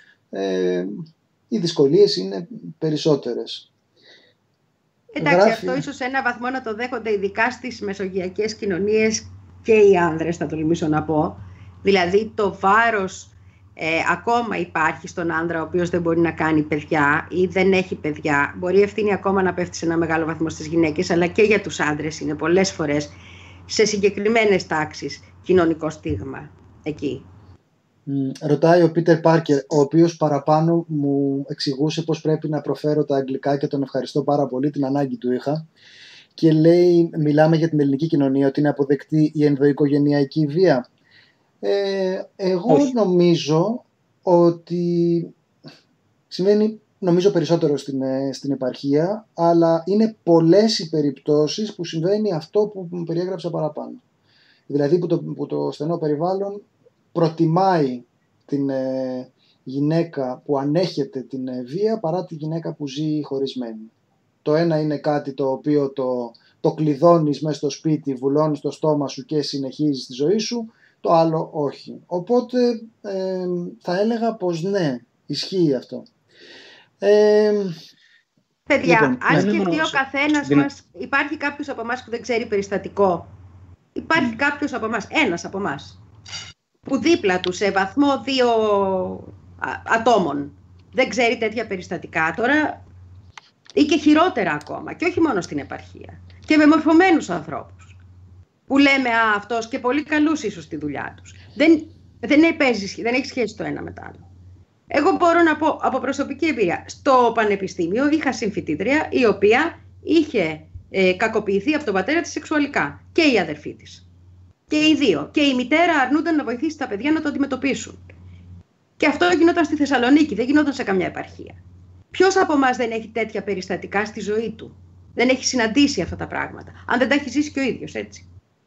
οι δυσκολίες είναι περισσότερες. Εντάξει, αυτό ίσως σε ένα βαθμό να το δέχονται ειδικά στις μεσογειακές κοινωνίες και οι άνδρες, θα τολμήσω να πω. Δηλαδή το βάρος ακόμα υπάρχει στον άνδρα ο οποίος δεν μπορεί να κάνει παιδιά ή δεν έχει παιδιά. Μπορεί η ευθύνη ακόμα να πέφτει σε ένα μεγάλο βαθμό στις γυναίκες, αλλά και για τους άνδρες είναι πολλές φορές σε συγκεκριμένες τάξεις κοινωνικό στίγμα εκεί. Ρωτάει ο Πίτερ Πάρκερ, ο οποίος παραπάνω μου εξηγούσε πώς πρέπει να προφέρω τα αγγλικά και τον ευχαριστώ πάρα πολύ, την ανάγκη του είχα. Και λέει, μιλάμε για την ελληνική κοινωνία, ότι είναι αποδεκτή η ενδοοικογενειακή βία. Εγώ νομίζω ότι συμβαίνει περισσότερο στην επαρχία, αλλά είναι πολλές οι περιπτώσεις που συμβαίνει αυτό που περιέγραψα παραπάνω. Δηλαδή που το στενό περιβάλλον προτιμάει την γυναίκα που ανέχεται την βία παρά τη γυναίκα που ζει χωρισμένη. Το ένα είναι κάτι το οποίο το κλειδώνεις μέσα στο σπίτι, βουλώνεις το στόμα σου και συνεχίζεις τη ζωή σου, το άλλο όχι. Οπότε θα έλεγα πως ναι, ισχύει αυτό. Παιδιά, λοιπόν, αν σκεφτεί ο καθένας μας, υπάρχει κάποιος από εμάς που δεν ξέρει περιστατικό. Υπάρχει κάποιος από εμάς, ένας από εμάς, που δίπλα του σε βαθμό 2 ατόμων δεν ξέρει τέτοια περιστατικά τώρα ή και χειρότερα ακόμα, και όχι μόνο στην επαρχία, και με μορφωμένους ανθρώπους που λέμε αυτός και πολύ καλούς ίσως στη δουλειά τους. Δεν έχει σχέση το ένα με το άλλο. Εγώ μπορώ να πω από προσωπική εμπειρία, στο πανεπιστήμιο είχα συμφοιτήτρια η οποία είχε κακοποιηθεί από τον πατέρα της σεξουαλικά και η αδερφή της. Και οι δύο. Και η μητέρα αρνούνταν να βοηθήσει τα παιδιά να το αντιμετωπίσουν. Και αυτό γινόταν στη Θεσσαλονίκη, δεν γινόταν σε καμιά επαρχία. Ποιος από εμάς δεν έχει τέτοια περιστατικά στη ζωή του? Δεν έχει συναντήσει αυτά τα πράγματα. Αν δεν τα έχει ζήσει και ο ίδιος, έτσι.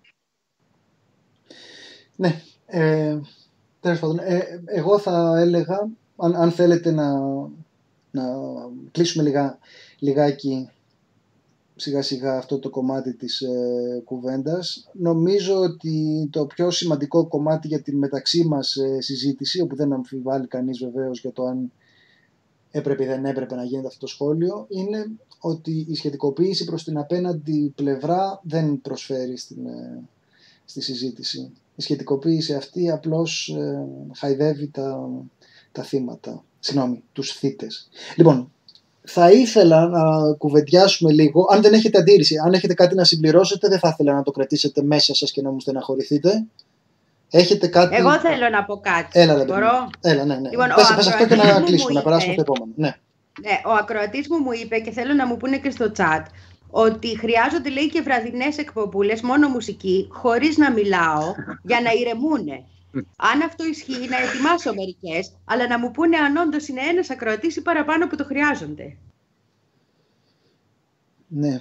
Ναι. Τέλος πάντων, εγώ θα έλεγα, αν θέλετε να κλείσουμε λιγάκι σιγά σιγά αυτό το κομμάτι της κουβέντας, νομίζω ότι το πιο σημαντικό κομμάτι για την μεταξύ μας συζήτηση, όπου δεν αμφιβάλλει κανείς βεβαίως για το αν έπρεπε ή δεν έπρεπε να γίνεται αυτό το σχόλιο, είναι ότι η σχετικοποίηση προς την απέναντι πλευρά δεν προσφέρει στη συζήτηση. Η σχετικοποίηση αυτή απλώς χαϊδεύει τα θύματα, τους θύτες. Λοιπόν, θα ήθελα να κουβεντιάσουμε λίγο, αν δεν έχετε αντίρρηση, αν έχετε κάτι να συμπληρώσετε, δεν θα ήθελα να το κρατήσετε μέσα σας και να μου στεναχωρηθείτε. Έχετε κάτι? Εγώ θέλω να πω κάτι. Έλα, μπορώ? Έλα, ναι. Λοιπόν, πες αυτό και να κλείσουμε, να περάσουμε στο επόμενο. Ναι. Ναι, ο ακροατής μου είπε και θέλω να μου πούνε και στο chat ότι χρειάζονται, λέει, και βραδινές εκπομπούλες, μόνο μουσική, χωρίς να μιλάω, για να ηρεμούνε. Αν αυτό ισχύει, να ετοιμάσω μερικές, αλλά να μου πούνε αν όντως είναι ένας ακροατής ή παραπάνω που το χρειάζονται. Ναι.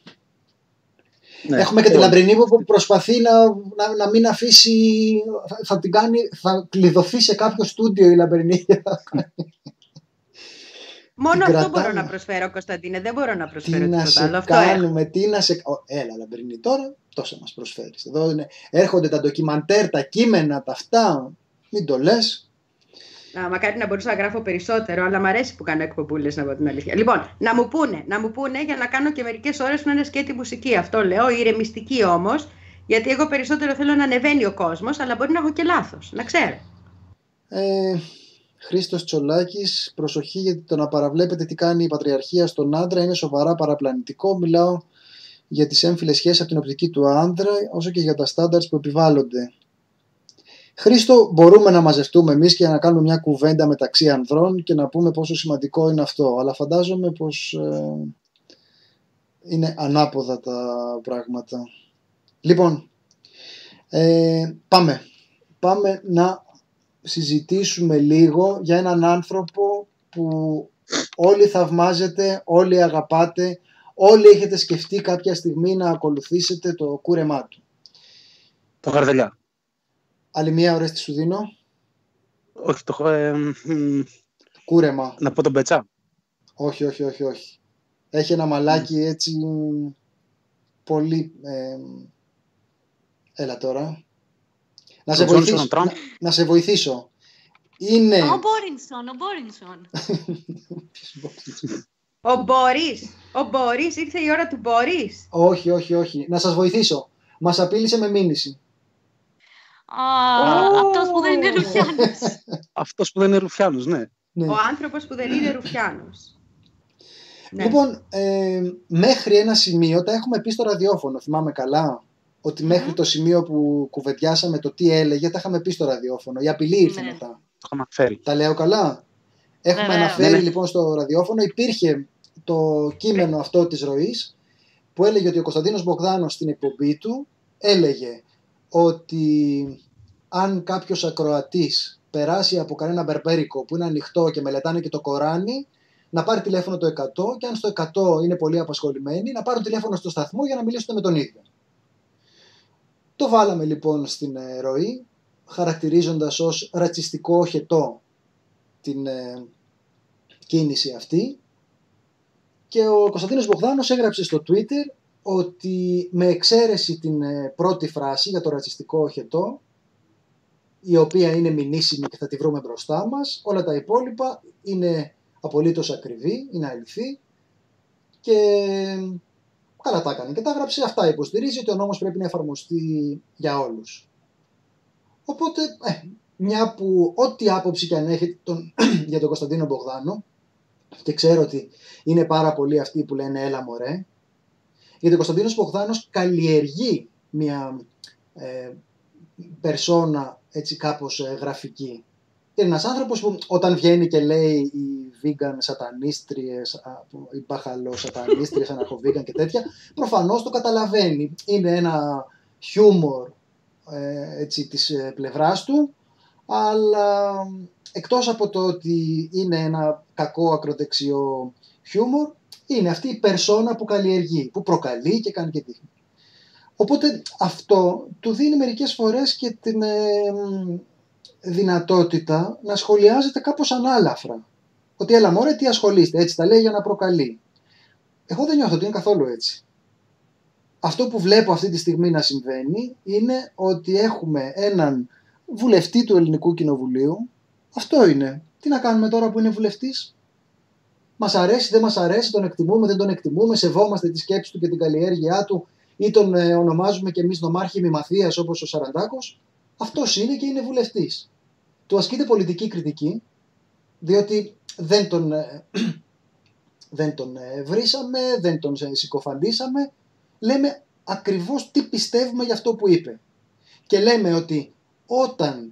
Έχουμε και τη Λαμπρινή που προσπαθεί να μην αφήσει, θα κλειδωθεί σε κάποιο στούντιο η Λαμπρινή. Μόνο αυτό μπορώ να προσφέρω, Κωνσταντίνε. Δεν μπορώ να προσφέρω τίποτα άλλο. Έλα, Λαμπρινή, τώρα τόσα μας προσφέρεις. Εδώ έρχονται τα ντοκιμαντέρ, τα κείμενα, τα αυτά. Μην το λες. Μακάρι να μπορούσα να γράφω περισσότερο, αλλά μου αρέσει που κάνω εκπομπούλες, να πω την αλήθεια. Λοιπόν, να μου πούνε για να κάνω και μερικές ώρες που να είναι σκέτη μουσική. Αυτό λέω, ηρεμιστική όμως, γιατί εγώ περισσότερο θέλω να ανεβαίνει ο κόσμος, αλλά μπορεί να έχω και λάθος, να ξέρω. Χρήστος Τσολάκης, προσοχή, γιατί το να παραβλέπετε τι κάνει η πατριαρχία στον άντρα είναι σοβαρά παραπλανητικό. Μιλάω για τις έμφυλες σχέσεις από την οπτική του άντρα, όσο και για τα στάνταρτς που επιβάλλονται. Χρήστο, μπορούμε να μαζευτούμε εμείς και να κάνουμε μια κουβέντα μεταξύ ανδρών και να πούμε πόσο σημαντικό είναι αυτό. Αλλά φαντάζομαι πως είναι ανάποδα τα πράγματα. Λοιπόν, πάμε να συζητήσουμε λίγο για έναν άνθρωπο που όλοι θαυμάζετε, όλοι αγαπάτε, όλοι έχετε σκεφτεί κάποια στιγμή να ακολουθήσετε το κούρεμά του. Το Γαρδελιά. Άλλη μία ωραία στη σου δίνω. Όχι, κούρεμα. Να πω τον Μπετσά. Όχι. Έχει ένα μαλάκι έτσι πολύ... έλα τώρα. Να σε βοηθήσω. Είναι... Ο Μπόρινσον. Ο Μπόρις, ήρθε η ώρα του Μπόρις. Όχι. Να σας βοηθήσω. Μας απείλησε με μήνυση. Αυτός που δεν είναι Ρουφιάνος. Αυτός που δεν είναι Ρουφιάνος, ναι. Ο άνθρωπος που δεν είναι Ρουφιάνος. Λοιπόν, μέχρι ένα σημείο τα έχουμε πει στο ραδιόφωνο, θυμάμαι καλά, ότι μέχρι το σημείο που κουβεντιάσαμε το τι έλεγε, τα είχαμε πει στο ραδιόφωνο. Η απειλή ήρθε μετά. Τα λέω καλά. Έχουμε αναφέρει λοιπόν στο ραδιόφωνο, υπήρχε το κείμενο αυτό της ροής που έλεγε ότι ο Κωνσταντίνος Μπογδάνος στην εκπομπή του έλεγε ότι αν κάποιος ακροατής περάσει από κανένα μπερμπέρικο που είναι ανοιχτό και μελετάνε και το Κοράνι, να πάρει τηλέφωνο το 100 και αν στο 100 είναι πολύ απασχολημένοι, να πάρουν τηλέφωνο στο σταθμό για να μιλήσουν με τον ίδιο. Το βάλαμε λοιπόν στην ροή, χαρακτηρίζοντας ως ρατσιστικό οχετό την κίνηση αυτή, και ο Κωνσταντίνος Μπογδάνος έγραψε στο Twitter ότι με εξαίρεση την πρώτη φράση για το ρατσιστικό οχετό, η οποία είναι μηνύσιμη και θα τη βρούμε μπροστά μας, όλα τα υπόλοιπα είναι απολύτως ακριβή, είναι αληθή και καλά τα έκανε και τα έγραψε. Αυτά υποστηρίζει, ότι ο νόμος πρέπει να εφαρμοστεί για όλους. Οπότε, μια που ό,τι άποψη και αν έχετε για τον Κωνσταντίνο Μπογδάνο, και ξέρω ότι είναι πάρα πολλοί αυτοί που λένε έλα μωρέ, γιατί ο Κωνσταντίνος Μπογδάνος καλλιεργεί μια περσόνα έτσι κάπως γραφική. Είναι ένας άνθρωπος που όταν βγαίνει και λέει οι vegan σατανίστριες, οι μπαχαλοσατανίστριες, αναρχοβίγκαν και τέτοια, προφανώς το καταλαβαίνει. Είναι ένα χιούμορ έτσι της πλευράς του, αλλά εκτός από το ότι είναι ένα κακό ακροδεξιό χιούμορ, είναι αυτή η περσόνα που καλλιεργεί, που προκαλεί και κάνει και δείχνει. Οπότε αυτό του δίνει μερικές φορές και την δυνατότητα να σχολιάζεται κάπως ανάλαφρα. Ότι έλα μωρέ τι ασχολείστε, έτσι τα λέει για να προκαλεί. Εγώ δεν νιώθω ότι είναι καθόλου έτσι. Αυτό που βλέπω αυτή τη στιγμή να συμβαίνει είναι ότι έχουμε έναν βουλευτή του Ελληνικού Κοινοβουλίου. Αυτό είναι. Τι να κάνουμε τώρα που είναι βουλευτής? Μας αρέσει, δεν μας αρέσει, τον εκτιμούμε, δεν τον εκτιμούμε, σεβόμαστε τη σκέψη του και την καλλιέργειά του ή τον ονομάζουμε και εμείς νομάρχη μημαθίας όπως ο Σαραντάκος. Αυτός είναι και είναι βουλευτής. Του ασκείται πολιτική κριτική, διότι δεν τον βρίσαμε, δεν τον συκοφαντήσαμε. Λέμε ακριβώς τι πιστεύουμε για αυτό που είπε. Και λέμε ότι όταν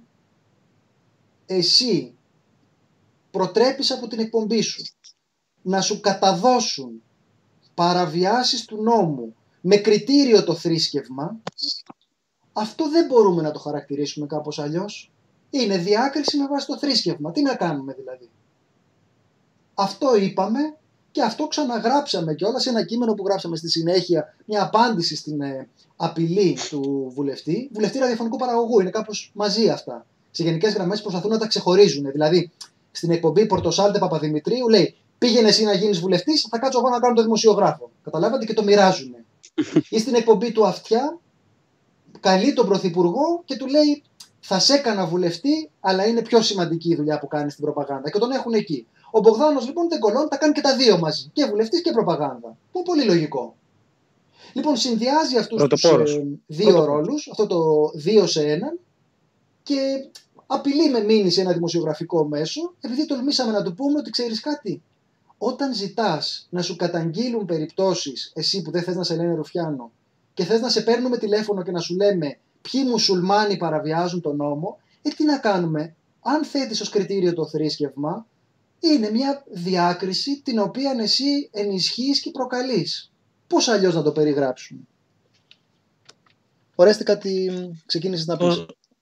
εσύ προτρέπεις από την εκπομπή σου να σου καταδώσουν παραβιάσεις του νόμου με κριτήριο το θρήσκευμα, αυτό δεν μπορούμε να το χαρακτηρίσουμε κάπως αλλιώς. Είναι διάκριση με βάση το θρήσκευμα. Τι να κάνουμε δηλαδή? Αυτό είπαμε Και αυτό ξαναγράψαμε κιόλας σε ένα κείμενο που γράψαμε στη συνέχεια, μια απάντηση στην απειλή του βουλευτή ραδιοφωνικού παραγωγού. Είναι κάπως μαζί αυτά. Σε γενικές γραμμές προσπαθούν να τα ξεχωρίζουν. Δηλαδή, στην εκπομπή Πορτοσάλτε Παπαδημητρίου λέει: πήγαινε εσύ να γίνεις βουλευτής, θα κάτσω εγώ να κάνω το δημοσιογράφο. Καταλάβατε, και το μοιράζουν. Ή στην εκπομπή του Αυτιά, καλεί τον πρωθυπουργό και του λέει: θα σε έκανα βουλευτή, αλλά είναι πιο σημαντική η δουλειά που κάνει στην προπαγάνδα. Και τον έχουν εκεί. Ο Μπογδάνος λοιπόν δεν κολώνει, τα κάνει και τα δύο μαζί. Και βουλευτής και προπαγάνδα. Που είναι πολύ λογικό. Λοιπόν, συνδυάζει αυτούς τους δύο ρόλους, αυτό το 2 σε 1, και απειλεί με μήνυση ένα δημοσιογραφικό μέσο, επειδή τολμήσαμε να του πούμε ότι ξέρεις κάτι. Όταν ζητάς να σου καταγγείλουν περιπτώσεις, εσύ που δεν θες να σε λένε Ρουφιάνο, και θες να σε παίρνουμε τηλέφωνο και να σου λέμε ποιοι μουσουλμάνοι παραβιάζουν τον νόμο, τι να κάνουμε? Αν θέτεις ως κριτήριο το θρήσκευμα, είναι μια διάκριση την οποία εσύ ενισχύεις και προκαλείς. Πώς αλλιώς να το περιγράψουμε? Ορέστη, κάτι ξεκίνησες να πεις.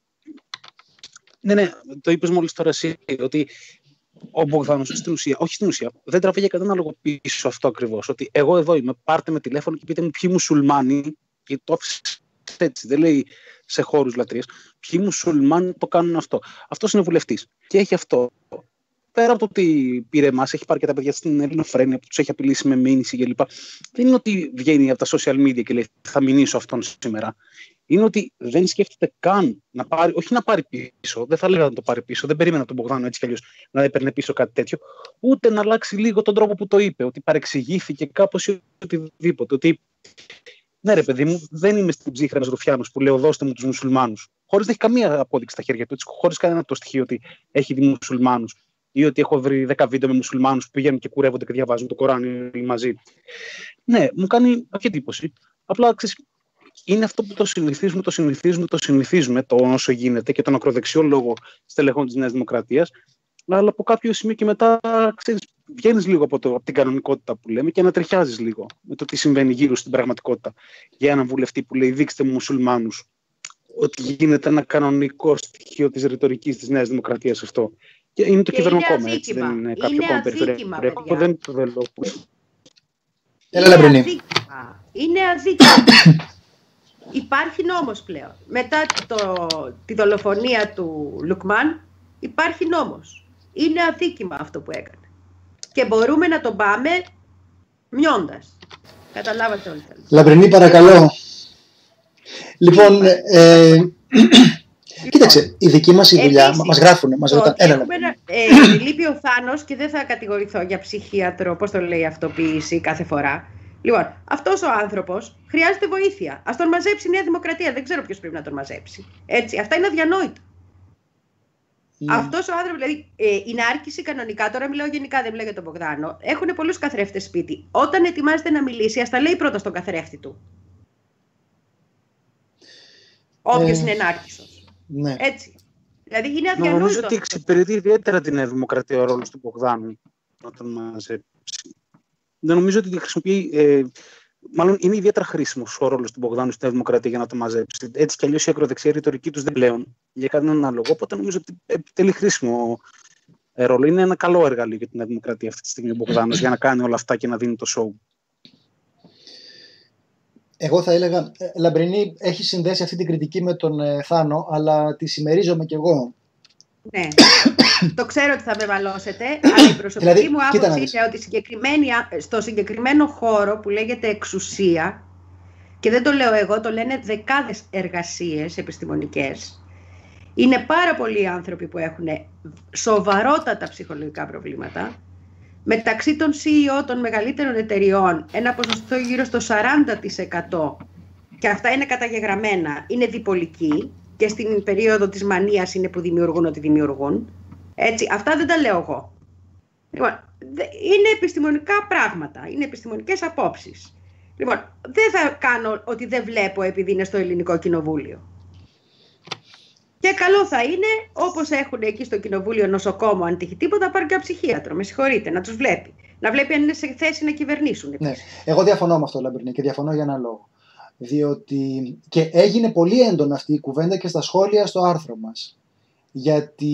Ναι, το είπες μόλις τώρα εσύ, ότι ο Μπογδάνος στην ουσία, δεν τραβεί για κανένα λόγο πίσω αυτό ακριβώς. Ότι εγώ εδώ είμαι, πάρτε με τηλέφωνο και πείτε μου ποιοι μουσουλμάνοι, και το άφησε έτσι, δεν λέει σε χώρους λατρείας, ποιοι μουσουλμάνοι το κάνουν αυτό. Αυτός είναι βουλευτής και έχει αυτό. Πέρα από το ότι πήρε εμάς, έχει πάρει και τα παιδιά στην Ελληνοφρένεια που τους έχει απειλήσει με μήνυση κλπ. Δεν είναι ότι βγαίνει από τα social media και λέει θα μηνύσω αυτόν σήμερα. Είναι ότι δεν σκέφτεται καν να πάρει, όχι να πάρει πίσω, δεν θα λέγα να το πάρει πίσω, δεν περίμενα τον Μπογδάνο έτσι κι αλλιώς να έπαιρνε πίσω κάτι τέτοιο, ούτε να αλλάξει λίγο τον τρόπο που το είπε, ότι παρεξηγήθηκε κάπως ή οτιδήποτε. Ότι ναι, ρε παιδί μου, δεν είμαι στην ψύχρα ένας Ρουφιάνος που λέω δώστε μου τους μουσουλμάνους, χωρίς να έχει καμία απόδειξη στα χέρια του, χωρίς κανένα το στοιχείο ότι έχει δει μουσουλμάνους ή ότι έχω βρει 10 βίντεο με μουσουλμάνους που πηγαίνουν και κουρεύονται και διαβάζουν το Κοράνι μαζί. Ναι, μου κάνει αυτή εντύπωση. Απλά ξέρεις, είναι αυτό που το συνηθίζουμε το όσο γίνεται και τον ακροδεξιό λόγο στελεχών της Νέας Δημοκρατίας, αλλά από κάποιο σημείο και μετά ξέρεις, βγαίνεις λίγο από την κανονικότητα που λέμε και ανατριχιάζεις λίγο με το τι συμβαίνει γύρω στην πραγματικότητα. Για έναν βουλευτή που λέει δείξτε μου μουσουλμάνους, ότι γίνεται ένα κανονικό στοιχείο της ρητορικής της Νέας Δημοκρατίας αυτό. Και είναι το κυβερνοκόμμα, έτσι, δεν είναι κάποιο κόμμα περιφερειακό. Δεν το λέω. Είναι αδίκημα. Υπάρχει νόμος πλέον. Μετά τη δολοφονία του Λουκμάν υπάρχει νόμος. Είναι αδίκημα αυτό που έκανε. Και μπορούμε να τον πάμε μειώντας. Καταλάβατε όλοι. Λαμπρινή, παρακαλώ. Λοιπόν, κοίταξε, η δική μας η δουλειά, μας γράφουνε, μας ρωτάνε. Λείπει ο Θάνος και δεν θα κατηγορηθώ για ψυχίατρο, πώς το λέει, αυτοποίηση κάθε φορά. Λοιπόν, αυτός ο άνθρωπος χρειάζεται βοήθεια. Ας τον μαζέψει η Νέα Δημοκρατία. Δεν ξέρω ποιος πρέπει να τον μαζέψει. Έτσι, αυτά είναι αδιανόητα. Αυτός ο άνθρωπος, δηλαδή, η νάρκηση κανονικά, τώρα μιλάω γενικά, δεν μιλάω για τον Μπογδάνο, έχουν πολλούς καθρέφτες σπίτι. Όταν ετοιμάζεται να μιλήσει, ας τα λέει πρώτα στον καθρέφτη του. Όποιος είναι νάρκησος. Ναι. Έτσι. Δηλαδή, είναι αδιανόητο. Νομίζω ότι εξυπηρετεί ιδιαίτερα την Νέα Δημοκρατία ο ρόλος του Μπογδάνου να τον μαζέψει. Δεν νομίζω ότι χρησιμοποιεί. Μάλλον είναι ιδιαίτερα χρήσιμος ο ρόλος του Μπογδάνου στη Νέα Δημοκρατία για να το μαζέψει. Έτσι κι αλλιώς η ακροδεξιά ρητορική τους δεν πλέον για κανέναν άλλο. Οπότε νομίζω ότι επιτελεί χρήσιμο ρόλο. Είναι ένα καλό εργαλείο για την Νέα Δημοκρατία αυτή τη στιγμή ο Μπογδάνος για να κάνει όλα αυτά και να δίνει το show. Εγώ θα έλεγα, Λαμπρινή, έχει συνδέσει αυτή την κριτική με τον Θάνο, αλλά τη συμμερίζομαι κι εγώ. Ναι, το ξέρω ότι θα με βαλώσετε, αλλά η προσωπική μου άποψη είναι ότι στο συγκεκριμένο χώρο που λέγεται εξουσία, και δεν το λέω εγώ, το λένε δεκάδες εργασίες επιστημονικές, είναι πάρα πολλοί άνθρωποι που έχουν σοβαρότατα ψυχολογικά προβλήματα. Μεταξύ των CEO των μεγαλύτερων εταιριών, ένα ποσοστό γύρω στο 40%, και αυτά είναι καταγεγραμμένα, είναι διπολικοί. Και στην περίοδο της μανίας είναι που δημιουργούν ό,τι δημιουργούν. Έτσι, αυτά δεν τα λέω εγώ. Λοιπόν, είναι επιστημονικά πράγματα, είναι επιστημονικές απόψεις. Λοιπόν, δεν θα κάνω ότι δεν βλέπω επειδή είναι στο Ελληνικό Κοινοβούλιο. Και καλό θα είναι, όπως έχουν εκεί στο Κοινοβούλιο νοσοκόμο, αν τύχει τίποτα, πάρει και ένα ψυχίατρο, με συγχωρείτε, να τους βλέπει. Να βλέπει αν είναι σε θέση να κυβερνήσουν. Ναι. Εγώ διαφωνώ με αυτό, Λαμπρινή, και διαφωνώ για έναν λόγο. Διότι και έγινε πολύ έντονα αυτή η κουβέντα και στα σχόλια στο άρθρο μας. Γιατί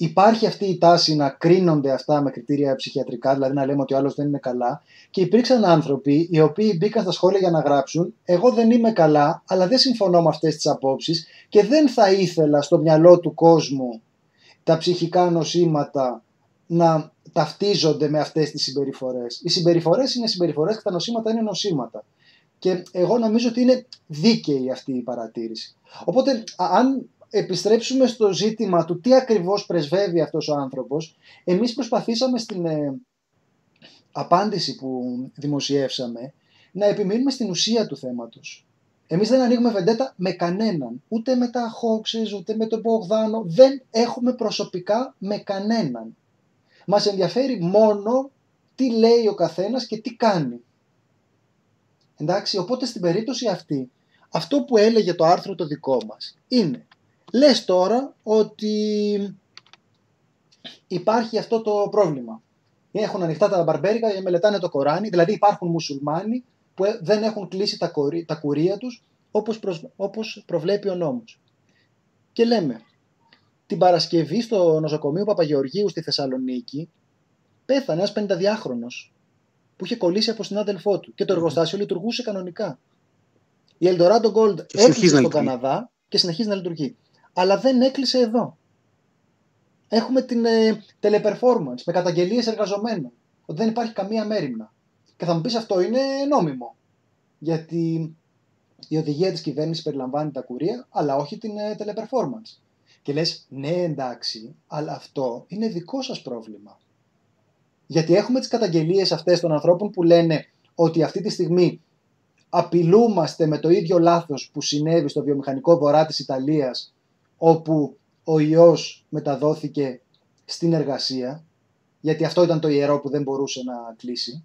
υπάρχει αυτή η τάση να κρίνονται αυτά με κριτήρια ψυχιατρικά, δηλαδή να λέμε ότι ο άλλος δεν είναι καλά, και υπήρξαν άνθρωποι οι οποίοι μπήκαν στα σχόλια για να γράψουν «Εγώ δεν είμαι καλά, αλλά δεν συμφωνώ με αυτές τις απόψεις και δεν θα ήθελα στο μυαλό του κόσμου τα ψυχικά νοσήματα να ταυτίζονται με αυτές τις συμπεριφορές. Οι συμπεριφορές είναι συμπεριφορές και τα νοσήματα είναι νοσήματα». Και εγώ νομίζω ότι είναι δίκαιη αυτή η παρατήρηση. Οπότε, αν επιστρέψουμε στο ζήτημα του τι ακριβώς πρεσβεύει αυτός ο άνθρωπος, εμείς προσπαθήσαμε στην απάντηση που δημοσιεύσαμε να επιμείνουμε στην ουσία του θέματος. Εμείς δεν ανοίγουμε βεντέτα με κανέναν, ούτε με τα Hoaxes, ούτε με τον Μπογδάνο, δεν έχουμε προσωπικά με κανέναν. Μας ενδιαφέρει μόνο τι λέει ο καθένας και τι κάνει. Εντάξει, οπότε στην περίπτωση αυτή, αυτό που έλεγε το άρθρο το δικό μας είναι, λες τώρα ότι υπάρχει αυτό το πρόβλημα. Έχουν ανοιχτά τα μπαρμπέρικα και μελετάνε το Κοράνι, δηλαδή υπάρχουν μουσουλμάνοι που δεν έχουν κλείσει τα κουρία τους όπως προβλέπει ο νόμος. Και λέμε, την Παρασκευή στο νοσοκομείο Παπαγεωργίου στη Θεσσαλονίκη πέθανε ένας 52χρονος που είχε κολλήσει από συνάδελφό του και το εργοστάσιο λειτουργούσε κανονικά. Η Eldorado Gold έκλεισε στον Καναδά και συνεχίζει να λειτουργεί. Αλλά δεν έκλεισε εδώ. Έχουμε την teleperformance με καταγγελίες εργαζομένων. Ότι δεν υπάρχει καμία μέριμνα. Και θα μου πεις αυτό είναι νόμιμο. Γιατί η οδηγία της κυβέρνησης περιλαμβάνει τα κουρία, αλλά όχι την teleperformance. Και λες, ναι εντάξει, αλλά αυτό είναι δικό σας πρόβλημα. Γιατί έχουμε τις καταγγελίες αυτές των ανθρώπων που λένε ότι αυτή τη στιγμή απειλούμαστε με το ίδιο λάθος που συνέβη στο βιομηχανικό βορρά της Ιταλίας, όπου ο ιός μεταδόθηκε στην εργασία, γιατί αυτό ήταν το ιερό που δεν μπορούσε να κλείσει.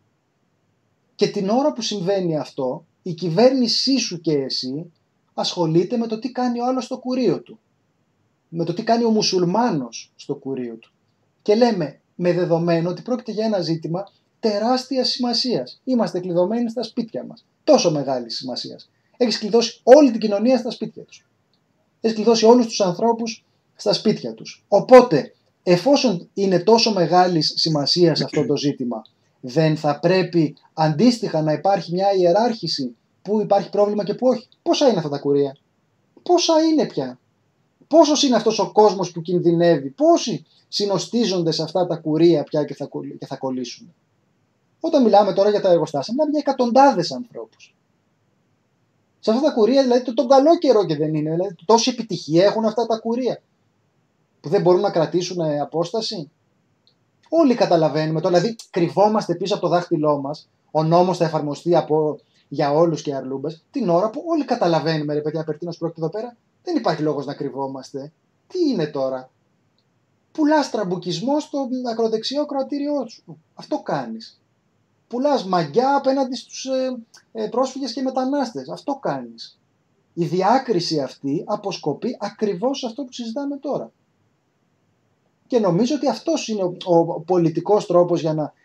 Και την ώρα που συμβαίνει αυτό, η κυβέρνησή σου και εσύ ασχολείται με το τι κάνει ο άλλος στο κουρίο του. Με το τι κάνει ο μουσουλμάνος στο κουρίο του. Και λέμε, με δεδομένο ότι πρόκειται για ένα ζήτημα τεράστιας σημασίας. Είμαστε κλειδωμένοι στα σπίτια μας. Τόσο μεγάλης σημασίας. Έχεις κλειδώσει όλη την κοινωνία στα σπίτια τους. Έχεις κλειδώσει όλους τους ανθρώπους στα σπίτια τους. Οπότε, εφόσον είναι τόσο μεγάλης σημασίας αυτό το ζήτημα, δεν θα πρέπει αντίστοιχα να υπάρχει μια ιεράρχηση που υπάρχει πρόβλημα και που όχι? Πόσα είναι αυτά τα κουρία? Πόσα είναι πια? Πόσος είναι αυτός ο κόσμος που κινδυνεύει? Πόσοι συνοστίζονται σε αυτά τα κουρία πια και θα κολλήσουν? Όταν μιλάμε τώρα για τα εργοστάσια, μιλάμε για εκατοντάδες ανθρώπους. Σε αυτά τα κουρία, δηλαδή τον καλό καιρό και δεν είναι, δηλαδή τόση επιτυχία έχουν αυτά τα κουρία που δεν μπορούν να κρατήσουν απόσταση. Όλοι καταλαβαίνουμε, δηλαδή κρυβόμαστε πίσω από το δάχτυλό μας, ο νόμος θα εφαρμοστεί για όλους και αρλούμπες, την ώρα που όλοι καταλαβαίνουμε, ρε παιδιά, περί τίνος πρόκειται εδώ πέρα, δεν υπάρχει λόγος να κρυβόμαστε. Τι είναι τώρα? Πουλάς τραμπουκισμό στο ακροδεξιό κροατήριό σου. Αυτό κάνεις. Πουλάς μαγιά απέναντι στους πρόσφυγες και μετανάστες. Αυτό κάνεις. Η διάκριση αυτή αποσκοπεί ακριβώς σε αυτό που συζητάμε τώρα. Και νομίζω ότι αυτός είναι ο πολιτικός τρόπος για να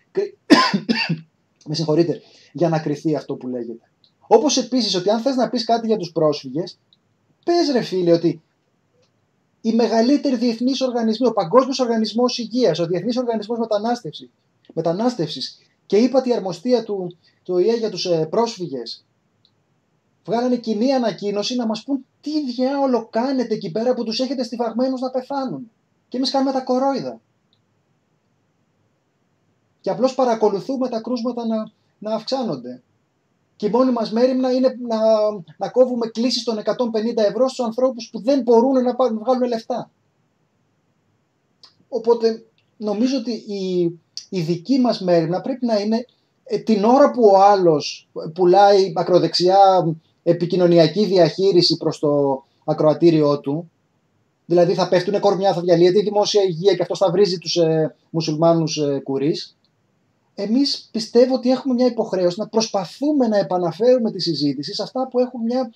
για να κριθεί αυτό που λέγεται. Όπως επίσης ότι αν θες να πεις κάτι για τους πρόσφυγες, πες ρε φίλε ότι οι μεγαλύτεροι διεθνείς οργανισμοί, ο Παγκόσμιος Οργανισμός Υγείας, ο Διεθνής Οργανισμός Μετανάστευσης και η αρμοστία του ΟΗΕ για τους πρόσφυγες βγάλανε κοινή ανακοίνωση να μας πούν τι διάολο κάνετε εκεί πέρα που τους έχετε στιβαγμένους να πεθάνουν. Και εμείς κάνουμε τα κορόιδα. Και απλώς παρακολουθούμε τα κρούσματα να αυξάνονται. Και η μόνη μας μέριμνα είναι να κόβουμε κλήσεις των 150 ευρώ στους ανθρώπους που δεν μπορούν να βγάλουν λεφτά. Οπότε νομίζω ότι η δική μας μέριμνα πρέπει να είναι την ώρα που ο άλλος πουλάει ακροδεξιά επικοινωνιακή διαχείριση προς το ακροατήριό του, δηλαδή θα πέφτουν κορμιά, θα διαλύεται η δημόσια υγεία και αυτός θα βρίζει τους μουσουλμάνους κουρίς. Εμείς πιστεύω ότι έχουμε μια υποχρέωση να προσπαθούμε να επαναφέρουμε τη συζήτηση σε αυτά που έχουν μια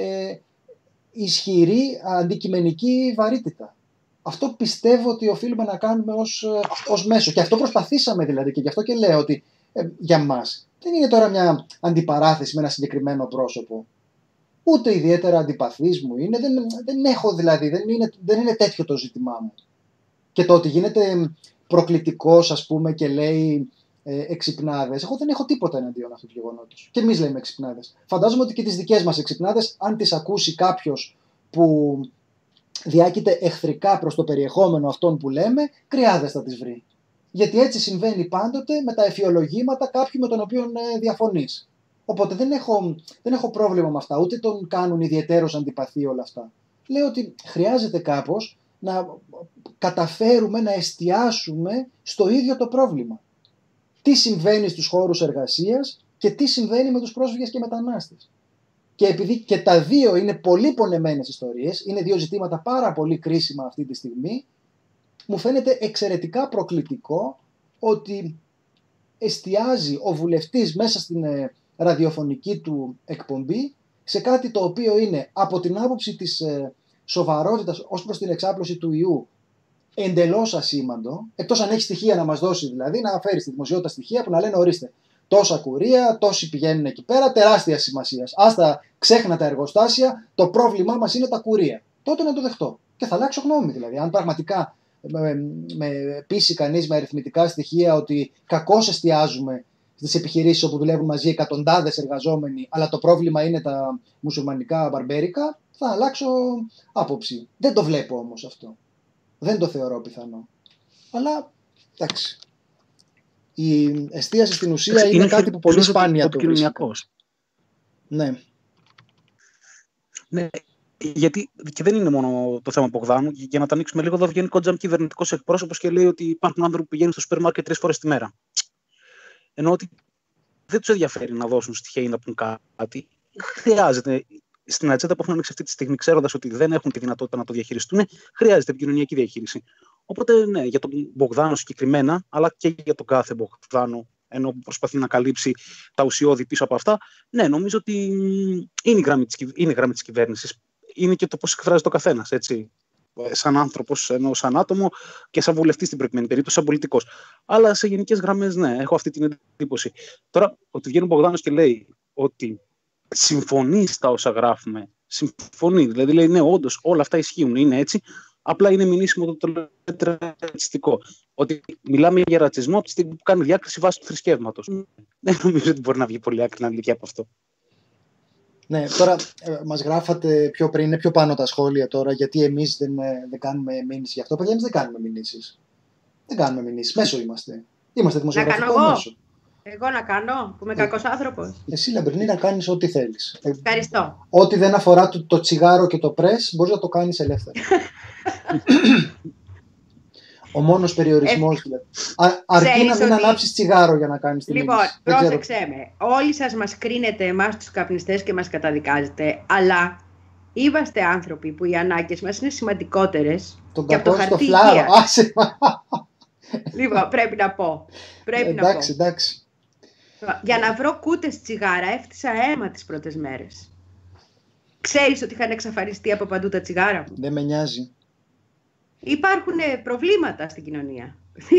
ισχυρή αντικειμενική βαρύτητα. Αυτό πιστεύω ότι οφείλουμε να κάνουμε ως μέσο. Και αυτό προσπαθήσαμε δηλαδή και γι' αυτό και λέω ότι για μας δεν είναι τώρα μια αντιπαράθεση με ένα συγκεκριμένο πρόσωπο. Ούτε ιδιαίτερα αντιπαθής μου είναι, δεν έχω δηλαδή, δεν είναι τέτοιο το ζήτημά μου. Και το ότι γίνεται προκλητικός, ας πούμε, και λέει εξυπνάδες. Εγώ δεν έχω τίποτα εναντίον αυτού του γεγονότος. Και εμείς λέμε εξυπνάδες. Φαντάζομαι ότι και τις δικές μας εξυπνάδες, αν τις ακούσει κάποιος που διάκειται εχθρικά προς το περιεχόμενο αυτών που λέμε, κρυάδες θα τις βρει. Γιατί έτσι συμβαίνει πάντοτε με τα εφιολογήματα κάποιου με τον οποίο διαφωνείς. Οπότε δεν έχω πρόβλημα με αυτά, ούτε τον κάνουν ιδιαιτέρως αντιπαθή όλα αυτά. Λέω ότι χρειάζεται κάπως να καταφέρουμε να εστιάσουμε στο ίδιο το πρόβλημα. Τι συμβαίνει στους χώρους εργασίας και τι συμβαίνει με τους πρόσφυγες και μετανάστες. Και επειδή και τα δύο είναι πολύ πονεμένες ιστορίες, είναι δύο ζητήματα πάρα πολύ κρίσιμα αυτή τη στιγμή, μου φαίνεται εξαιρετικά προκλητικό ότι εστιάζει ο βουλευτής μέσα στην ραδιοφωνική του εκπομπή σε κάτι το οποίο είναι από την άποψη της σοβαρότητας ως προς την εξάπλωση του ιού εντελώς ασήμαντο, εκτός αν έχει στοιχεία να μας δώσει, δηλαδή να φέρει στη δημοσιότητα στοιχεία που να λένε ορίστε, τόσα κουρία, τόσοι πηγαίνουν εκεί πέρα, τεράστια σημασία. Άστα, ξέχνα τα εργοστάσια, το πρόβλημά μας είναι τα κουρία. Τότε να το δεχτώ. Και θα αλλάξω γνώμη δηλαδή. Αν πραγματικά με πείσει κανείς με αριθμητικά στοιχεία ότι κακώς εστιάζουμε στις επιχειρήσεις όπου δουλεύουν μαζί εκατοντάδες εργαζόμενοι, αλλά το πρόβλημα είναι τα μουσουλμανικά μπαρμπέρικα, θα αλλάξω άποψη. Δεν το βλέπω όμως αυτό. Δεν το θεωρώ πιθανό. Αλλά εντάξει. Η εστίαση στην ουσία είναι κάτι που πολύ σπάνια το βρίσκω. Ναι. Ναι. Γιατί και δεν είναι μόνο το θέμα Μπογδάνου. Για να τα ανοίξουμε λίγο, εδώ βγαίνει Κότζαμ κυβερνητικός εκπρόσωπος και λέει ότι υπάρχουν άνθρωποι που πηγαίνουν στο σούπερ μάρκετ 3 φορές τη μέρα. Ενώ ότι δεν τους ενδιαφέρει να δώσουν στοιχεία ή να πούν κάτι. Χρειάζεται στην ατζέντα που έχουν ανοίξει αυτή τη στιγμή, ξέροντας ότι δεν έχουν τη δυνατότητα να το διαχειριστούν, χρειάζεται επικοινωνιακή διαχείριση. Οπότε, ναι, για τον Μπογδάνο συγκεκριμένα, αλλά και για τον κάθε Μπογδάνο, ενώ προσπαθεί να καλύψει τα ουσιώδη πίσω από αυτά, ναι, νομίζω ότι είναι η γραμμή της κυβέρνησης. Είναι και το πώς εκφράζεται ο καθένας, έτσι. Σαν άνθρωπος, ενώ σαν άτομο και σαν βουλευτής στην προκειμένη περίπτωση, σαν πολιτικός. Αλλά σε γενικές γραμμές, ναι, έχω αυτή την εντύπωση. Τώρα, ότι βγαίνει ο Μπογδάνος και λέει ότι συμφωνεί στα όσα γράφουμε. Συμφωνεί. Δηλαδή λέει ναι, όντως όλα αυτά ισχύουν, είναι έτσι. Απλά είναι μηνύσιμο το λέτε ρατσιστικό. Ότι μιλάμε για ρατσισμό από τη στιγμή που κάνει διάκριση βάσει του θρησκεύματος. Δεν νομίζω ότι μπορεί να βγει πολύ άκρη αντιληπτική από αυτό. Ναι, τώρα μας γράφατε πιο πριν, είναι πιο πάνω τα σχόλια τώρα, γιατί εμείς δεν κάνουμε μήνυση γι' αυτό. Παιδιά, εμείς δεν κάνουμε μηνύσεις. Δεν κάνουμε μηνύσεις. Μέσο είμαστε. Είμαστε δημοσιογραφικό μέσο. Εγώ να κάνω, που είμαι κακός άνθρωπος. Εσύ, Λαμπρινή, να κάνεις ό,τι θέλεις. Ευχαριστώ. Ό,τι δεν αφορά το τσιγάρο και το πρες, μπορείς να το κάνεις ελεύθερα. Ο μόνος περιορισμός, δηλαδή. Αρκεί να μην ανάψεις τσιγάρο για να κάνεις την Λοιπόν, πρόσεξέ με. Όλοι σας μας κρίνετε εμάς τους καπνιστές και μας καταδικάζετε, αλλά είμαστε άνθρωποι που οι ανάγκες μας είναι σημαντικότερες και από το χαρτί υγείας. Λοιπόν, πρέπει να πω. Εντάξει. Για να βρω κούτες τσιγάρα έφτιασα αίμα τις πρώτες μέρες. Ξέρεις ότι είχαν εξαφανιστεί από παντού τα τσιγάρα μου. Δεν με νοιάζει. Υπάρχουν προβλήματα στην κοινωνία.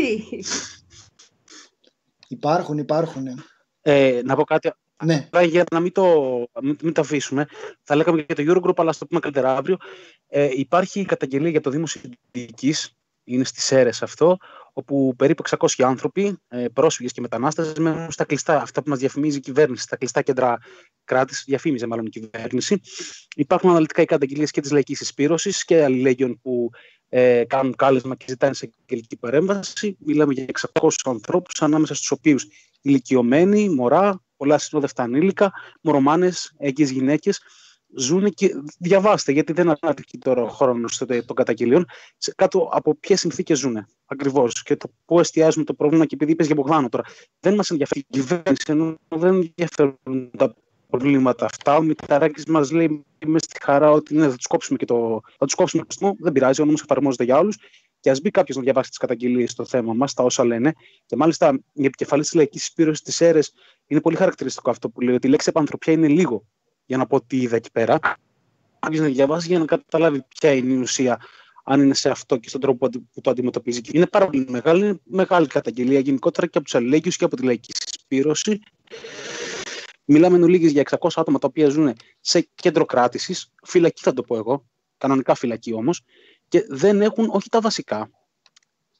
Υπάρχουν. Να πω κάτι. Ναι. Για να μην το αφήσουμε, θα λέγαμε για το Eurogroup, αλλά στο πούμε καλύτερα αύριο. Υπάρχει καταγγελία για το Δήμο Συνδικής, είναι στις Σέρρες αυτό, όπου περίπου 600 άνθρωποι, πρόσφυγες και μετανάστες, μένουν στα κλειστά, αυτά που μας διαφημίζει η κυβέρνηση, στα κλειστά κέντρα κράτης, διαφήμιζε μάλλον η κυβέρνηση. Υπάρχουν αναλυτικά οι καταγγελίες και της Λαϊκής Συσπήρωσης και αλληλέγγυων που κάνουν κάλεσμα και ζητάνε σε εισαγγελική παρέμβαση. Μιλάμε για 600 ανθρώπους, ανάμεσα στους οποίους ηλικιωμένοι, μωρά, πολλά συνόδευτα ανήλικα, μωρομάνες, έγκυες γυναίκες. Ζουν και διαβάστε, γιατί δεν ανάπτυχε τώρα ο χρόνος των καταγγελιών, κάτω από ποιες συνθήκες ζουν ακριβώς και το πού εστιάζουμε το πρόβλημα. Και επειδή είπες για Μπογδάνο τώρα, δεν μας ενδιαφέρει η κυβέρνηση, ενώ δεν ενδιαφέρουν τα προβλήματα αυτά. Ο Μητσοτάκης μας λέει με στη χαρά ότι ναι, θα τους κόψουμε το κοστμό. Δεν πειράζει, ο νόμος εφαρμόζεται για όλους. Και ας μπει κάποιος να διαβάσει τις καταγγελίες στο θέμα μας, τα όσα λένε. Και μάλιστα η επικεφαλής της Λαϊκής Συσπήρωσης της Σέρρες είναι πολύ χαρακτηριστικό αυτό που λέει, ότι η λέξη επανθρωπιά είναι λίγο. Για να πω τι είδα εκεί πέρα. Κάποιος να διαβάσει για να καταλάβει ποια είναι η ουσία, αν είναι σε αυτό και στον τρόπο που το αντιμετωπίζει. Είναι πάρα πολύ μεγάλη καταγγελία γενικότερα και από τους αλληλέγγυους και από τη Λαϊκή Συσπήρωση. Μιλάμε εν ολίγης για 600 άτομα τα οποία ζουν σε κέντρο κράτησης, φυλακή θα το πω εγώ, κανονικά φυλακή όμως, και δεν έχουν όχι τα βασικά,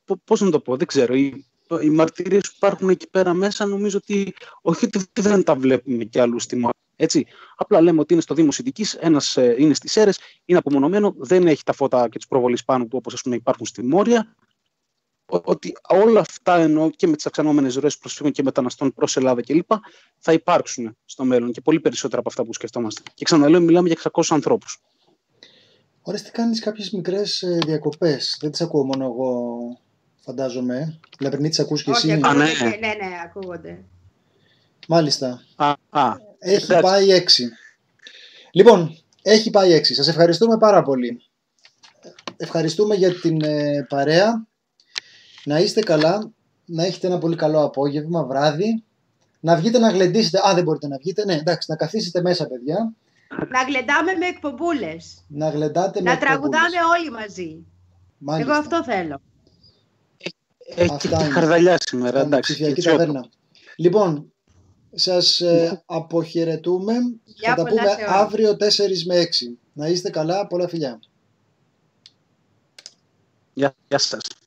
πώς να το πω, δεν ξέρω. Οι μαρτυρίες που υπάρχουν εκεί πέρα μέσα, νομίζω ότι όχι ότι δεν τα βλέπουμε κι αλλού στη μάχη. Έτσι. Απλά λέμε ότι είναι στο Δήμο Συντικής, ένας είναι στις Σέρρες, είναι απομονωμένο, δεν έχει τα φώτα και τις προβολής πάνω του όπως υπάρχουν στη Μόρια. Ότι όλα αυτά, εννοώ και με τις αυξανόμενες ροές προσφύγων και μεταναστών προς Ελλάδα κλπ., θα υπάρξουν στο μέλλον και πολύ περισσότερα από αυτά που σκεφτόμαστε. Και ξαναλέω, μιλάμε για 600 ανθρώπους. Ωραία, τι κάνεις κάποιες μικρές διακοπές. Δεν τις ακούω μόνο εγώ, φαντάζομαι. Λαμπρινή, τις ακούς και εσύ? Ναι, ακούγονται. Μάλιστα. Έχει εντάξει. πάει 6. Λοιπόν, έχει πάει 6. Σας ευχαριστούμε πάρα πολύ. Ευχαριστούμε για την παρέα. Να είστε καλά, να έχετε ένα πολύ καλό απόγευμα, βράδυ. Να βγείτε να γλεντήσετε. Δεν μπορείτε να βγείτε. Ναι, εντάξει, να καθίσετε μέσα, παιδιά. Να γλεντάμε με εκπομπούλες. Να γλεντάτε με εκπομπούλες. Να τραγουδάμε όλοι μαζί. Μάλιστα. Εγώ αυτό θέλω. Έχει και χαρδαλιά σήμερα, εντάξει. Ψηφιακή ταβέρνα. Λοιπόν, σας αποχαιρετούμε. Θα τα πούμε αύριο 4 με 6. Να είστε καλά, πολλά φιλιά. Γεια σας.